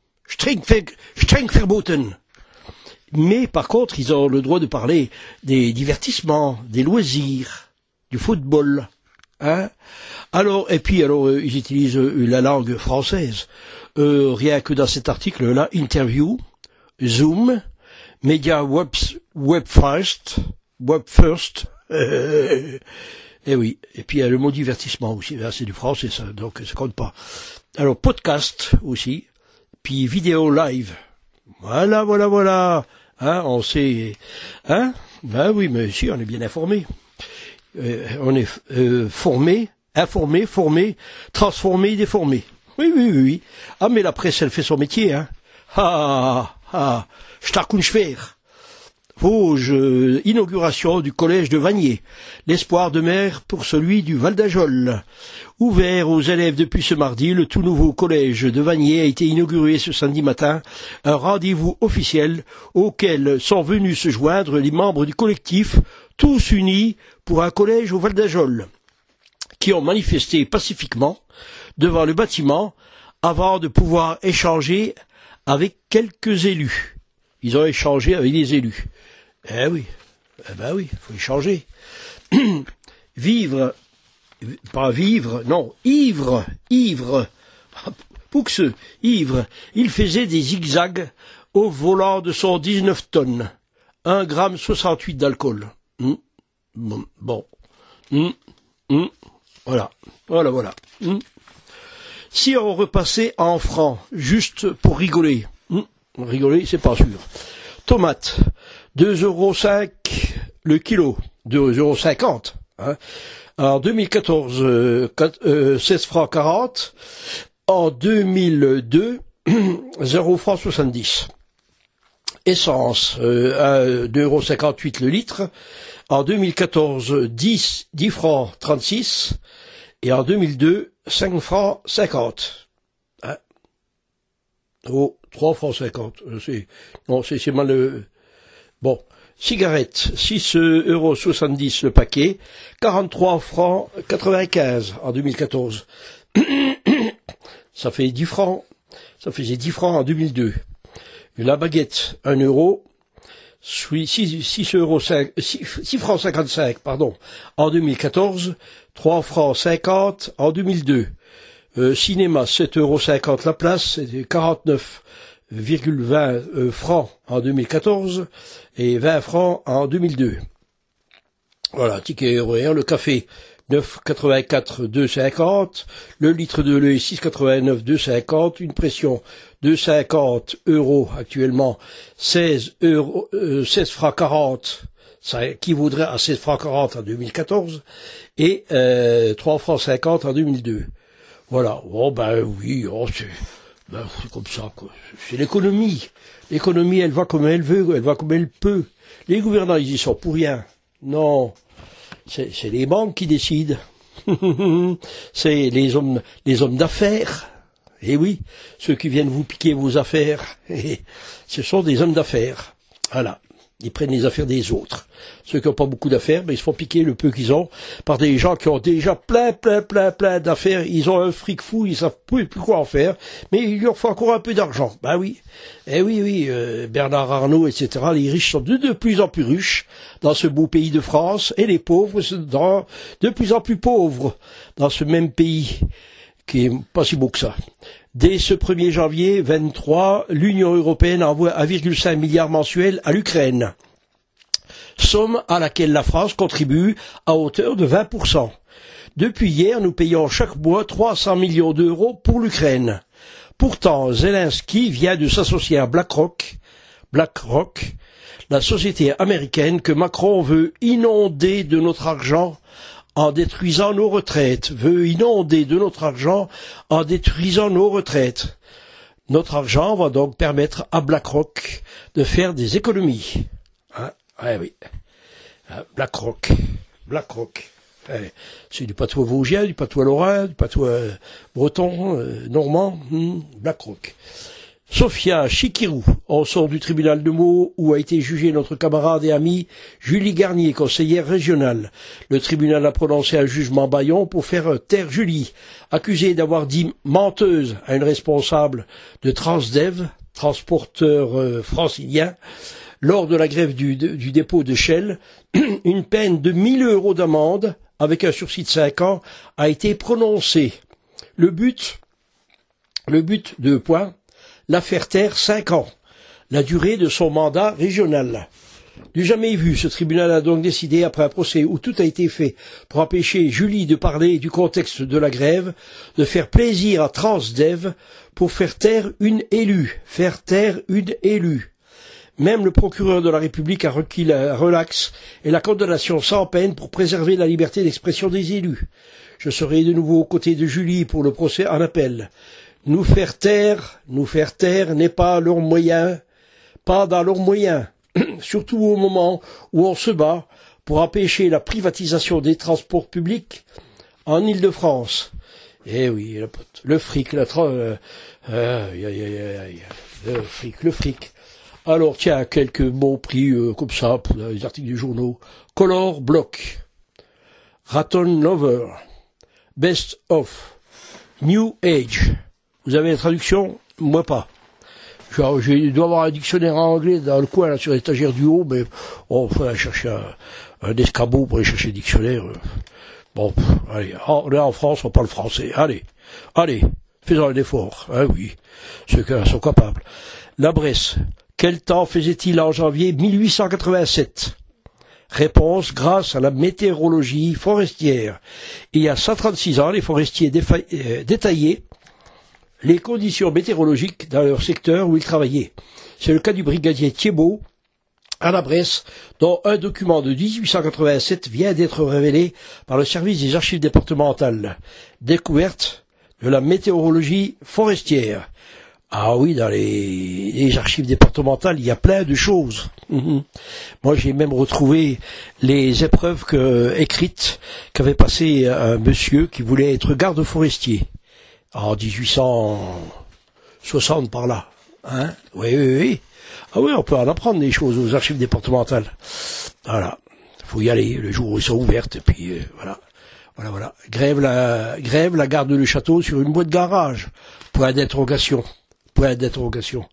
Streng verboten. Mais par contre, ils ont le droit de parler des divertissements, des loisirs, du football. Hein. Alors, et puis alors, euh, ils utilisent euh, la langue française. Euh, rien que dans cet article-là, interview, Zoom, Media Web, web First, Web First. Euh, Et oui, et puis il y a le mot divertissement aussi, là c'est du français ça, donc ça compte pas. Alors podcast aussi, puis vidéo live. Voilà, voilà, voilà. Hein, on sait, hein, ben oui, mais si, on est bien informé. Euh, on est euh, formé, informé, formé, transformé, déformé. Oui, oui, oui, oui. Ah, mais la presse, elle fait son métier, hein. Ah, ah, stark und schwer. Vosges, euh, inauguration du collège de Vanier. L'espoir de mer pour celui du Val d'Ajol. Ouvert aux élèves depuis ce mardi, le tout nouveau collège de Vanier a été inauguré ce samedi matin. Un rendez-vous officiel auquel sont venus se joindre les membres du collectif, tous unis pour un collège au Val d'Ajol, qui ont manifesté pacifiquement devant le bâtiment avant de pouvoir échanger avec quelques élus. Ils ont échangé avec des élus. Eh oui, eh ben oui, faut échanger. Vivre, pas vivre, non, ivre, ivre, Pouxeux, ivre, il faisait des zigzags au volant de son dix-neuf tonnes, un gramme soixante-huit d'alcool. Hum, bon, bon, hum, hum, voilà, voilà, voilà. Hum. Si on repassait en francs, juste pour rigoler, hum, rigoler, c'est pas sûr. Tomates, deux euros cinq le kilo, deux euros cinquante. Hein. En deux mille quatorze, euh, euh, seize francs quarante. En deux mille deux, zéro francs soixante-dix. Essence, euh, deux euros cinquante-huit le litre. En deux mille quatorze, dix, dix francs trente-six. Et en deux mille deux, cinq francs cinquante. Hein. Oh, trois francs cinquante. C'est, non, c'est, c'est mal. Euh, bon. Cigarettes, six euros soixante-dix le paquet. quarante-trois francs quatre-vingt-quinze en deux mille quatorze. Ça fait dix francs. Ça faisait dix francs en deux mille deux. La baguette, un euro. six euros, six francs cinquante-cinq, pardon, en deux mille quatorze. trois francs cinquante en deux mille deux. Euh, cinéma, sept euros cinquante la place, c'était quarante-neuf virgule vingt euh, francs en deux mille quatorze et vingt francs en deux mille deux. Voilà, ticket horaire, le café, neuf quatre-vingt-quatre deux cinquante, le litre de lait, six quatre-vingt-neuf deux cinquante, une pression deux cinquante euros actuellement, seize euros, euh, seize francs quarante, ça équivaudrait à seize francs quarante en deux mille quatorze, et euh, trois francs cinquante en deux mille deux. Voilà, oh ben oui, oh, c'est, ben, c'est comme ça, quoi. C'est l'économie. L'économie, elle va comme elle veut, elle va comme elle peut. Les gouvernants, ils y sont pour rien. Non, c'est, c'est les banques qui décident. C'est les hommes, les hommes d'affaires. Eh oui, ceux qui viennent vous piquer vos affaires, ce sont des hommes d'affaires. Voilà. Ils prennent les affaires des autres. Ceux qui n'ont pas beaucoup d'affaires, ben, ils se font piquer le peu qu'ils ont par des gens qui ont déjà plein, plein, plein, plein d'affaires. Ils ont un fric fou, ils savent plus, plus quoi en faire, mais il leur faut encore un peu d'argent. Ben oui. Eh oui, oui, euh, Bernard Arnault, et cetera. Les riches sont de, de plus en plus riches dans ce beau pays de France, et les pauvres sont dans, de plus en plus pauvres dans ce même pays qui est pas si beau que ça. Dès ce premier janvier vingt-trois, l'Union européenne envoie un virgule cinq milliard mensuel à l'Ukraine, somme à laquelle la France contribue à hauteur de vingt pour cent. Depuis hier, nous payons chaque mois trois cents millions d'euros pour l'Ukraine. Pourtant, Zelensky vient de s'associer à BlackRock, BlackRock, la société américaine que Macron veut inonder de notre argent en détruisant nos retraites, veut inonder de notre argent en détruisant nos retraites. Notre argent va donc permettre à BlackRock de faire des économies. Hein? Ouais, oui. BlackRock. BlackRock. Ouais. C'est du patois vosgien, du patois lorrain, du patois euh, breton, euh, normand. Hmm, BlackRock. Sophia Chikirou, on sort du tribunal de Meaux où a été jugée notre camarade et amie Julie Garnier, conseillère régionale. Le tribunal a prononcé un jugement bâillon pour faire taire Julie, accusée d'avoir dit menteuse à une responsable de Transdev, transporteur euh, francilien, lors de la grève du, de, du dépôt de Shell. Une peine de mille euros d'amende avec un sursis de cinq ans a été prononcée. Le but, le but de point, la faire taire cinq ans, la durée de son mandat régional. Du jamais vu, ce tribunal a donc décidé, après un procès où tout a été fait pour empêcher Julie de parler du contexte de la grève, de faire plaisir à Transdev pour faire taire une élue, faire taire une élue. Même le procureur de la République a requis la relaxe et la condamnation sans peine pour préserver la liberté d'expression des élus. Je serai de nouveau aux côtés de Julie pour le procès en appel. Nous faire taire, nous faire taire n'est pas leur moyen, pas dans leurs moyens, surtout au moment où on se bat pour empêcher la privatisation des transports publics en Île-de-France. Eh oui, le, le fric, la tra... euh, euh, y a, y a, y a, y a, le fric, le fric. Alors tiens, quelques mots pris euh, comme ça pour les articles du journaux. Color Block, Raton Lover, Best of, New Age. Vous avez la traduction? Moi pas. Je, je dois avoir un dictionnaire en anglais dans le coin, là, sur l'étagère du haut, mais on va aller chercher un, un escabeau pour aller chercher le dictionnaire. Bon, allez, en, là en France, on parle français. Allez, allez, faisons un effort. Hein, oui, ceux qui sont capables. La Bresse. Quel temps faisait-il en janvier mille huit cent quatre-vingt-sept? Réponse, grâce à la météorologie forestière. Il y a cent trente-six ans, les forestiers défa- euh, détaillaient les conditions météorologiques dans leur secteur où ils travaillaient. C'est le cas du brigadier Thiebaud à la Bresse, dont un document de dix-huit cent quatre-vingt-sept vient d'être révélé par le service des archives départementales. Découverte de la météorologie forestière. Ah oui, dans les, les archives départementales, il y a plein de choses. Mmh. Moi, j'ai même retrouvé les épreuves que, écrites qu'avait passé un monsieur qui voulait être garde forestier. En dix-huit cent soixante par là. Hein? Oui, oui, oui. Ah oui, on peut en apprendre des choses aux archives départementales. Voilà. Faut y aller le jour où ils sont ouvertes, et puis euh, voilà. Voilà, voilà. Grève la, grève la garde du château sur une boîte de garage. Point d'interrogation. Point d'interrogation.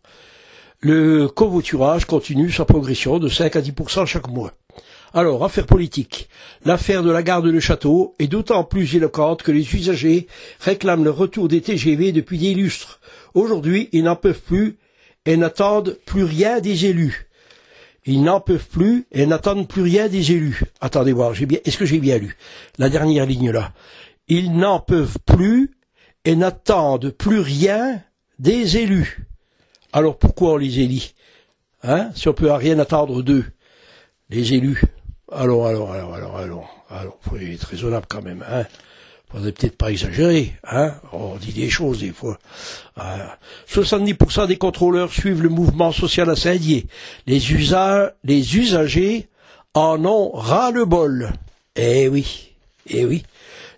Le covoiturage continue sa progression de cinq à dix pour cent chaque mois. Alors, affaire politique. L'affaire de la gare de Le Château est d'autant plus éloquente que les usagers réclament le retour des T G V depuis des lustres. Aujourd'hui, ils n'en peuvent plus et n'attendent plus rien des élus. Ils n'en peuvent plus et n'attendent plus rien des élus. Attendez voir, j'ai bien, est-ce que j'ai bien lu la dernière ligne là? Ils n'en peuvent plus et n'attendent plus rien des élus. Alors pourquoi on les élit? Hein? Si on peut rien attendre d'eux, les élus. Alors, alors, alors, alors, alors, alors, faut être raisonnable quand même, hein. Faudrait peut-être pas exagérer, hein. On dit des choses des fois. Euh, soixante-dix pour cent des contrôleurs suivent le mouvement social à Saint-Dié. Les usa- les usagers en ont ras-le-bol. Eh oui, eh oui.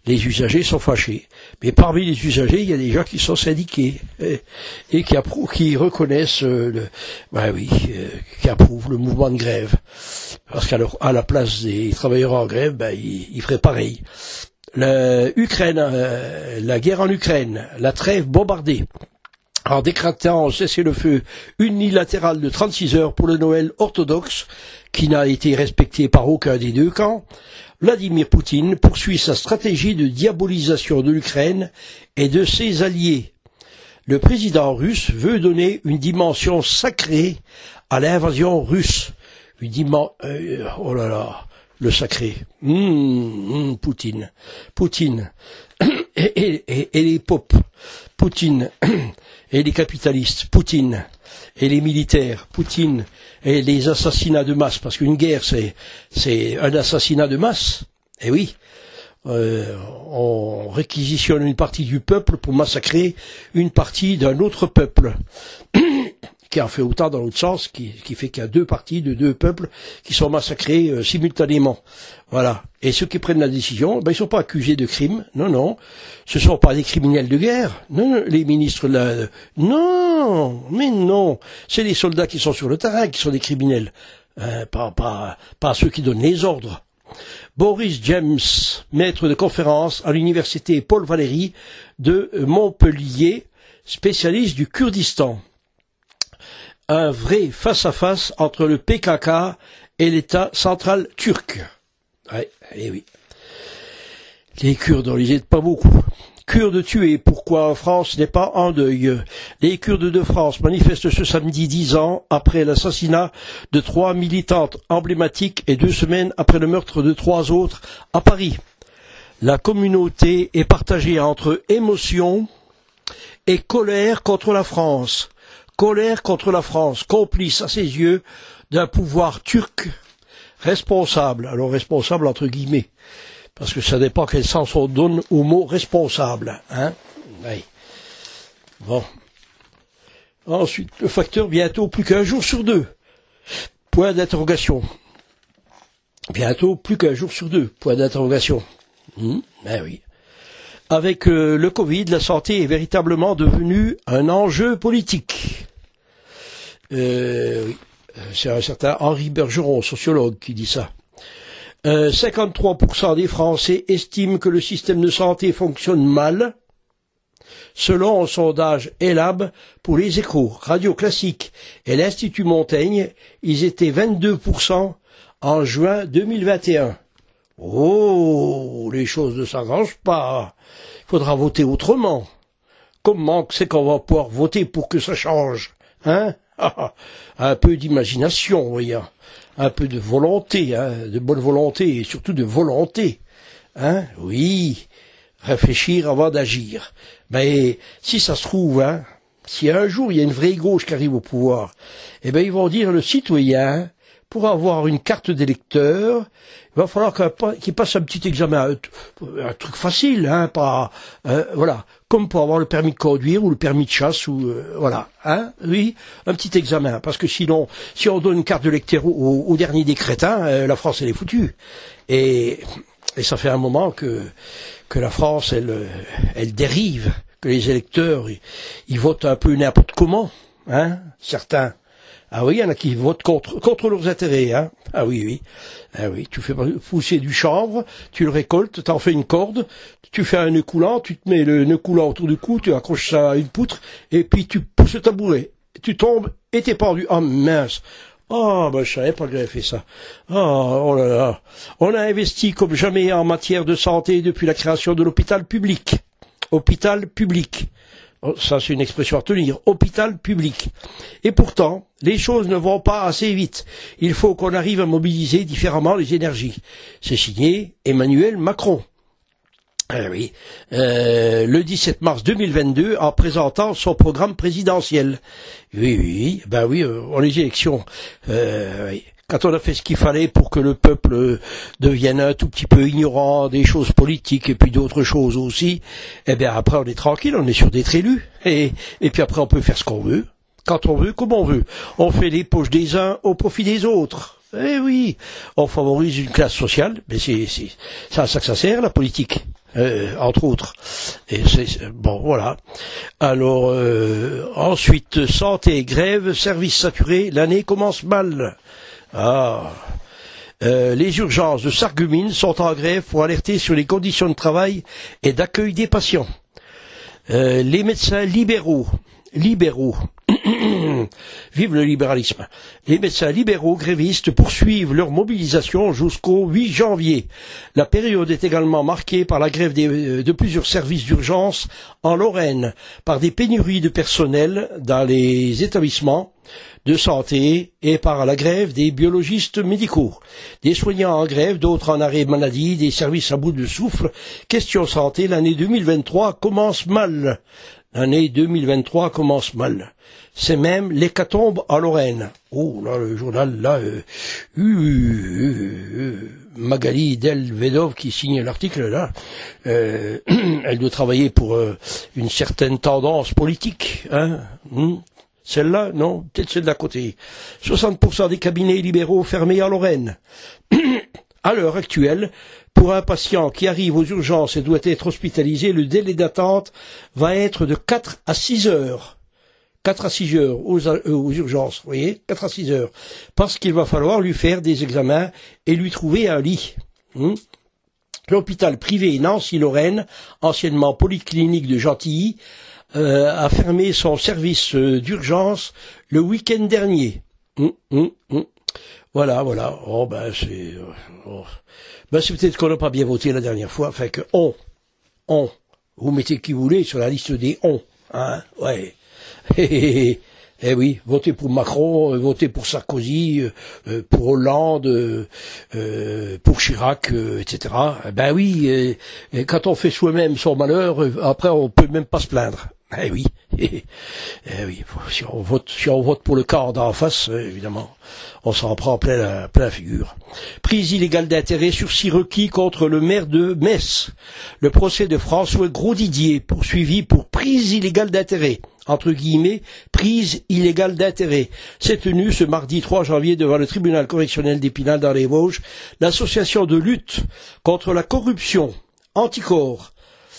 les usagers sont fâchés. Mais parmi les usagers, il y a des gens qui sont syndiqués et, et qui, approuvent, qui reconnaissent, euh, le, ben oui, euh, qui approuvent le mouvement de grève. Parce qu'à leur, à la place des travailleurs en grève, ben, ils, ils feraient pareil. La, Ukraine, euh, la guerre en Ukraine, la trêve bombardée, en décrétant un cessez-le-feu unilatéral de trente-six heures pour le Noël orthodoxe, qui n'a été respecté par aucun des deux camps, Vladimir Poutine poursuit sa stratégie de diabolisation de l'Ukraine et de ses alliés. Le président russe veut donner une dimension sacrée à l'invasion russe. Une dimension... Euh, oh là là, le sacré. Mmh, mmh, Poutine. Poutine. Et, et, et, et les popes. Poutine. Et les capitalistes. Poutine. Et les militaires. Poutine. Et les assassinats de masse. Parce qu'une guerre, c'est, c'est un assassinat de masse. Eh oui. Euh, on réquisitionne une partie du peuple pour massacrer une partie d'un autre peuple. Qui en fait autant dans l'autre sens, qui, qui fait qu'il y a deux parties de deux peuples qui sont massacrés euh, simultanément. Voilà. Et ceux qui prennent la décision, ben ils sont pas accusés de crime. Non, non. Ce sont pas des criminels de guerre. Non, non. Les ministres là, non, mais non. C'est les soldats qui sont sur le terrain qui sont des criminels. Euh, pas, pas, pas ceux qui donnent les ordres. Boris James, maître de conférence à l'université Paul Valéry de Montpellier, spécialiste du Kurdistan. Un vrai face-à-face entre le P K K et l'État central turc. Ouais, eh oui. Les Kurdes, on les aide pas beaucoup. Kurdes tués, pourquoi en France n'est pas en deuil? Les Kurdes de France manifestent ce samedi dix ans après l'assassinat de trois militantes emblématiques et deux semaines après le meurtre de trois autres à Paris. La communauté est partagée entre émotion et colère contre la France. Colère contre la France, complice à ses yeux d'un pouvoir turc responsable. Alors responsable entre guillemets, parce que ça dépend quel sens on donne au mot responsable. Hein, oui. Bon. Ensuite, le facteur bientôt plus qu'un jour sur deux. Point d'interrogation. Bientôt plus qu'un jour sur deux. Point d'interrogation. Hum, ben oui. Avec euh, le Covid, la santé est véritablement devenue un enjeu politique. Euh, oui, c'est un certain Henri Bergeron, sociologue, qui dit ça. Euh, cinquante-trois pour cent des Français estiment que le système de santé fonctionne mal, selon un sondage Elab pour les Échos, Radio Classique et l'Institut Montaigne. Ils étaient vingt-deux pour cent en juin deux mille vingt et un. Oh, les choses ne s'arrangent pas. Il faudra voter autrement. Comment c'est qu'on va pouvoir voter pour que ça change, hein? Un peu d'imagination, voyons. Un peu de volonté, hein, de bonne volonté et surtout de volonté. Hein? Oui, réfléchir avant d'agir. Ben, si ça se trouve, hein, si un jour il y a une vraie gauche qui arrive au pouvoir, eh ben ils vont dire le citoyen, pour avoir une carte d'électeur, il va falloir qu'il passe un petit examen, un, un truc facile, hein, pas, euh, voilà, comme pour avoir le permis de conduire ou le permis de chasse ou euh, voilà, hein, oui, un petit examen, parce que sinon, si on donne une carte d'électeur au, au dernier des crétins, euh, la France elle est foutue, et, et ça fait un moment que que la France elle elle dérive, que les électeurs ils, ils votent un peu n'importe comment, hein, certains. Ah oui, il y en a qui votent contre, contre leurs intérêts, hein. Ah oui, oui. Ah oui, tu fais pousser du chanvre, tu le récoltes, t'en fais une corde, tu fais un nœud coulant, tu te mets le nœud coulant autour du cou, tu accroches ça à une poutre, et puis tu pousses le tabouret. Tu tombes et t'es pendu. Ah mince. Oh, ben je savais pas que j'avais fait ça. Oh, oh là là. On a investi comme jamais en matière de santé depuis la création de l'hôpital public. Hôpital public. Oh, ça, c'est une expression à tenir. Hôpital public. Et pourtant, les choses ne vont pas assez vite. Il faut qu'on arrive à mobiliser différemment les énergies. C'est signé Emmanuel Macron. Ah oui. Euh, le dix-sept mars deux mille vingt-deux, en présentant son programme présidentiel. Oui, oui, ben oui, euh, on les élections. Euh, oui. Quand on a fait ce qu'il fallait pour que le peuple devienne un tout petit peu ignorant des choses politiques et puis d'autres choses aussi, eh bien après on est tranquille, on est sur d'être élu. Et, et puis après on peut faire ce qu'on veut, quand on veut, comme on veut. On fait les poches des uns au profit des autres. Eh oui, on favorise une classe sociale, mais c'est, c'est, c'est à ça que ça sert la politique. euh, entre autres. Et c'est bon, voilà. Alors euh, ensuite, santé, grève, service saturé, l'année commence mal. Ah. Euh, les urgences de Sarreguemines sont en grève pour alerter sur les conditions de travail et d'accueil des patients. Euh, les médecins libéraux, libéraux, vive le libéralisme. Les médecins libéraux grévistes poursuivent leur mobilisation jusqu'au huit janvier. La période est également marquée par la grève des, de plusieurs services d'urgence en Lorraine, par des pénuries de personnel dans les établissements de santé et par la grève des biologistes médicaux. Des soignants en grève, d'autres en arrêt maladie, des services à bout de souffle. Question santé, l'année deux mille vingt-trois commence mal. L'année deux mille vingt-trois commence mal. C'est même l'hécatombe en Lorraine. Oh, là, le journal, là, euh, euh, euh, euh, Magali Delvedov qui signe l'article, là, euh, elle doit travailler pour euh, une certaine tendance politique, hein, hmm. Celle-là, non, peut-être celle d'à côté. soixante pour cent des cabinets libéraux fermés en Lorraine. À l'heure actuelle, pour un patient qui arrive aux urgences et doit être hospitalisé, le délai d'attente va être de quatre à six heures. quatre à six heures aux, euh, aux urgences, vous voyez, quatre à six heures. Parce qu'il va falloir lui faire des examens et lui trouver un lit. Hum L'hôpital privé Nancy-Lorraine, anciennement polyclinique de Gentilly, Euh, a fermé son service euh, d'urgence le week-end dernier. Hum, hum, hum. Voilà, voilà. Oh ben c'est, euh, oh. ben c'est peut-être qu'on n'a pas bien voté la dernière fois. Fait que on, on, vous mettez qui vous voulez sur la liste des on, hein, ouais. Eh oui, votez pour Macron, euh, votez pour Sarkozy, euh, pour Hollande, euh, euh, pour Chirac, euh, et cetera. Ben oui, euh, quand on fait soi-même son malheur, euh, après on peut même pas se plaindre. Eh oui, eh oui. Si on vote, si on vote pour le quart d'en face, euh, évidemment, on s'en prend plein la, plein la figure. Prise illégale d'intérêt, sursis requis contre le maire de Metz. Le procès de François Grosdidier, poursuivi pour prise illégale d'intérêt. Entre guillemets, prise illégale d'intérêt. s'est tenu ce mardi trois janvier devant le tribunal correctionnel d'Épinal dans les Vosges. L'association de lutte contre la corruption, Anticor,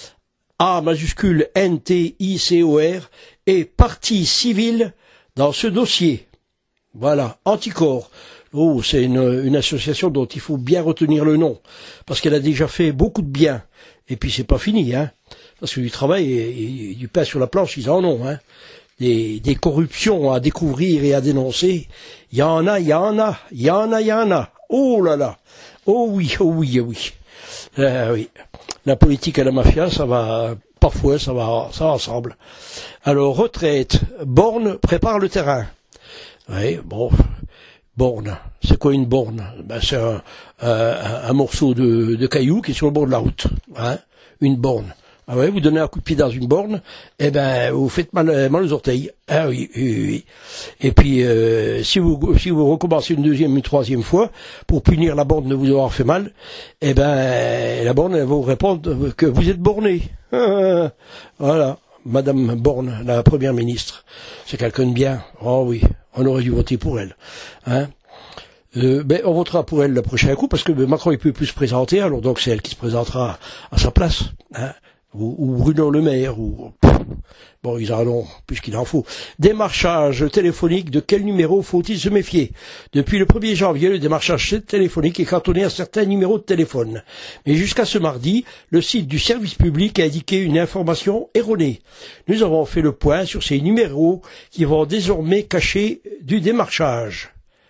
A majuscule N T I C O R, est partie civile dans ce dossier. Voilà, Anticor. Oh, c'est une, une association dont il faut bien retenir le nom, parce qu'elle a déjà fait beaucoup de bien. Et puis c'est pas fini, hein. Parce que du travail et, et du pain sur la planche, ils en ont, hein. Des, des corruptions à découvrir et à dénoncer, il y en a, il y en a, il y en a, il y en a. Oh là là. Oh oui, oh oui, oh oui. Euh, oui. La politique et la mafia, ça va, parfois, ça va, ça va ensemble. Alors, retraite. Borne prépare le terrain. Oui, bon. Borne. C'est quoi une borne? Ben, c'est un, un, un morceau de, de caillou qui est sur le bord de la route. Hein? Une borne. Ah ouais, vous donnez un coup de pied dans une borne, eh ben, vous faites mal, mal aux orteils. Ah oui, oui, oui. Et puis, euh, si vous, si vous recommencez une deuxième, une troisième fois, pour punir la borne de vous avoir fait mal, eh ben, la borne, elle va vous répondre que vous êtes borné. Voilà. Madame Borne, la première ministre. C'est quelqu'un de bien. Oh oui. On aurait dû voter pour elle. Hein? Euh, ben, on votera pour elle le prochain coup, parce que ben, Macron, il peut plus se présenter, alors donc c'est elle qui se présentera à sa place. Hein? Ou, ou Bruno Le Maire, ou... Bon, ils en ont plus qu'il en faut. Démarchage téléphonique, de quel numéro faut-il se méfier? Depuis le premier janvier, le démarchage téléphonique est cantonné à certains numéros de téléphone. Mais jusqu'à ce mardi, le site du service public a indiqué une information erronée. Nous avons fait le point sur ces numéros qui vont désormais cacher du démarchage.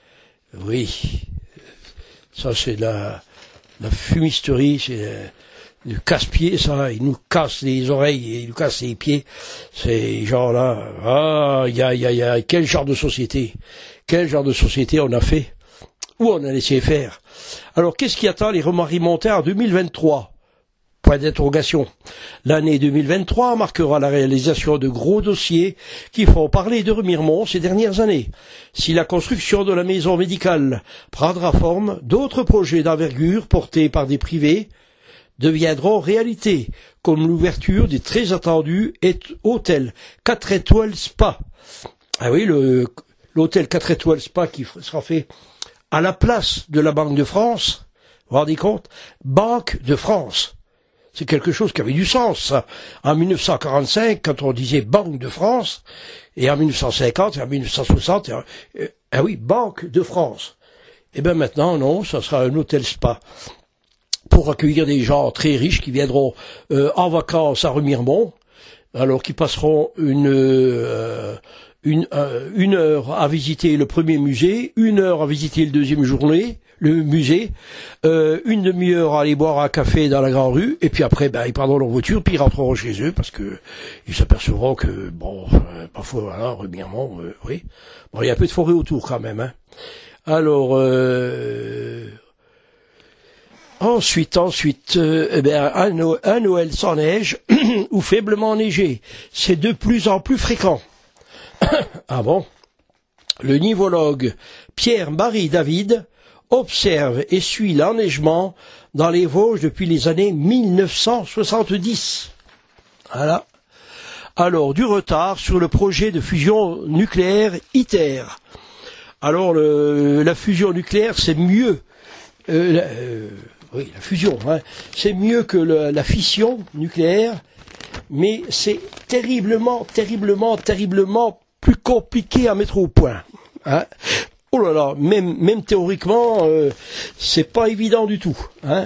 Oui, ça c'est de la, la fumisterie, c'est du casse-pied, ça, ils nous cassent les oreilles, ils nous cassent les pieds, ces gens-là, ah, y a, y a, y a, quel genre de société, quel genre de société on a fait, ou on a laissé faire. Alors, qu'est-ce qui attend les remariements en deux mille vingt-trois? Point d'interrogation. L'année deux mille vingt-trois marquera la réalisation de gros dossiers qui font parler de Remiremont ces dernières années. Si la construction de la maison médicale prendra forme, d'autres projets d'envergure portés par des privés deviendront réalité, comme l'ouverture des très attendus hôtels quatre étoiles Spa. Ah oui, le, l'hôtel quatre étoiles Spa qui sera fait à la place de la Banque de France. Vous vous rendez compte? Banque de France. C'est quelque chose qui avait du sens, ça. En mille neuf cent quarante-cinq, quand on disait Banque de France, et en mille neuf cent cinquante, et en mille neuf cent soixante, et, euh, ah oui, Banque de France. Eh bien maintenant, non, ça sera un hôtel spa. Pour accueillir des gens très riches qui viendront euh, en vacances à Remiremont, alors qui passeront une... Euh, Une, euh, une heure à visiter le premier musée, une heure à visiter le deuxième journée, le musée, euh, une demi-heure à aller boire un café dans la grande rue, et puis après, ben, ils prendront leur voiture, puis ils rentreront chez eux, parce que ils s'apercevront que, bon, euh, parfois, voilà, Remiremont, euh, oui. Bon, il y a un peu de forêt autour quand même, hein. Alors, euh, ensuite, ensuite, euh, eh bien, un, no un Noël sans neige, ou faiblement enneigé, c'est de plus en plus fréquent. Ah bon? Le nivologue Pierre-Marie David observe et suit l'enneigement dans les Vosges depuis les années mille neuf cent soixante-dix. Voilà. Alors, du retard sur le projet de fusion nucléaire ITER. Alors, le, la fusion nucléaire, c'est mieux. Euh, la, euh, oui, la fusion, hein, c'est mieux que le, la fission nucléaire, mais c'est terriblement, terriblement, terriblement plus compliqué à mettre au point. Hein. Oh là là, même, même théoriquement, euh, c'est pas évident du tout. Hein.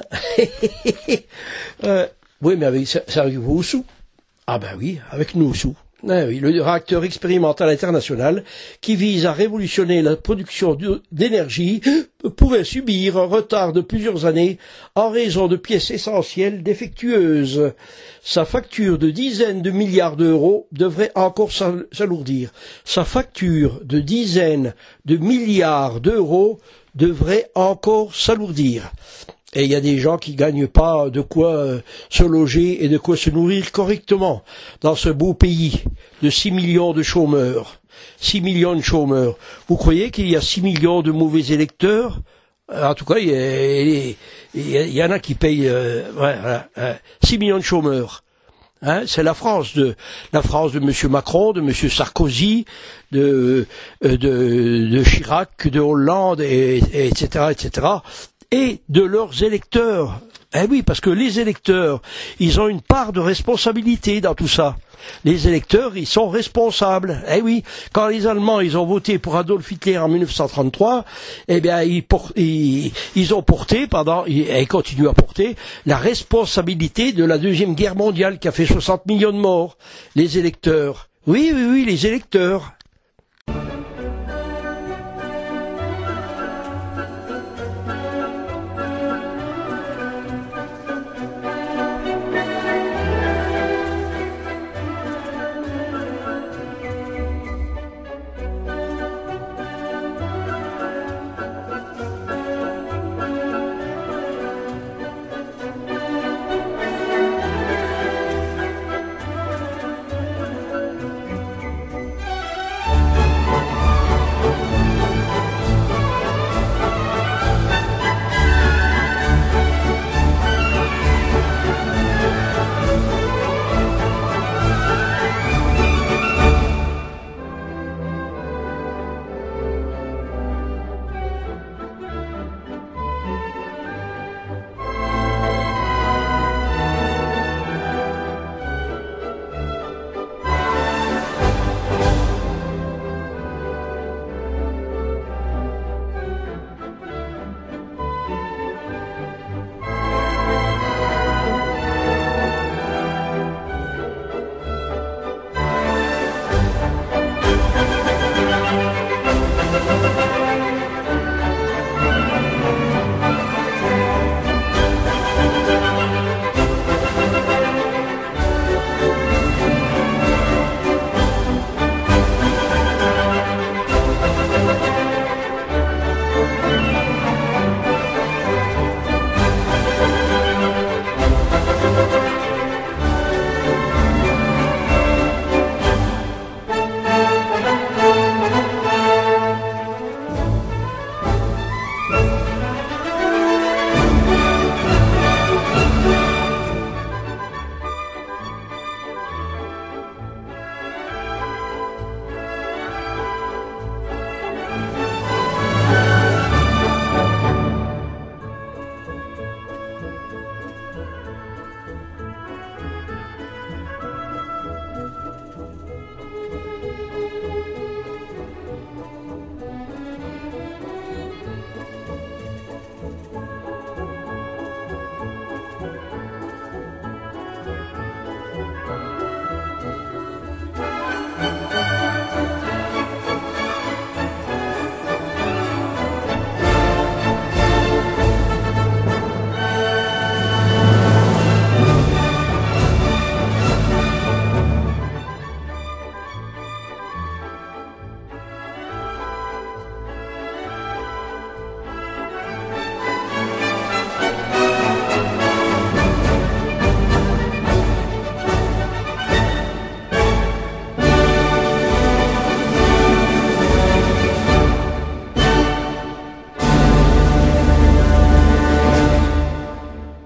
euh, oui, mais avec, ça, ça arrive au sous. Ah ben oui, avec nous au sous. Ah oui, le réacteur expérimental international qui vise à révolutionner la production d'énergie pourrait subir un retard de plusieurs années en raison de pièces essentielles défectueuses. Sa facture de dizaines de milliards d'euros devrait encore s'alourdir. Sa facture de dizaines de milliards d'euros devrait encore s'alourdir. Et il y a des gens qui gagnent pas de quoi euh, se loger et de quoi se nourrir correctement dans ce beau pays de six millions de chômeurs. six millions de chômeurs. Vous croyez qu'il y a six millions de mauvais électeurs? En tout cas, il y, il y en a qui payent euh, ouais, euh, six millions de chômeurs. Hein, c'est la France de la France de Monsieur Macron, de Monsieur Sarkozy, de de, de Chirac, de Hollande, et, et etc., et cetera. Et de leurs électeurs. Eh oui, parce que les électeurs, ils ont une part de responsabilité dans tout ça. Les électeurs, ils sont responsables. Eh oui, quand les Allemands, ils ont voté pour Adolf Hitler en mille neuf cent trente-trois, eh bien, ils, por ils, ils ont porté, pendant, et ils continuent à porter, la responsabilité de la Deuxième Guerre mondiale qui a fait soixante millions de morts. Les électeurs. Oui, oui, oui, les électeurs.